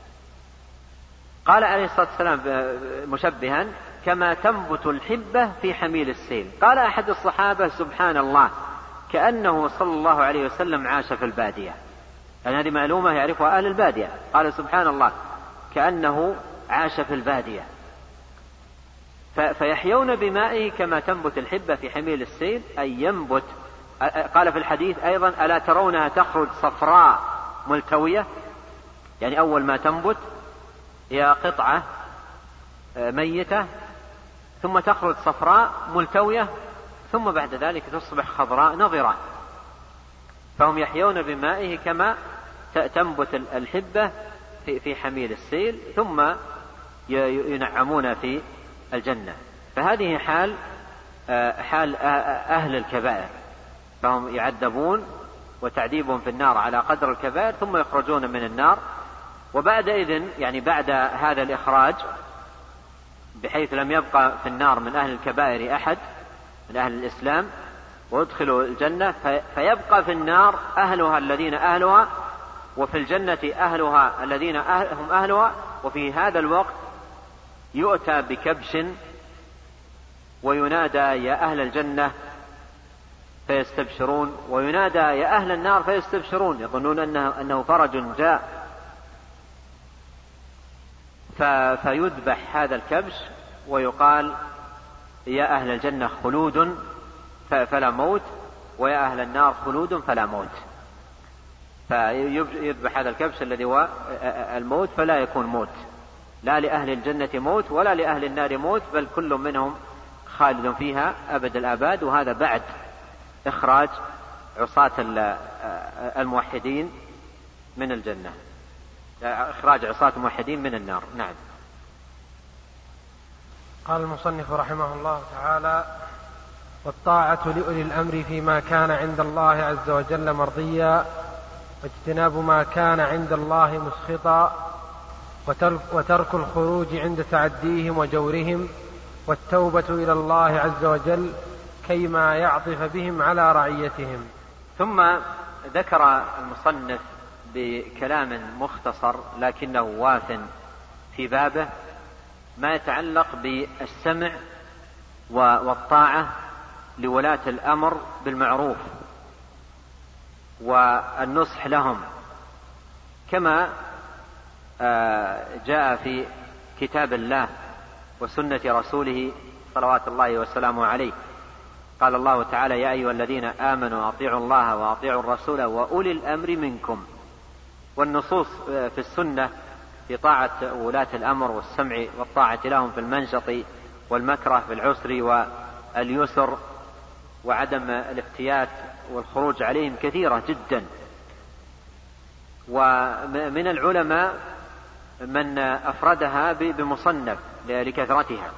قال عليه الصلاة والسلام مشبها كما تنبت الحبة في حميل السيل. قال أحد الصحابة سبحان الله كأنه صلى الله عليه وسلم عاش في البادية، يعني هذه معلومة يعرفها أهل البادية. قال سبحان الله كأنه عاش في البادية. فيحيون بمائه كما تنبت الحبة في حميل السيل، أي ينبت. قال في الحديث أيضا ألا ترونها تخرج صفراء ملتوية، يعني أول ما تنبت هي قطعة ميتة ثم تخرج صفراء ملتوية، ثم بعد ذلك تصبح خضراء نضرة. فهم يحيون بمائه كما تنبت الحبة في حميل السيل، ثم ينعمون في الجنة. فهذه حال حال أهل الكبائر، فهم يعذبون وتعذيبهم في النار على قدر الكبائر، ثم يخرجون من النار. وبعد إذن يعني بعد هذا الإخراج بحيث لم يبقى في النار من أهل الكبائر أحد من أهل الإسلام وادخلوا الجنة، فيبقى في النار أهلها الذين أهلها، وفي الجنة أهلها الذين هم أهلها. وفي هذا الوقت يؤتى بكبش وينادى يا أهل الجنة فيستبشرون، وينادى يا أهل النار فيستبشرون، يظنون أنه, أنه فرج جاء. فيذبح هذا الكبش ويقال يا أهل الجنة خلود فلا موت، ويا أهل النار خلود فلا موت. فيذبح هذا الكبش الذي هو الموت، فلا يكون موت، لا لأهل الجنة موت ولا لأهل النار موت، بل كل منهم خالد فيها أبد الآباد. وهذا بعد إخراج عصاة الموحدين من الجنة، إخراج عصاة الموحدين من النار. نعم. قال المصنف رحمه الله تعالى: والطاعة لأولي الأمر فيما كان عند الله عز وجل مرضيا، واجتناب ما كان عند الله مسخطا، وترك الخروج عند تعديهم وجورهم، والتوبة إلى الله عز وجل كيما يعطف بهم على رعيتهم. ثم ذكر المصنف بكلام مختصر لكنه واف في بابه ما يتعلق بالسمع والطاعة لولاة الأمر بالمعروف والنصح لهم، كما جاء في كتاب الله وسنة رسوله صلوات الله وسلامه عليه. قال الله تعالى: يا أيها الذين آمنوا أطيعوا الله وأطيعوا الرسول وأولي الأمر منكم. والنصوص في السنة في طاعة ولاة الأمر والسمع والطاعة لهم في المنشط والمكره، في العسر واليسر، وعدم الافتيات والخروج عليهم كثيرة جدا. ومن العلماء من أفردها بمصنف لكثرتها.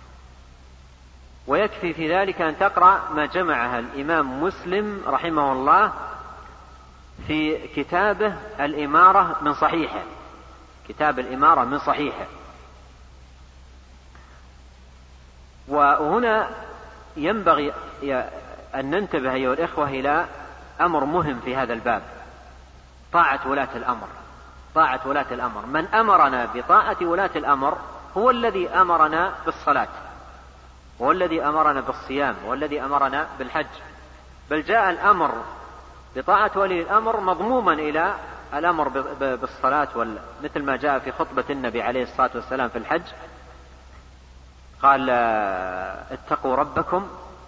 ويكفي في ذلك أن تقرأ ما جمعها الإمام مسلم رحمه الله في كتابه الإمارة من صحيحه، كتاب الإمارة من صحيحه. وهنا ينبغي أن ننتبه أيها الإخوة إلى أمر مهم في هذا الباب: طاعة ولاة الأمر. طاعة ولاة الأمر، من أمرنا بطاعة ولاة الأمر هو الذي أمرنا بالصلاة، هو الذي أمرنا بالصيام، هو الذي أمرنا بالحج. بل جاء الأمر بطاعة ولي الأمر مضموما إلى الأمر بالصلاة، مثل ما جاء في خطبة النبي عليه الصلاة والسلام في الحج، قال: اتقوا ربكم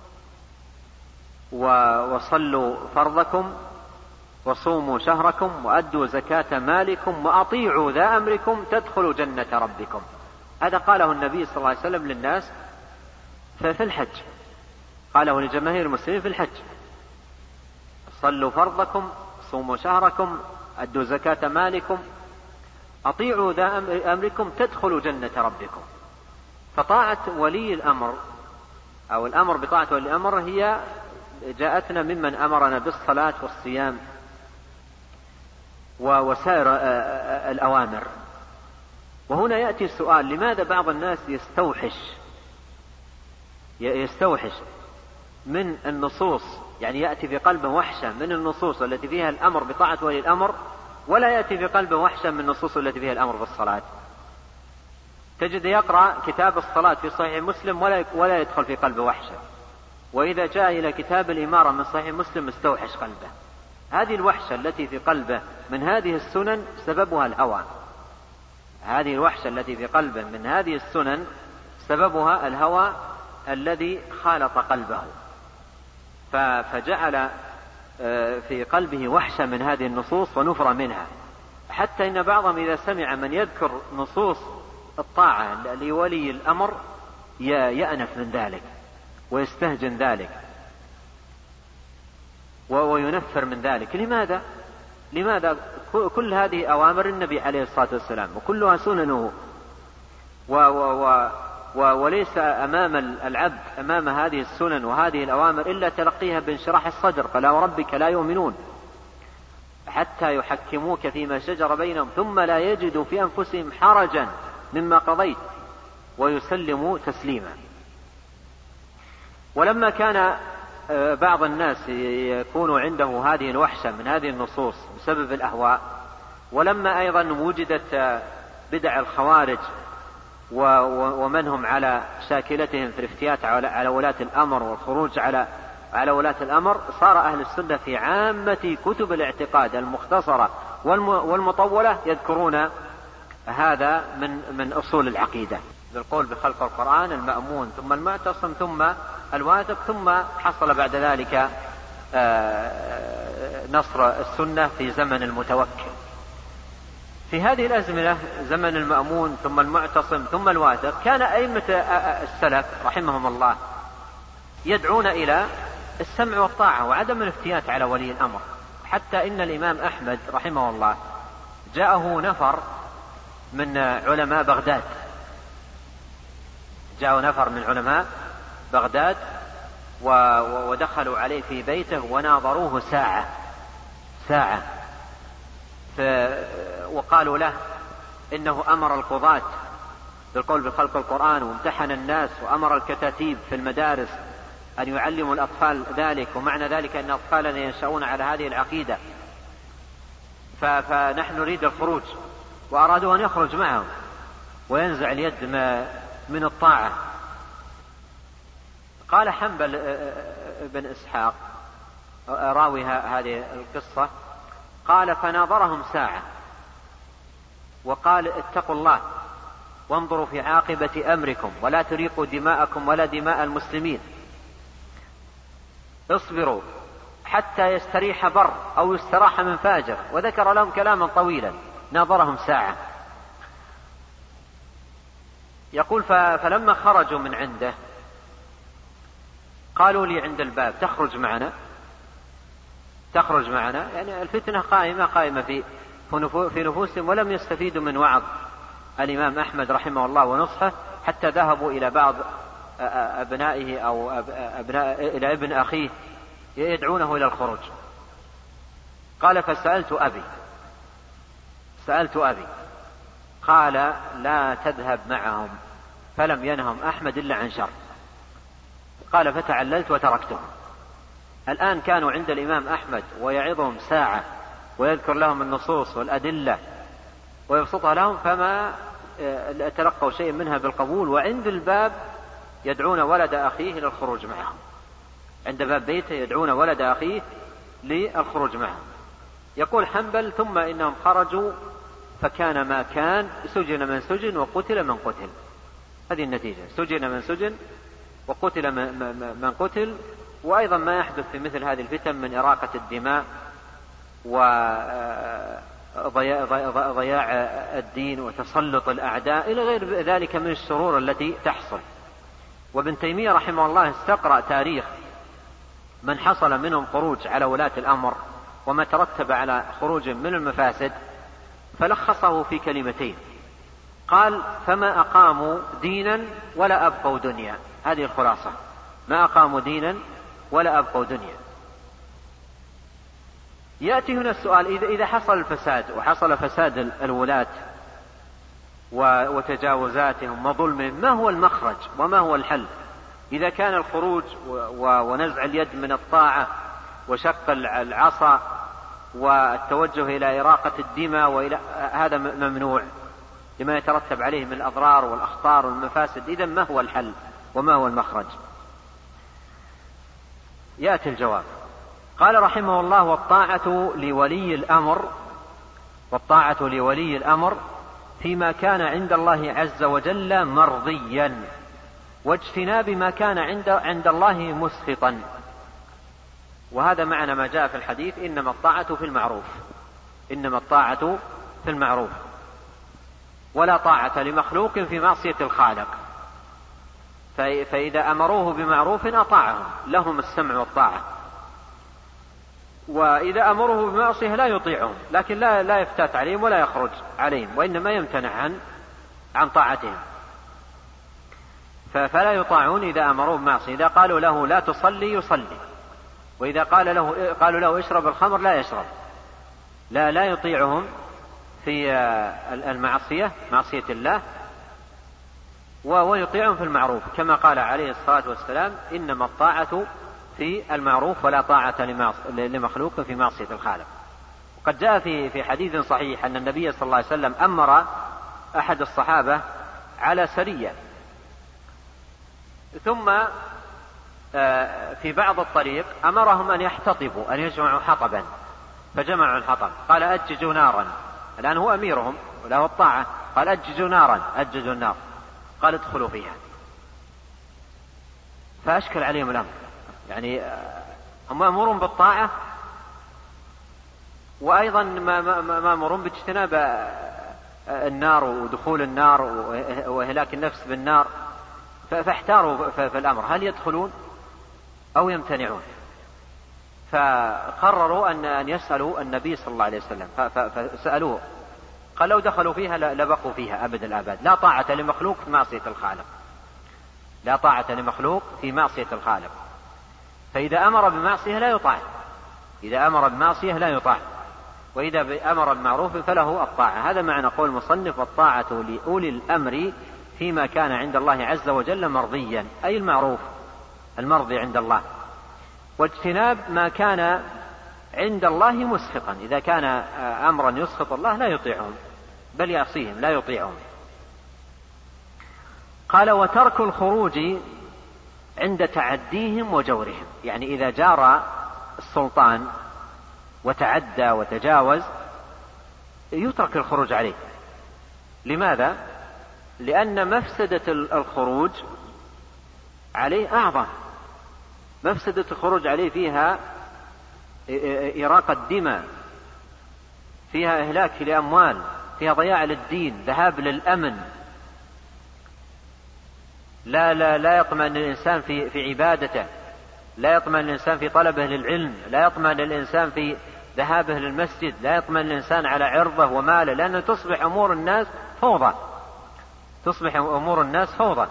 وصلوا فرضكم وصوموا شهركم وأدوا زكاة مالكم وأطيعوا ذا أمركم تدخلوا جنة ربكم. هذا قاله النبي صلى الله عليه وسلم للناس في الحج، قاله لجماهير المسلمين في الحج: صلوا فرضكم، صوموا شهركم، أدوا زكاة مالكم، أطيعوا ذا أمركم تدخلوا جنة ربكم. فطاعة ولي الأمر أو الأمر بطاعة ولي الأمر هي جاءتنا ممن أمرنا بالصلاة والصيام وسائر الأوامر. وهنا يأتي السؤال: لماذا بعض الناس يستوحش يستوحش من النصوص، يعني يأتي في قلبه وحشة من النصوص التي فيها الأمر بطاعة ولي الأمر، ولا يأتي في قلبه وحشة من النصوص التي فيها الأمر بالصلاة؟ تجد يقرأ كتاب الصلاة في صحيح مسلم ولا يدخل في قلبه وحشة، وإذا جاء إلى كتاب الإمارة من صحيح مسلم استوحش قلبه. هذه الوحشة التي في قلبه من هذه السنن سببها الهوى، هذه الوحشة التي في قلبه من هذه السنن سببها الهوى الذي خالط قلبه، فجعل في قلبه وحشة من هذه النصوص ونفر منها، حتى إن بعضهم إذا سمع من يذكر نصوص الطاعة لولي الأمر يأنف من ذلك ويستهجن ذلك وينفر من ذلك. لماذا؟ لماذا كل هذه أوامر النبي عليه الصلاة والسلام وكلها سننه، و و و وليس أمام العبد أمام هذه السنن وهذه الأوامر إلا تلقيها بانشراح الصدر. فلا وربك لا يؤمنون حتى يحكموك فيما شجر بينهم ثم لا يجدوا في أنفسهم حرجا مما قضيت ويسلموا تسليما. ولما كان بعض الناس يكون عنده هذه الوحشة من هذه النصوص بسبب الأهواء، ولما أيضا وجدت بدع الخوارج ومن هم على شاكلتهم في الافتيات على ولاة الأمر والخروج على على ولاة الأمر، صار أهل السنة في عامة كتب الاعتقاد المختصرة والمطولة يذكرون هذا من من أصول العقيدة، بالقول بخلق القرآن، المأمون ثم المعتصم ثم الواثق، ثم حصل بعد ذلك نصر السنة في زمن المتوكل. في هذه الأزمنة زمن المأمون ثم المعتصم ثم الواثق كان أئمة السلف رحمهم الله يدعون إلى السمع والطاعة وعدم الافتيات على ولي الأمر، حتى إن الإمام أحمد رحمه الله جاءه نفر من علماء بغداد جاءه نفر من علماء بغداد ودخلوا عليه في بيته وناظروه ساعة ساعة وقالوا له إنه أمر القضاة بالقول بخلق القرآن وامتحن الناس وأمر الكتاتيب في المدارس أن يعلموا الأطفال ذلك، ومعنى ذلك أن أطفالنا ينشأون على هذه العقيدة، فنحن نريد الخروج، وأرادوا أن يخرج معهم وينزع اليد من الطاعة. قال حنبل بن إسحاق راوي هذه القصة، قال فناظرهم ساعة وقال اتقوا الله وانظروا في عاقبة أمركم ولا تريقوا دماءكم ولا دماء المسلمين، اصبروا حتى يستريح بر أو يستراح من فاجر، وذكر لهم كلاما طويلا. ناظرهم ساعة. يقول فلما خرجوا من عنده قالوا لي عند الباب تخرج معنا تخرج معنا يعني الفتنة قائمة قائمة في في نفوسهم ولم يستفيدوا من وعظ الإمام أحمد رحمه الله ونصحه، حتى ذهبوا إلى بعض أبنائه أو أبناء إلى ابن أخيه يدعونه إلى الخروج. قال فسألت أبي سألت أبي قال لا تذهب معهم، فلم ينهم أحمد إلا عن شر. قال فتعللت وتركتهم. الآن كانوا عند الإمام أحمد ويعظهم ساعة ويذكر لهم النصوص والأدلة ويبسطها لهم، فما تلقوا شيء منها بالقبول، وعند الباب يدعون ولد أخيه للخروج معهم، عند باب بيته يدعون ولد أخيه للخروج معهم. يقول حنبل ثم إنهم خرجوا فكان ما كان، سجن من سجن وقتل من قتل. هذه النتيجة، سجن من سجن وقتل من قتل. وأيضا ما يحدث في مثل هذه الفتن من إراقة الدماء وضياع الدين وتسلط الأعداء إلى غير ذلك من الشرور التي تحصل. وابن تيمية رحمه الله استقرأ تاريخ من حصل منهم خروج على ولاة الأمر وما ترتب على خروج من المفاسد، فلخصه في كلمتين، قال فما أقاموا دينا ولا أبقوا دنيا. هذه الخلاصة، ما أقاموا دينا ولا أبقوا دنيا. يأتي هنا السؤال، إذا إذا حصل الفساد وحصل فساد الولاة وتجاوزاتهم وظلمهم، ما هو المخرج وما هو الحل؟ إذا كان الخروج ونزع اليد من الطاعة وشق العصا والتوجه إلى إراقة الدماء وإلى هذا ممنوع لما يترتب عليه من الأضرار والأخطار والمفاسد، إذا ما هو الحل وما هو المخرج؟ يأتي الجواب. قال رحمه الله والطاعة لولي الأمر والطاعة لولي الأمر فيما كان عند الله عز وجل مرضيا، واجتناب ما كان عند عند الله مسخطا. وهذا معنى ما جاء في الحديث إنما الطاعة في المعروف إنما الطاعة في المعروف ولا طاعة لمخلوق في معصية الخالق. فإذا أمروه بمعروف أطاعهم، لهم السمع والطاعة. وإذا أمروه بمعصية لا يطيعهم، لكن لا لا يفتات عليهم ولا يخرج عليهم، وإنما يمتنع عن عن طاعتهم. فلا يطاعون إذا أمروه بمعصية. إذا قالوا له لا تصلي يصلي، وإذا قال له قالوا له اشرب الخمر لا يشرب. لا لا يطيعهم في المعصية معصية الله، ويطيعهم في المعروف، كما قال عليه الصلاة والسلام إنما الطاعة في المعروف ولا طاعة لمخلوق في معصية الخالق. وقد جاء في في حديث صحيح أن النبي صلى الله عليه وسلم أمر أحد الصحابة على سرية، ثم في بعض الطريق أمرهم أن يحتطبوا، أن يجمعوا حطبا، فجمعوا الحطب. قال أججوا نارا، الآن هو أميرهم وله الطاعة، قال أججوا نارا، أججوا النار، قال ادخلوا فيها. فأشكل عليهم الأمر، يعني هم مأمورون بالطاعة وأيضا مأمورون باجتناب النار ودخول النار وإهلاك النفس بالنار، فاحتاروا في الأمر هل يدخلون أو يمتنعون. فقرروا أن يسألوا النبي صلى الله عليه وسلم، فسألوه قال لو دخلوا فيها لبقوا فيها أبد الآباد. لا طاعة لمخلوق في معصية الخالق لا طاعة لمخلوق في معصية الخالق. فإذا أمر بمعصية لا يطاع إذا أمر بمعصية لا يطاع وإذا أمر بمعروف فله الطاعة. هذا معنى قول المصنف والطاعة لأولي الأمر فيما كان عند الله عز وجل مرضيا، أي المعروف المرضي عند الله. واجتناب ما كان عند الله مسخطا، إذا كان أمرا يسخط الله لا يطيعهم بل يعصيهم لا يطيعهم. قال وترك الخروج عند تعديهم وجورهم، يعني إذا جار السلطان وتعدى وتجاوز يترك الخروج عليه. لماذا؟ لأن مفسدة الخروج عليه أعظم. مفسدة الخروج عليه فيها إراقة دماء، فيها إهلاك لأموال، فيها ضياع للدين، ذهاب للأمن. لا لا لا يطمئن الإنسان في في عبادته، لا يطمئن الإنسان في طلبه للعلم، لا يطمئن الإنسان في ذهابه للمسجد، لا يطمئن الإنسان على عرضه وماله، لأنه تصبح أمور الناس فوضى، تصبح أمور الناس فوضى.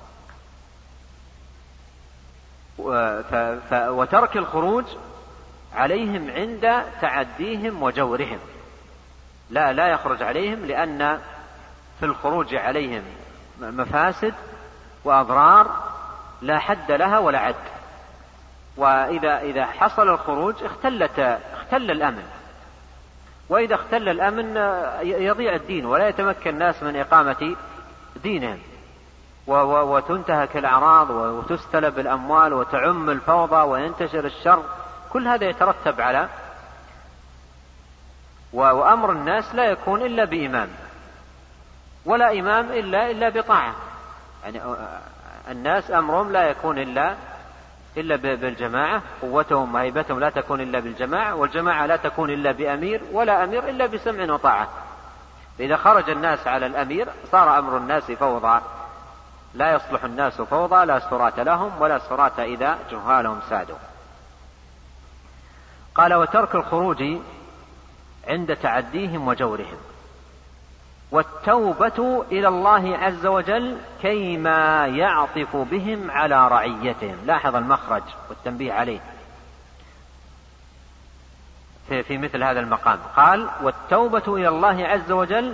وترك الخروج عليهم عند تعديهم وجورهم، لا لا يخرج عليهم، لأن في الخروج عليهم مفاسد وأضرار لا حد لها ولا عد. وإذا إذا حصل الخروج اختلت اختل الأمن، وإذا اختل الأمن يضيع الدين ولا يتمكن الناس من إقامة دينهم، وتنتهك الأعراض وتستلب الأموال وتعم الفوضى وينتشر الشر. كل هذا يترتب على وأمر الناس لا يكون إلا بإمام، ولا إمام إلا إلا بطاعة. يعني الناس أمرهم لا يكون إلا إلا بالجماعة، قوتهم وهيبتهم لا تكون إلا بالجماعة، والجماعة لا تكون إلا بأمير، ولا أمير إلا بسمع وطاعة. إذا خرج الناس على الأمير صار أمر الناس فوضى، لا يصلح الناس فوضى، لا سرات لهم ولا سرات إذا جهالهم سادوا. قال: وترك الخروج عند تعديهم وجورهم، والتوبة إلى الله عز وجل كيما يعطف بهم على رعيتهم. لاحظ المخرج والتنبيه عليه في, في مثل هذا المقام. قال: والتوبة إلى الله عز وجل،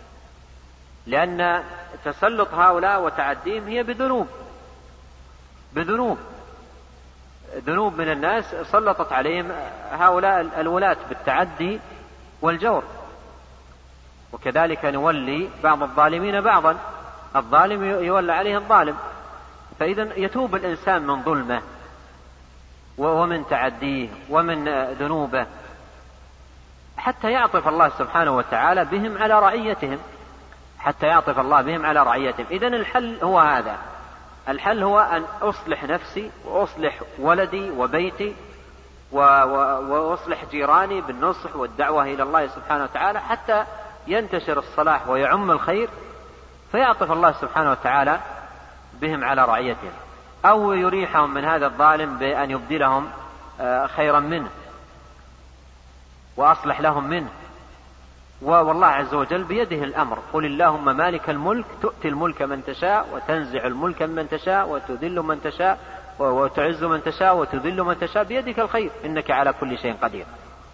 لأن تسلط هؤلاء وتعديهم هي بذنوب بذنوب ذنوب من الناس سلطت عليهم هؤلاء الولاة بالتعدي والجور. وكذلك نولي بعض الظالمين بعضا، الظالم يولى عليه الظالم. فإذا يتوب الإنسان من ظلمه ومن تعديه ومن ذنوبه حتى يعطف الله سبحانه وتعالى بهم على رعيتهم، حتى يعطف الله بهم على رعيتهم. إذن الحل هو هذا، الحل هو أن أصلح نفسي وأصلح ولدي وبيتي وأصلح جيراني بالنصح والدعوة إلى الله سبحانه وتعالى حتى ينتشر الصلاح ويعم الخير، فيعطف الله سبحانه وتعالى بهم على رعيتهم، أو يريحهم من هذا الظالم بأن يبدلهم خيرا منه وأصلح لهم منه. والله عز وجل بيده الأمر. قل اللهم مالك الملك تؤتي الملك من تشاء وتنزع الملك من تشاء وتذل من تشاء وتعز من تشاء وتذل من تشاء، بيدك الخير إنك على كل شيء قدير.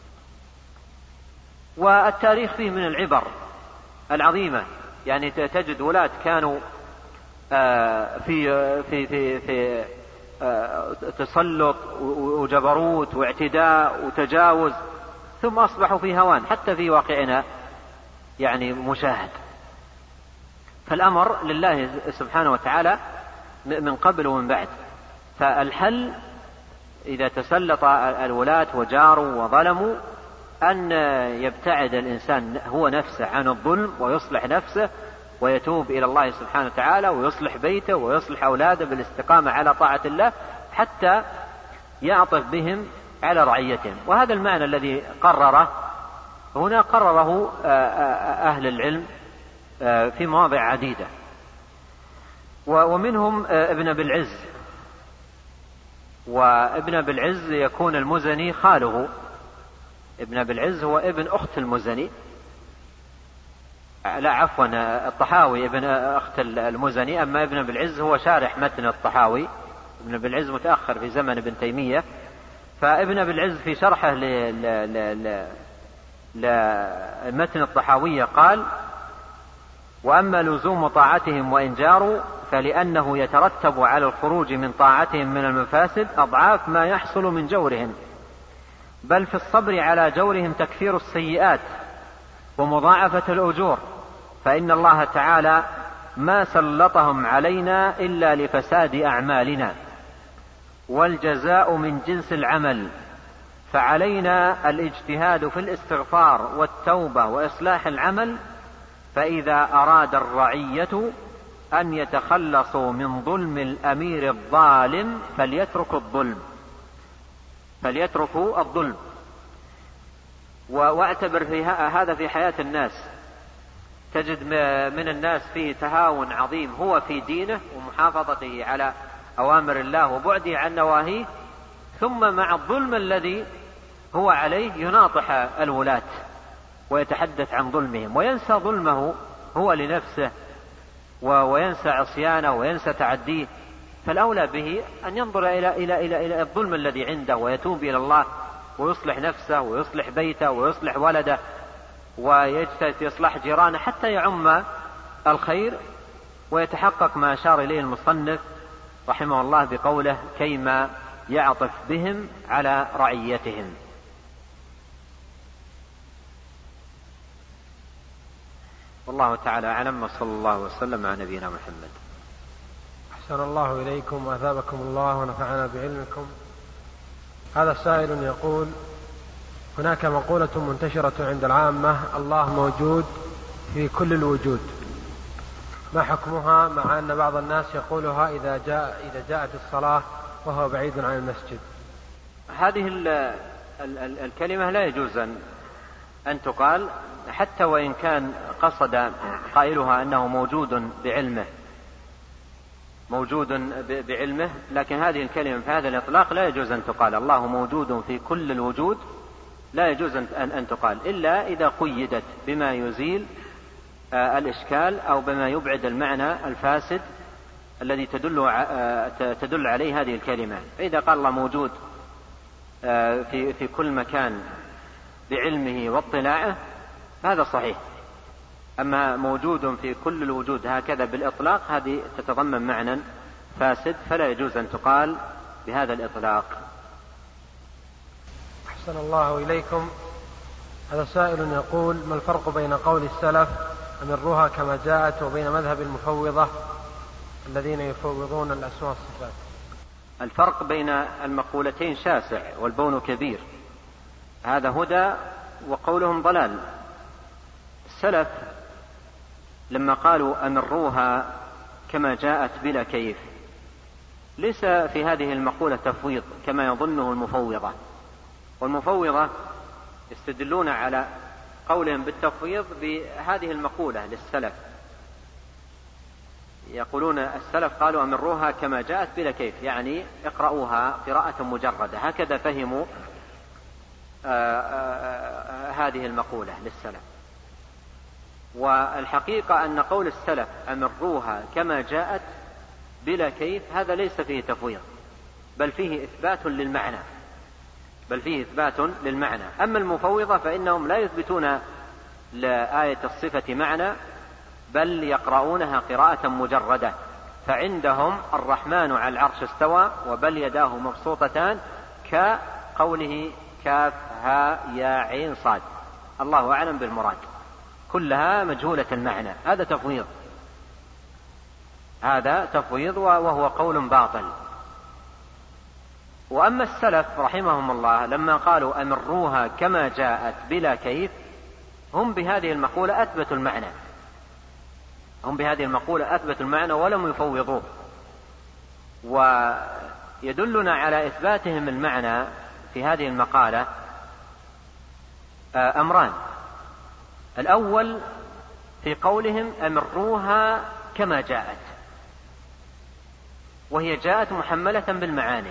والتاريخ فيه من العبر العظيمة، يعني تجد ولاة كانوا في في في في تسلط وجبروت واعتداء وتجاوز، ثم أصبحوا في هوان حتى في واقعنا يعني مشاهد. فالأمر لله سبحانه وتعالى من قبل ومن بعد. فالحل إذا تسلط الولاة وجاروا وظلموا أن يبتعد الإنسان هو نفسه عن الظلم ويصلح نفسه ويتوب إلى الله سبحانه وتعالى ويصلح بيته ويصلح أولاده بالاستقامة على طاعة الله حتى يعطف بهم على رعيتهم. وهذا المعنى الذي قرره هنا قرره أهل العلم في مواضع عديدة، ومنهم ابن أبي العز. وابن أبي العز يكون المزني خاله، ابن أبي العز هو ابن أخت المزني، لا عفوا الطحاوي ابن أخت المزني، أما ابن أبي العز هو شارح متن الطحاوي. ابن أبي العز متأخر في زمن ابن تيمية. فابن أبي العز في شرحه لمتن الطحاوية قال: وأما لزوم طاعتهم وإن جاروا فلأنه يترتب على الخروج من طاعتهم من المفاسد أضعاف ما يحصل من جورهم، بل في الصبر على جورهم تكفير السيئات ومضاعفة الأجور، فإن الله تعالى ما سلطهم علينا إلا لفساد أعمالنا، والجزاء من جنس العمل، فعلينا الاجتهاد في الاستغفار والتوبة وإصلاح العمل. فإذا أراد الرعية أن يتخلصوا من ظلم الأمير الظالم فليتركوا الظلم فليتركوا الظلم واعتبر في هذا في حياة الناس. تجد من الناس فيه تهاون عظيم هو في دينه ومحافظته على أوامر الله وبعده عن نواهيه، ثم مع الظلم الذي هو عليه يناطح الولاة ويتحدث عن ظلمهم وينسى ظلمه هو لنفسه وينسى عصيانه وينسى تعديه، فالأولى به أن ينظر إلى, إلى, إلى, إلى الظلم الذي عنده ويتوب إلى الله ويصلح نفسه ويصلح بيته ويصلح ولده ويجتهد في إصلاح جيرانه حتى يعم الخير ويتحقق ما أشار إليه المصنف رحمه الله بقوله كيما يعطف بهم على رعيتهم. والله تعالى أعلم، وصلى الله وسلم على نبينا محمد. أحسن الله إليكم وأثابكم الله ونفعنا بعلمكم. هذا سائل يقول: هناك مقولة منتشرة عند العامة: الله موجود في كل الوجود، ما حكمها مع أن بعض الناس يقولها إذا جاء إذا جاءت الصلاة وهو بعيد عن المسجد؟ هذه ال ال ال الكلمة لا يجوز أن تقال حتى وإن كان قصد قائلها أنه موجود بعلمه موجود بعلمه لكن هذه الكلمة في هذا الإطلاق لا يجوز أن تقال. الله موجود في كل الوجود لا يجوز أن أن تقال إلا إذا قيدت بما يزيل الإشكال أو بما يبعد المعنى الفاسد الذي تدل تدل عليه هذه الكلمة. فإذا قال الله موجود في في كل مكان بعلمه واطلاعه هذا صحيح. أما موجود في كل الوجود هكذا بالإطلاق هذه تتضمن معنى فاسد فلا يجوز أن تقال بهذا الإطلاق. أحسن الله إليكم. هذا سائل يقول: ما الفرق بين قول السلف أمروها كما جاءت وبين مذهب المفوضة الذين يفوضون الأسماء والصفات؟ الفرق بين المقولتين شاسع والبون كبير، هذا هدى وقولهم ضلال. السلف لما قالوا أمروها كما جاءت بلا كيف ليس في هذه المقولة تفويض كما يظنه المفوضة، والمفوضة يستدلون على قولهم بالتفويض بهذه المقولة للسلف، يقولون السلف قالوا أمروها كما جاءت بلا كيف، يعني اقرأوها قراءة مجردة، هكذا فهموا آآ آآ هذه المقولة للسلف. والحقيقة أن قول السلف أمروها كما جاءت بلا كيف هذا ليس فيه تفويض بل فيه إثبات للمعنى بل فيه إثبات للمعنى. أما المفوضة فإنهم لا يثبتون لآية الصفة معنى بل يقرؤونها قراءة مجردة، فعندهم الرحمن على العرش استوى وبل يداه مبسوطتان كقوله كاف ها يا عين صاد، الله أعلم بالمراد، كلها مجهولة المعنى. هذا تفويض هذا تفويض وهو قول باطل. وأما السلف رحمهم الله لما قالوا أمروها كما جاءت بلا كيف هم بهذه المقولة أثبتوا المعنى هم بهذه المقولة أثبتوا المعنى ولم يفوضوه. ويدلنا على إثباتهم المعنى في هذه المقالة أمران: الأول في قولهم أمروها كما جاءت، وهي جاءت محملة بالمعاني.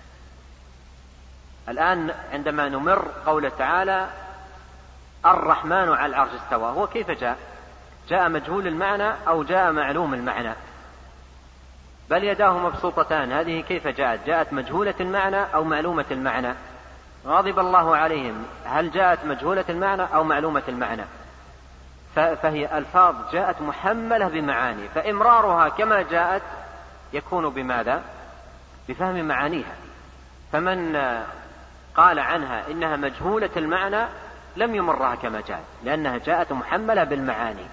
الآن عندما نمر قوله تعالى الرحمن على العرش استوى، هو كيف جاء؟ جاء مجهول المعنى أو جاء معلوم المعنى؟ بل يداه مبسوطتان، هذه كيف جاءت؟ جاءت مجهولة المعنى أو معلومة المعنى؟ غضب الله عليهم، هل جاءت مجهولة المعنى أو معلومة المعنى؟ فهي ألفاظ جاءت محملة بمعاني، فإمرارها كما جاءت يكون بماذا؟ بفهم معانيها. فمن قال عنها إنها مجهولة المعنى لم يمرها كما جاءت لأنها جاءت محملة بالمعاني.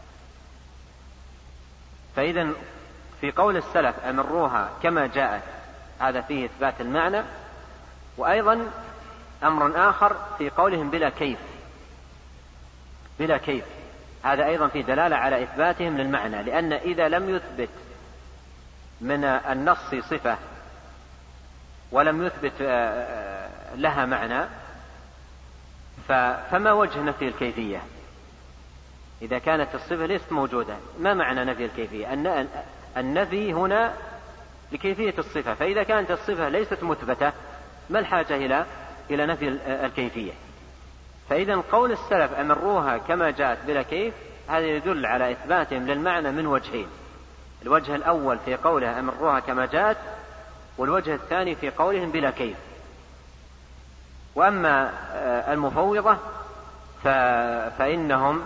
فإذا في قول السلف أمروها كما جاءت هذا فيه إثبات المعنى. وأيضا أمر آخر في قولهم بلا كيف بلا كيف هذا أيضا في دلالة على إثباتهم للمعنى، لأن إذا لم يثبت من النص صفة ولم يثبت لها معنى فما وجه نفي الكيفية؟ إذا كانت الصفة ليست موجودة ما معنى نفي الكيفية؟ أن النفي هنا لكيفية الصفة، فإذا كانت الصفة ليست مثبتة ما الحاجة إلى إلى نفي الكيفية. فإذا قول السلف أمروها كما جاءت بلا كيف هذا يدل على إثباتهم للمعنى من وجهين: الوجه الأول في قولها أمروها كما جاءت، والوجه الثاني في قولهم بلا كيف. وأما المفوضة فإنهم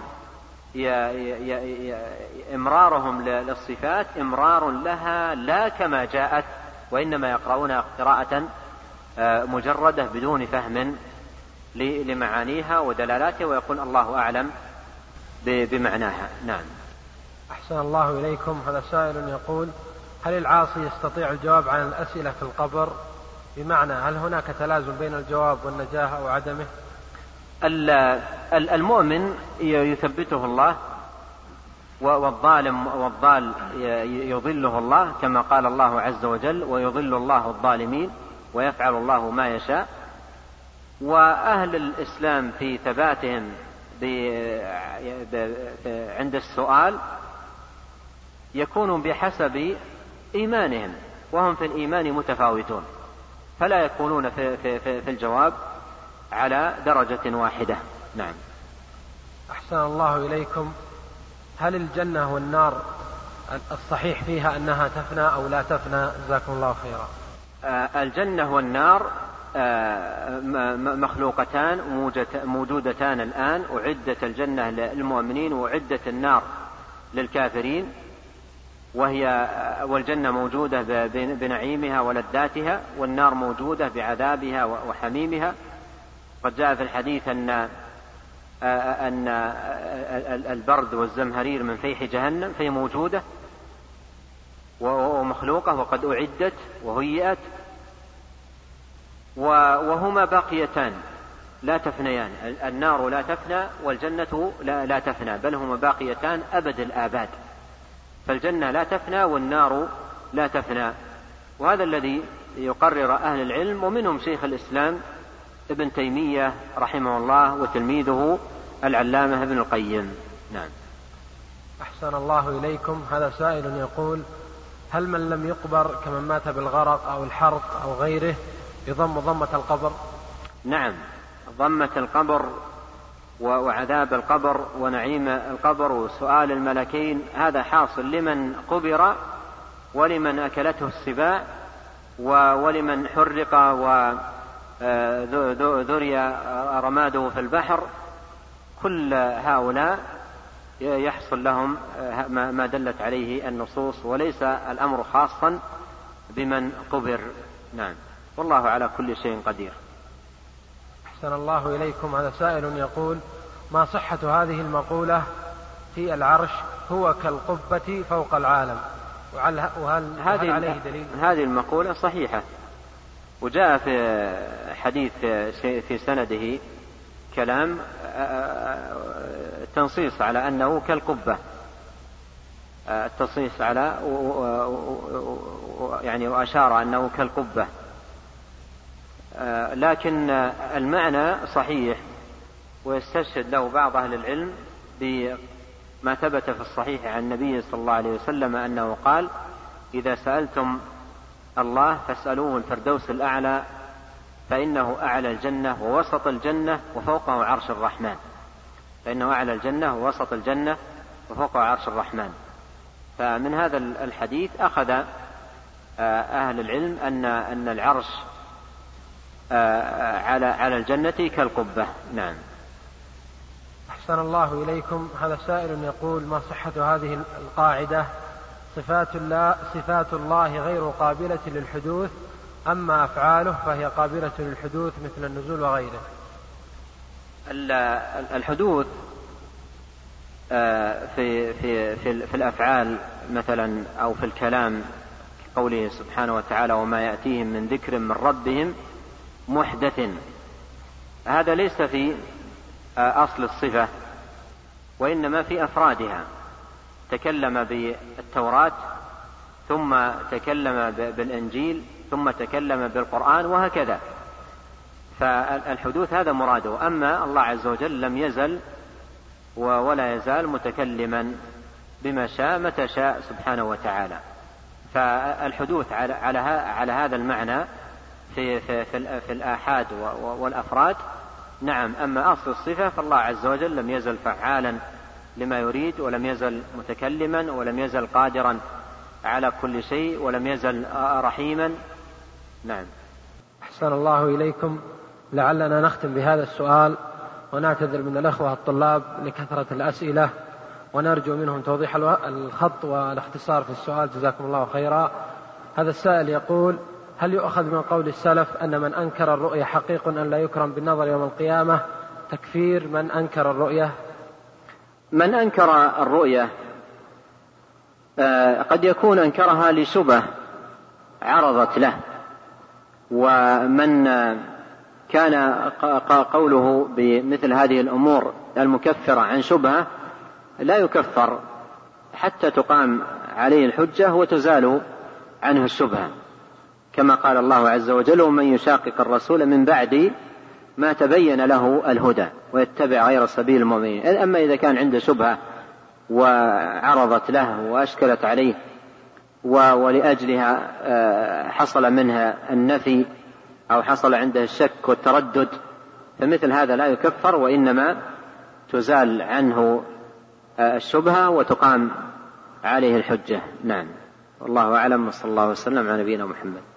إمرارهم للصفات إمرار لها لا كما جاءت، وإنما يقرؤونها قراءة مجردة بدون فهم لمعانيها ودلالاتها، ويقول الله أعلم بمعناها. نعم. أحسن الله إليكم. هذا سائل يقول: هل العاصي يستطيع الجواب عن الأسئلة في القبر؟ بمعنى هل هناك تلازم بين الجواب والنجاة أو عدمه؟ المؤمن يثبته الله، والظالم والضال يضله الله، كما قال الله عز وجل: ويضل الله الظالمين ويفعل الله ما يشاء. وأهل الإسلام في ثباتهم عند السؤال يكون بحسب إيمانهم، وهم في الإيمان متفاوتون، فلا يكونون في, في, في, في الجواب على درجة واحدة. نعم. أحسن الله إليكم. هل الجنة والنار الصحيح فيها أنها تفنى أو لا تفنى؟ جزاكم الله خيرا. آه الجنة والنار آه مخلوقتان موجودتان الآن. أعدت الجنة للمؤمنين وأعدت النار للكافرين، وهي والجنة موجودة بنعيمها ولذاتها، والنار موجودة بعذابها وحميمها. قد جاء في الحديث أن أن البرد والزمهرير من فيح جهنم، فهي موجودة ومخلوقة وقد أعدت وهيئت، وهما باقيتان لا تفنيان. النار لا تفنى والجنة لا تفنى، بل هما باقيتان أبد الآباد. فالجنة لا تفنى والنار لا تفنى، وهذا الذي يقرر أهل العلم، ومنهم شيخ الإسلام ابن تيمية رحمه الله وتلميذه العلامة ابن القيم. نعم. أحسن الله إليكم. هذا سائل يقول: هل من لم يقبر كمن مات بالغرق أو الحرق أو غيره يضم ضمة القبر؟ نعم، ضمة القبر وعذاب القبر ونعيم القبر وسؤال الملكين هذا حاصل لمن قبر ولمن أكلته السباع ولمن حرق وذري رماده في البحر. كل هؤلاء يحصل لهم ما دلت عليه النصوص، وليس الأمر خاصا بمن قبر. نعم، والله على كل شيء قدير. أحسن الله إليكم. هذا سائل يقول: ما صحة هذه المقولة في العرش هو كالقبة فوق العالم؟ وهل هذه عليه دليل؟ هذه المقولة صحيحة، وجاء في حديث في سنده كلام تنصيص على أنه كالقبة، التصنيص على يعني وأشار أنه كالقبة، لكن المعنى صحيح، ويستشهد له بعض أهل العلم بما ثبت في الصحيح عن النبي صلى الله عليه وسلم أنه قال: إذا سألتم الله فاسألوه الفردوس الأعلى فإنه أعلى الجنة ووسط الجنة وفوقه عرش الرحمن. فإنه أعلى الجنة ووسط الجنة وفوقه عرش الرحمن. فمن هذا الحديث أخذ أهل العلم أن أن العرش على على الجنة كالقبة. نعم. أحسن الله إليكم. هذا سائل يقول: ما صحة هذه القاعدة: صفات الله صفات الله غير قابلة للحدوث، أما أفعاله فهي قابلة للحدوث مثل النزول وغيره؟ الحدوث في في في في الأفعال مثلا أو في الكلام قوله سبحانه وتعالى: وما يأتيهم من ذكر من ربهم محدث، هذا ليس في أصل الصفة، وإنما في أفرادها. تكلم بالتوراة ثم تكلم بالإنجيل ثم تكلم بالقرآن وهكذا، فالحدوث هذا مراده. أما الله عز وجل لم يزل ولا يزال متكلما بما شاء متى شاء سبحانه وتعالى. فالحدوث على على هذا المعنى في, في, في, في الآحاد والأفراد نعم. أما أصل الصفة فالله عز وجل لم يزل فعالا لما يريد، ولم يزل متكلما، ولم يزل قادرا على كل شيء، ولم يزل رحيما. نعم. أحسن الله إليكم. لعلنا نختم بهذا السؤال، ونعتذر من الأخوة الطلاب لكثرة الأسئلة، ونرجو منهم توضيح الخط والاختصار في السؤال، جزاكم الله خيرا. هذا السائل يقول: هل يؤخذ من قول السلف أن من أنكر الرؤية حقيق أن لا يكرم بالنظر يوم القيامة تكفير من أنكر الرؤية؟ من أنكر الرؤية قد يكون أنكرها لشبهة عرضت له، ومن كان قوله بمثل هذه الأمور المكفرة عن شبهة لا يكفر حتى تقام عليه الحجة وتزال عنه الشبهة، كما قال الله عز وجل: ومن يشاقق الرسول من بعد ما تبين له الهدى ويتبع غير سبيل المؤمنين. أما إذا كان عنده شبهة وعرضت له وأشكلت عليه ولأجلها حصل منها النفي أو حصل عنده الشك والتردد، فمثل هذا لا يكفر، وإنما تزال عنه الشبهة وتقام عليه الحجة. نعم، والله أعلم، وصلى الله وسلم على نبينا محمد.